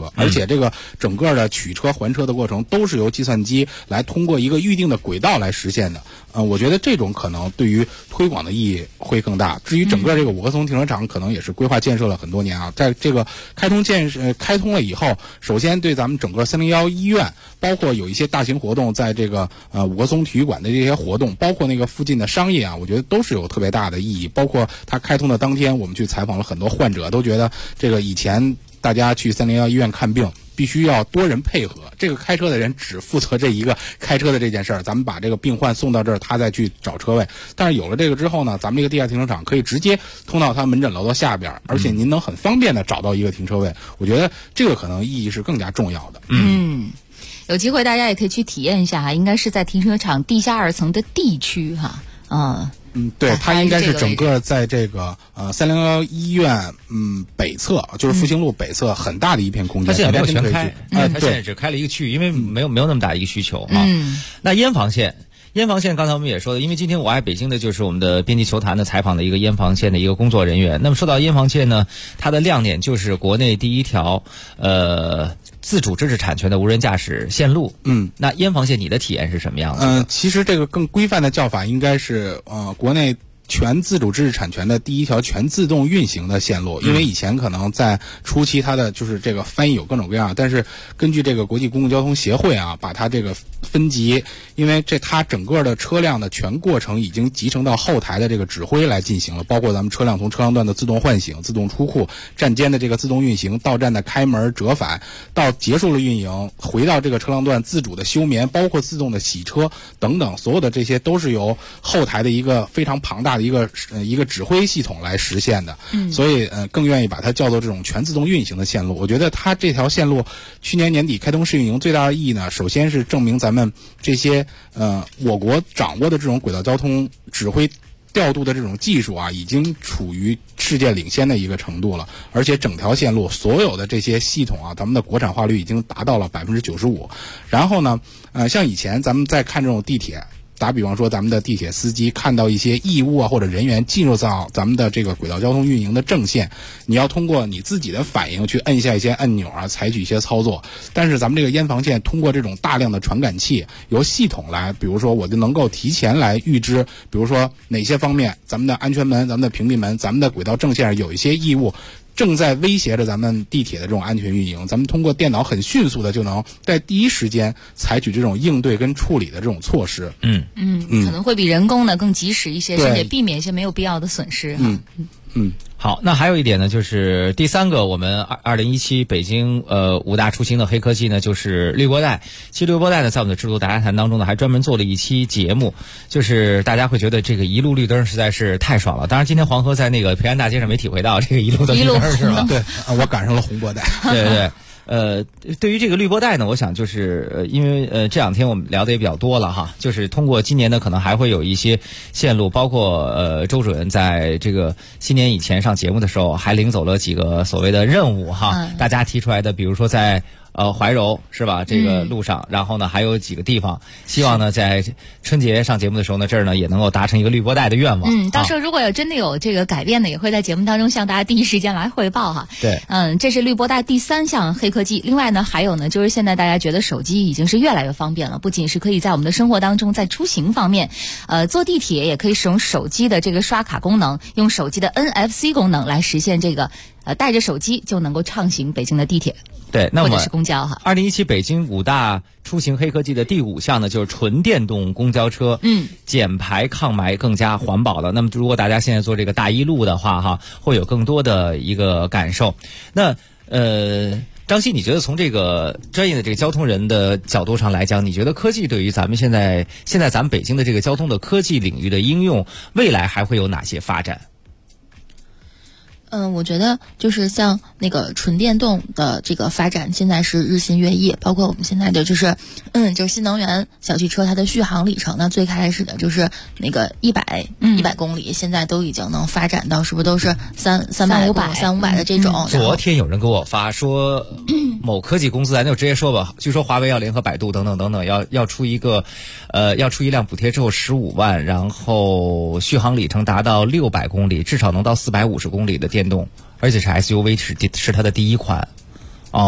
且这个整个的取车还车的过程都是由计算机来通过一个预定的轨道来实现的。我觉得这种可能对于推广的意义会更大。至于整个这个五棵松停车场，可能也是规划建设了很多年啊，在这个开通了以后，首先对咱们整个301医院，包括有一些大型活动，在这个五棵松体育馆的这些活动，包括那个附近的商业啊，我觉得都是有特别大的意义。包括它开通的当天，我们去采访了很多患者，都觉得这个以前大家去301医院看病必须要多人配合，这个开车的人只负责这一个开车的这件事儿，咱们把这个病患送到这儿，他再去找车位。但是有了这个之后呢，咱们这个地下停车场可以直接通到他门诊楼的下边，而且您能很方便的找到一个停车位。我觉得这个可能意义是更加重要的。 有机会大家也可以去体验一下哈，应该是在停车场地下2层的 D 区哈， 对，它应该是整个在这个301医院北侧，就是复兴路北侧很大的一片空间。 它现在没有全开，它现在对， 只开了一个区域，因为没有那么大一个需求啊。那燕房线刚才我们也说的，因为今天我爱北京的就是我们的编辑球坛的采访的一个燕房线的一个工作人员。那么说到燕房线呢，它的亮点就是国内第一条自主知识产权的无人驾驶线路。那燕房线你的体验是什么样的？ 其实这个更规范的叫法应该是国内全自主知识产权的第一条全自动运行的线路。因为以前可能在初期它的就是这个翻译有各种各样，但是根据这个国际公共交通协会啊，把它这个分级，因为它整个的车辆的全过程已经集成到后台的这个指挥来进行了，包括咱们车辆从车辆段的自动唤醒、自动出库、站间的这个自动运行、到站的开门折返，到结束了运营回到这个车辆段自主的休眠，包括自动的洗车等等，所有的这些都是由后台的一个非常庞大的一个指挥系统来实现的。所以更愿意把它叫做这种全自动运行的线路。我觉得它这条线路去年年底开通试运营最大的意义呢，首先是证明咱们这些我国掌握的这种轨道交通指挥调度的这种技术啊，已经处于世界领先的一个程度了。而且整条线路所有的这些系统啊，咱们的国产化率已经达到了95%。然后呢像以前咱们在看这种地铁，打比方说咱们的地铁司机看到一些异物啊或者人员进入到咱们的这个轨道交通运营的正线，你要通过你自己的反应去摁下一些按钮啊，采取一些操作。但是咱们这个燕房线通过这种大量的传感器，由系统来，比如说我就能够提前来预知，比如说哪些方面咱们的安全门、咱们的屏蔽门、咱们的轨道正线有一些异物正在威胁着咱们地铁的这种安全运营，咱们通过电脑很迅速的就能在第一时间采取这种应对跟处理的这种措施。 可能会比人工的更及时一些，甚至避免一些没有必要的损失。 好，那还有一点呢，就是第三个，我们2017北京5大出行的黑科技呢，就是绿波带。其实绿波带呢，在我们的制度大家谈当中呢，还专门做了一期节目，就是大家会觉得这个一路绿灯实在是太爽了。当然，今天黄河在那个平安大街上没体会到这个一路的绿灯是吧？ 对，我赶上了红波带。 对。对于这个绿波带呢，我想就是因为这两天我们聊的也比较多了哈，就是通过今年呢，可能还会有一些线路，包括周主任在这个新年以前上节目的时候，还领走了几个所谓的任务哈，大家提出来的，比如说在怀柔是吧？这个路上，然后呢还有几个地方，希望呢在春节上节目的时候呢，这儿呢也能够达成一个绿波带的愿望。 到时候如果真的有这个改变呢，也会在节目当中向大家第一时间来汇报哈。 对， 这是绿波带第3项黑科技。另外呢，还有呢，就是现在大家觉得手机已经是越来越方便了，不仅是可以在我们的生活当中，在出行方面，坐地铁也可以使用手机的这个刷卡功能，用手机的 NFC 功能来实现这个带着手机就能够畅行北京的地铁。 对，那么或者是公交哈。 2017北京5大出行黑科技的第5项呢，就是纯电动公交车，减排抗霾更加环保了。那么如果大家现在做这个大一路的话哈，会有更多的一个感受。那张希，你觉得从这个专业的这个交通人的角度上来讲，你觉得科技对于咱们现在咱们北京的这个交通的科技领域的应用，未来还会有哪些发展？ 我觉得就是像那个纯电动的这个发展，现在是日新月异，包括我们现在的就是新能源小汽车，它的续航里程呢，最开始的就是那个100公里，现在都已经能发展到是不是都是300、500的这种。 昨天有人给我发说，某科技公司，咱就直接说吧，据说华为要联合百度等等，要出一辆补贴之后15万，然后续航里程达到600公里，至少能到450公里的电动，而且是 SUV 是它的第一款。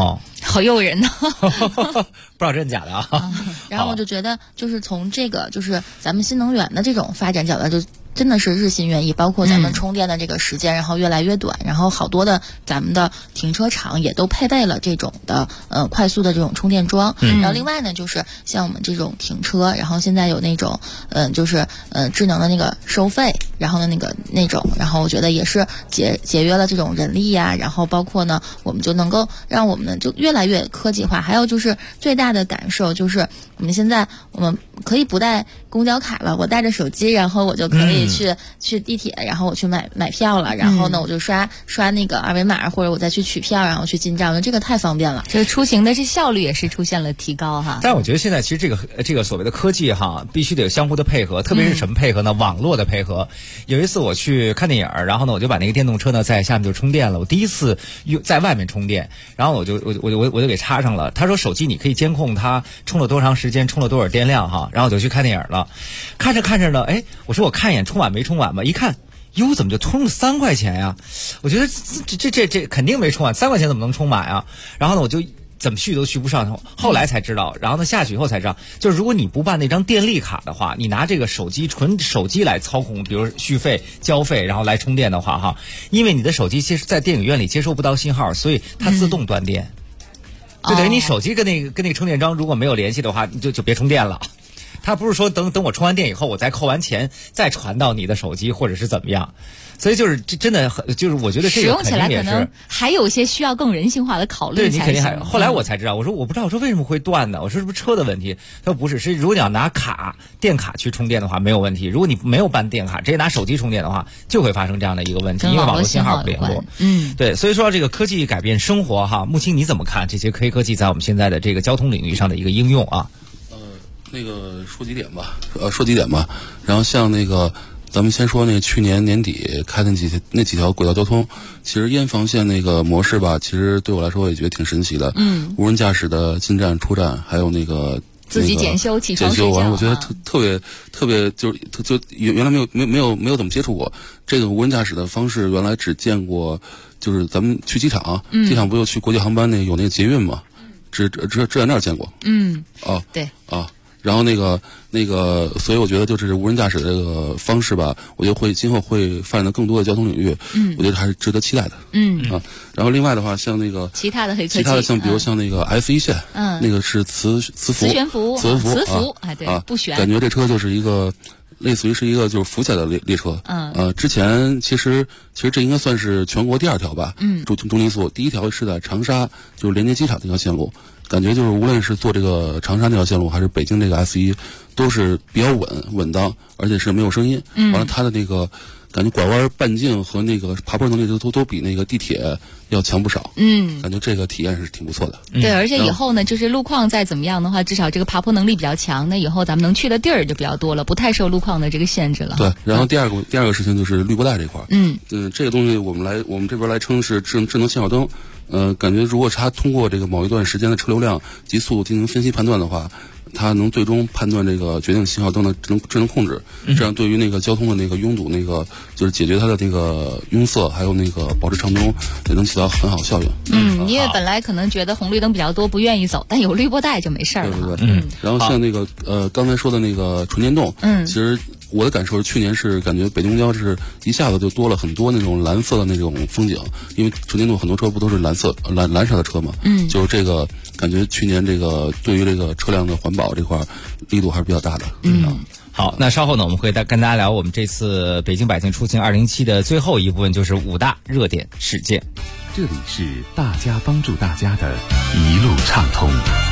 好诱人呢。 不知道真假的啊。 然后我就觉得，就是从这个就是咱们新能源的这种发展角度，就真的是日新月异，包括咱们充电的这个时间，然后越来越短，然后好多的咱们的停车场也都配备了这种的快速的这种充电桩。然后另外呢，就是像我们这种停车，然后现在有那种就是智能的那个收费，然后的那种，然后我觉得也是节约了这种人力呀，然后包括呢，我们就能够让我们就越来越科技化。还有就是最大的感受就是，我们现在我们可以不带公交卡了，我带着手机，然后我就可以去地铁，然后我去买票了，然后呢我就刷那个二维码，或者我再去取票，然后去进站，我觉得这个太方便了。 这个出行的这效率也是出现了提高哈。 但我觉得现在其实这个所谓的科技哈，必须得有相互的配合，特别是什么配合呢？网络的配合。有一次我去看电影，然后呢我就把那个电动车呢在下面就充电了。我第一次在外面充电，然后我就给插上了。他说手机你可以监控它充了多长时间，充了多少电量哈。然后我就去看电影了，看着呢，哎，我说我看一眼充满没充满吧，一看，哟，怎么就充了3块钱呀？我觉得这肯定没充满，3块钱怎么能充满啊？然后呢，我就怎么续都续不上，后来才知道，然后呢下去以后才知道，就是如果你不办那张电力卡的话，你拿这个纯手机来操控，比如续费、交费，然后来充电的话哈，因为你的手机其实在电影院里接收不到信号，所以它自动断电。就等于你手机跟那个充电桩如果没有联系的话，你就别充电了。它不是说等我充完电以后，我再扣完钱再传到你的手机或者是怎么样，所以就是真的就是我觉得这个使用起来可能还有一些需要更人性化的考虑才行。 对，你肯定还。后来我才知道，我不知道，我说为什么会断呢？我说是不是车的问题？他说不是，是如果你要拿电卡去充电的话没有问题，如果你没有办电卡，直接拿手机充电的话，就会发生这样的一个问题，因为网络信号不联络。对，所以说这个科技改变生活哈，穆青你怎么看这些黑科技在我们现在的这个交通领域上的一个应用啊？ 那个说几点吧，然后像那个咱们先说那个去年年底开的那几条轨道交通，其实燕房线那个模式吧，其实对我来说我也觉得挺神奇的。无人驾驶的进站出站，还有那个自己检修起床睡觉， 完了我觉得特别就原来没有怎么接触过这个无人驾驶的方式，原来只见过就是咱们去机场，机场不有去国际航班有那个捷运嘛，只在那儿见过。 对啊。然后那个，所以我觉得就是无人驾驶这个方式吧，我觉得今后会发展到更多的交通领域。我觉得还是值得期待的。然后另外的话，像那个其他的黑科技， 像比如像那个 F1线，那个是磁悬浮， 哎对，不悬。 感觉这车就是一个类似于是一个就是浮起来的列车。之前其实这应该算是全国第2条吧。中低速，第1条是在长沙，就是连接机场那条线路。感觉就是无论是做这个长沙那条线路，还是北京这个 F1，都是比较稳当，而且是没有声音。完了，它的那个感觉拐弯半径和那个爬坡能力都比那个地铁要强不少。感觉这个体验是挺不错的。 对，而且以后呢，就是路况再怎么样的话，至少这个爬坡能力比较强，那以后咱们能去的地儿就比较多了，不太受路况的这个限制了。 对，然后第二个事情就是滤波带这块。这个东西我们这边来称是智能信号灯。感觉如果它通过这个某一段时间的车流量及速度进行分析判断的话，它能最终判断这个决定信号灯的智能控制，这样对于那个交通的那个拥堵，那个就是解决它的那个拥塞，还有那个保持畅通，也能起到很好效应。 因为本来可能觉得红绿灯比较多不愿意走，但有滤波带就没事了。 对。然后像那个刚才说的那个纯电动，其实我的感受是去年是感觉北京公交是一下子就多了很多那种蓝色的那种风景，因为纯电动很多车不都是蓝色的车嘛。就是这个感觉去年这个对于这个车辆的环保这块力度还是比较大的。 好，那稍后呢，我们会跟大家聊我们这次北京百姓出行2017的最后一部分，就是5大热点事件。 这里是大家帮助大家的一路畅通。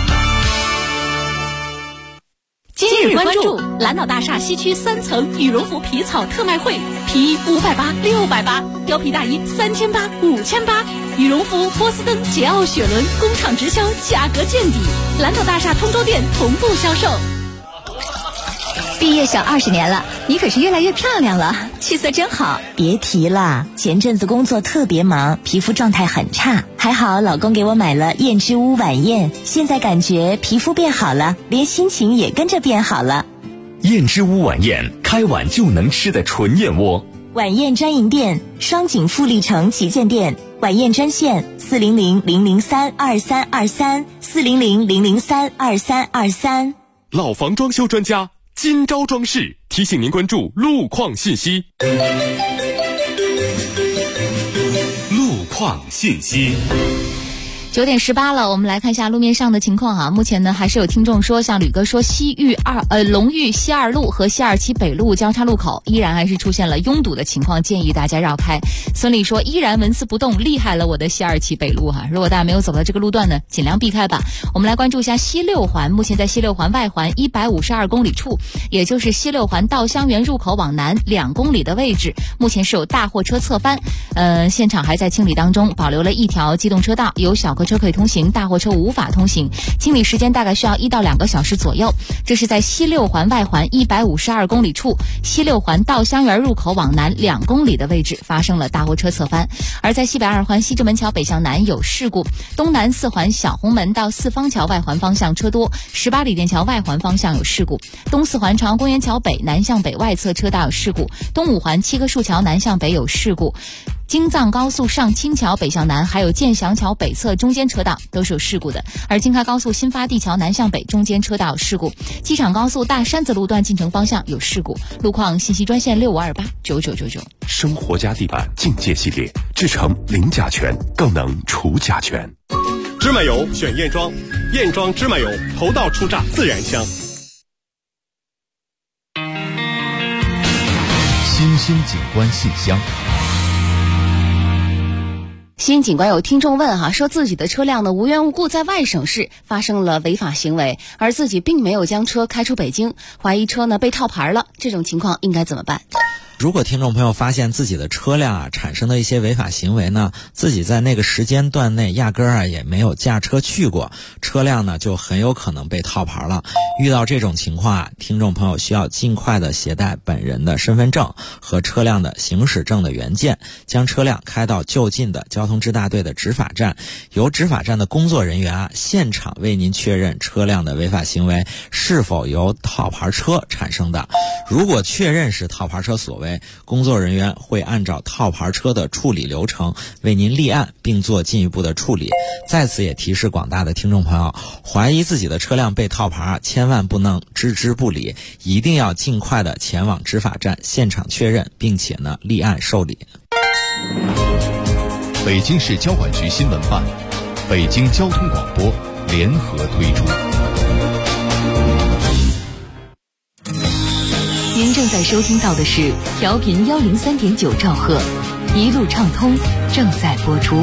今日关注蓝岛大厦西区3层羽绒服皮草特卖会，皮衣580、680，貂皮大衣3800、5800，羽绒服、波司登、捷奥、雪伦工厂直销，价格见底，蓝岛大厦通州店同步销售。 毕业小20年了，你可是越来越漂亮了，气色真好。别提了，前阵子工作特别忙，皮肤状态很差，还好老公给我买了燕之屋晚宴，现在感觉皮肤变好了，连心情也跟着变好了。 燕之屋晚宴，开碗就能吃的纯燕窝。 晚宴专营店：双井富力城旗舰店、 晚宴专线400-003-2323，400-003-2323。 老房装修专家金招装饰提醒您关注路况信息。 路况信息。 9点18了，我们来看一下路面上的情况啊。目前呢，还是有听众说，像吕哥说，龙峪西二路和西2期北路交叉路口依然还是出现了拥堵的情况，建议大家绕开。孙俪说，依然纹丝不动，厉害了我的西2期北路哈。如果大家没有走到这个路段呢，尽量避开吧。我们来关注一下西6环，目前在西6环外环152公里处，也就是西6环稻香园入口往南2公里的位置，目前是有大货车侧翻，现场还在清理当中，保留了一条机动车道，有小客车可以通行，大货车无法通行，清理时间大概需要1到2个小时左右。这是在西6环外环152公里处，西6环稻香园入口往南2公里的位置发生了大货车侧翻。而在西北2环西直门桥北向南有事故，东南4环小红门到四方桥外环方向车多，18里店桥外环方向有事故，东4环朝阳公园桥北南向北外侧车道有事故，东5环7棵树桥南向北有事故，京藏高速上清桥北向南还有建祥桥北侧中间车道都是有事故的，而京开高速新发地桥南向北中间车道有事故，机场高速大山子路段进城方向有事故。路况信息专线65289999。 生活家地板境界系列，制成零甲醛，更能除甲醛。 芝麻油选燕庄，燕庄芝麻油头道出榨自然香。 新兴景观信箱。 新警官有听众问哈，说自己的车辆呢无缘无故在外省市发生了违法行为，而自己并没有将车开出北京，怀疑车呢被套牌了，这种情况应该怎么办？ 如果听众朋友发现自己的车辆产生的一些违法行为呢，自己在那个时间段内压根儿也没有驾车去过，车辆呢就很有可能被套牌了。遇到这种情况听众朋友需要尽快的携带本人的身份证和车辆的行驶证的原件，将车辆开到就近的交通支大队的执法站，由执法站的工作人员现场为您确认车辆的违法行为是否由套牌车产生的。如果确认是套牌车所为，工作人员会按照套牌车的处理流程为您立案并做进一步的处理。在此也提示广大的听众朋友，怀疑自己的车辆被套牌千万不能置之不理，一定要尽快的前往执法站现场确认，并且呢立案受理。 北京市交管局新闻办、北京交通广播联合推出。 您正在收听到的是调频103.9兆赫，一路畅通正在播出。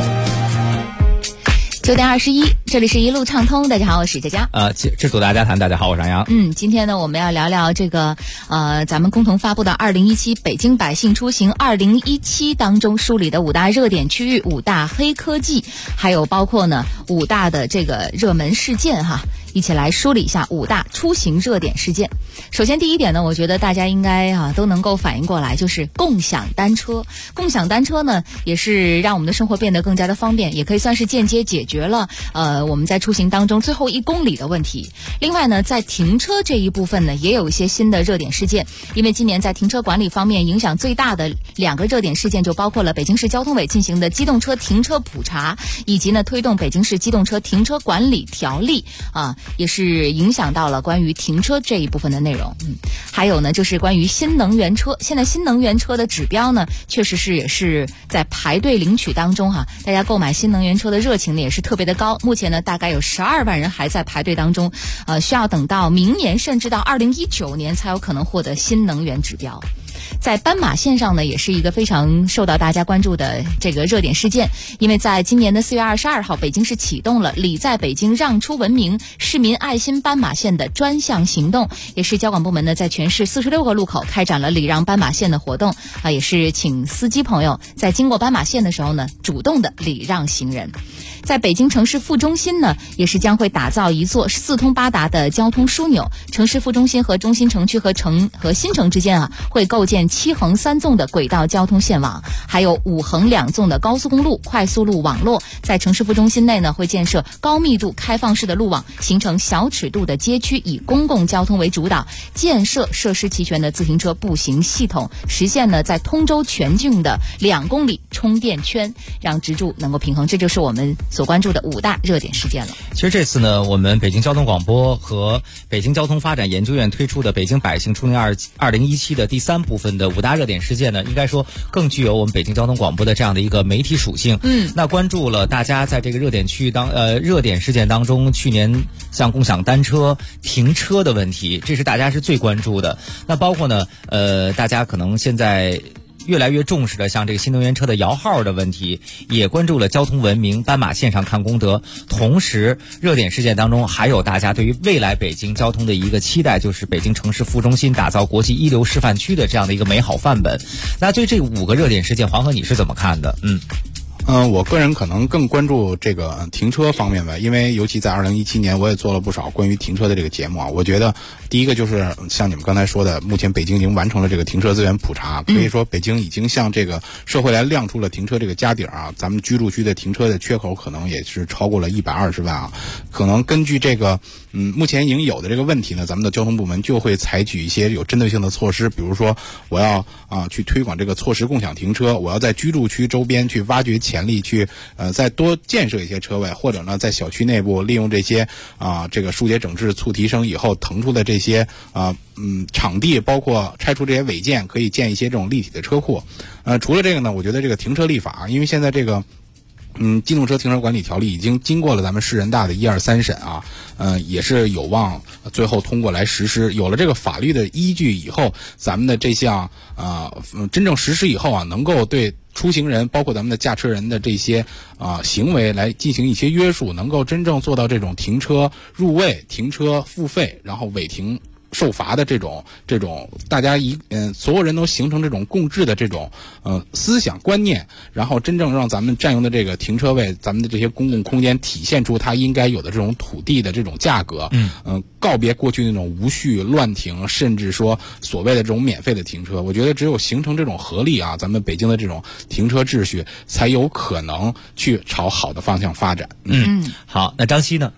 9点21，这里是一路畅通。大家好，我是佳佳。 制度大家谈，大家好，我是杨洋。 今天呢，我们要聊聊这个咱们共同发布的2017北京百姓出行2017当中梳理的5大热点区域、5大黑科技，还有包括呢5大的这个热门事件哈。一起来梳理一下5大出行热点事件。首先第一点呢，我觉得大家应该都能够反应过来，就是共享单车。共享单车呢，也是让我们的生活变得更加的方便，也可以算是间接解决了我们在出行当中最后1公里的问题。另外呢，在停车这一部分呢，也有一些新的热点事件。因为今年在停车管理方面影响最大的2个热点事件，就包括了北京市交通委进行的机动车停车普查，以及呢推动北京市机动车停车管理条例也是影响到了关于停车这一部分的内容。还有呢，就是关于新能源车。现在新能源车的指标呢，确实是也是在排队领取当中大家购买新能源车的热情呢也是特别的高。目前呢，大概有12万人还在排队当中，需要等到明年甚至到2019年才有可能获得新能源指标。在斑马线上呢，也是一个非常受到大家关注的这个热点事件。因为在今年的4月22号，北京市启动了礼在北京让出文明市民爱心斑马线的专项行动，也是交管部门呢在全市46个路口开展了礼让斑马线的活动也是请司机朋友在经过斑马线的时候呢，主动的礼让行人。 在北京城市副中心呢，也是将会打造一座四通八达的交通枢纽。城市副中心和中心城区和新城之间会构建7横3纵的轨道交通线网，还有5横2纵的高速公路、快速路网络。在城市副中心内呢，会建设高密度开放式的路网，形成小尺度的街区，以公共交通为主导，建设设施齐全的自行车步行系统，实现呢在通州全境的2公里充电圈，让支柱能够平衡。这就是我们所关注的5大热点事件了。 其实这次呢，我们北京交通广播和北京交通发展研究院推出的北京百姓出行2017的第3部分的5大热点事件呢，应该说更具有我们北京交通广播的这样的一个媒体属性。那关注了大家在这个热点事件当中，去年像共享单车停车的问题，这是大家是最关注的。那包括呢，大家可能现在越来越重视的像这个新能源车的摇号的问题，也关注了交通文明、斑马线上看功德。同时热点事件当中还有大家对于未来北京交通的一个期待，就是北京城市副中心打造国际一流示范区的这样的一个美好范本。那对这5个热点事件，黄河你是怎么看的？ 我个人可能更关注这个停车方面吧，因为尤其在2017年，我也做了不少关于停车的这个节目啊。我觉得第一个就是像你们刚才说的，目前北京已经完成了这个停车资源普查，可以说北京已经向这个社会来亮出了停车这个家底儿啊。咱们居住区的停车的缺口可能也是超过了120万啊。可能根据这个目前已经有的这个问题呢，咱们的交通部门就会采取一些有针对性的措施，比如说我要去推广这个错时共享停车，我要在居住区周边去挖掘潜力，去再多建设一些车位，或者呢在小区内部利用这些这个疏解整治促提升以后腾出的这些场地，包括拆除这些违建，可以建一些这种立体的车库。除了这个呢，我觉得这个停车立法，因为现在这个机动车停车管理条例已经经过了咱们市人大的1、2、3审啊，也是有望最后通过来实施。有了这个法律的依据以后，咱们的这项真正实施以后啊，能够对出行人包括咱们的驾车人的这些行为来进行一些约束，能够真正做到这种停车入位、停车付费，然后违停受罚的这种大家所有人都形成这种共治的这种思想观念，然后真正让咱们占用的这个停车位，咱们的这些公共空间体现出它应该有的这种土地的这种价格，告别过去那种无序乱停，甚至说所谓的这种免费的停车。我觉得只有形成这种合力啊，咱们北京的这种停车秩序才有可能去朝好的方向发展。 好，那张希呢？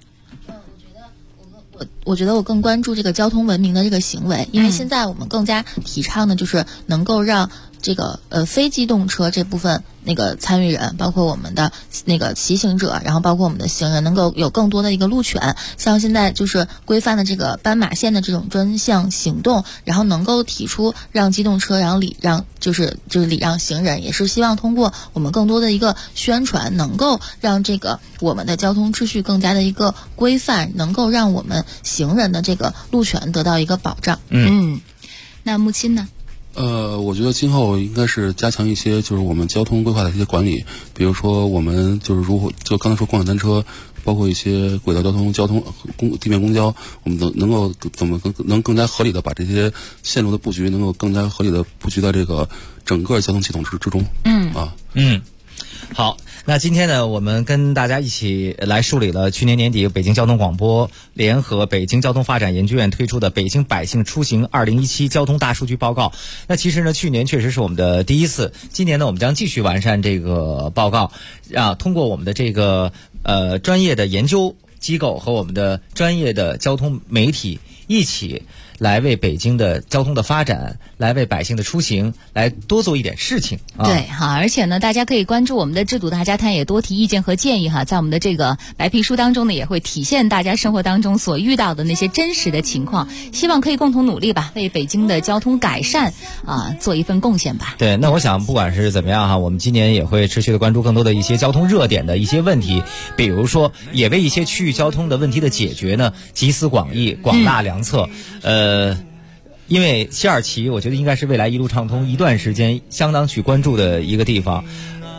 我觉得我更关注这个交通文明的这个行为，因为现在我们更加提倡的就是能够让这个非机动车这部分那个参与人，包括我们的那个骑行者，然后包括我们的行人，能够有更多的一个路权。像现在就是规范的这个斑马线的这种专项行动，然后能够提出让机动车，然后礼让就是礼让行人，也是希望通过我们更多的一个宣传，能够让这个我们的交通秩序更加的一个规范，能够让我们行人的这个路权得到一个保障。 那木青呢？ 我觉得今后应该是加强一些就是我们交通规划的一些管理，比如说我们就是就刚才说共享单车，包括一些轨道交通、地面公交，我们能够怎么能更加合理的把这些线路的布局能够更加合理的布局在这个整个交通系统之中。 好，那今天呢，我们跟大家一起来梳理了去年年底北京交通广播联合北京交通发展研究院推出的北京百姓出行2017交通大数据报告。那其实呢，去年确实是我们的第一次，今年呢，我们将继续完善这个报告，通过我们的这个专业的研究机构和我们的专业的交通媒体一起来为北京的交通的发展，来为百姓的出行来多做一点事情。 对，好，而且呢，大家可以关注我们的制度大家谈，也多提意见和建议哈。在我们的这个白皮书当中呢，也会体现大家生活当中所遇到的那些真实的情况，希望可以共同努力吧，为北京的交通改善做一份贡献吧。 对，那我想不管是怎么样哈，我们今年也会持续的关注更多的一些交通热点的一些问题，比如说也为一些区域交通的问题的解决呢集思广益，广纳良策。因为西二旗我觉得应该是未来一路畅通一段时间相当去关注的一个地方。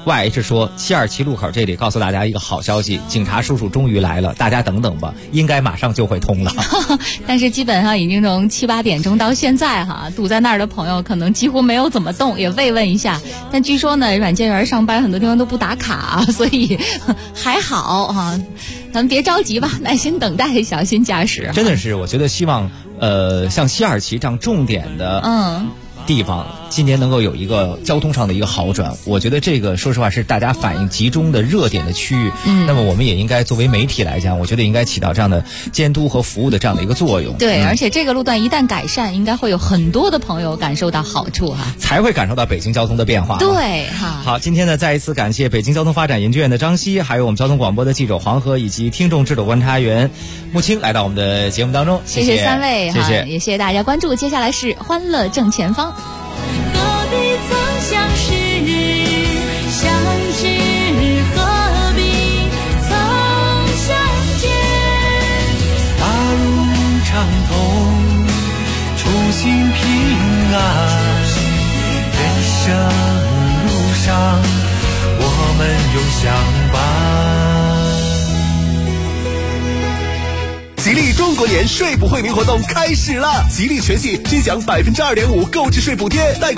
YH 说，727路口这里告诉大家一个好消息，警察叔叔终于来了，大家等等吧，应该马上就会通了。 但是基本上已经从7、8点钟到现在堵在那儿的朋友可能几乎没有怎么动，也慰问一下。但据说呢，软件园上班很多地方都不打卡，所以还好咱们别着急吧，耐心等待，小心驾驶。 真的是，我觉得希望像727这样重点的地方今年能够有一个交通上的一个好转，我觉得这个说实话是大家反应集中的热点的区域。那么我们也应该作为媒体来讲，我觉得应该起到这样的监督和服务的这样的一个作用。 对，而且这个路段一旦改善，应该会有很多的朋友感受到好处才会感受到北京交通的变化。 对好，今天呢再一次感谢北京交通发展研究院的张希，还有我们交通广播的记者黄河，以及听众制度观察员穆青来到我们的节目当中。 谢谢三位， 谢谢， 也谢谢大家关注。接下来是欢乐正前方。 何必曾相识，相知何必曾相见。 大路畅通，初心平安，人生路上我们永相伴。 吉利中国年税补惠民活动开始了！吉利全系均享2.5%购置税补贴，贷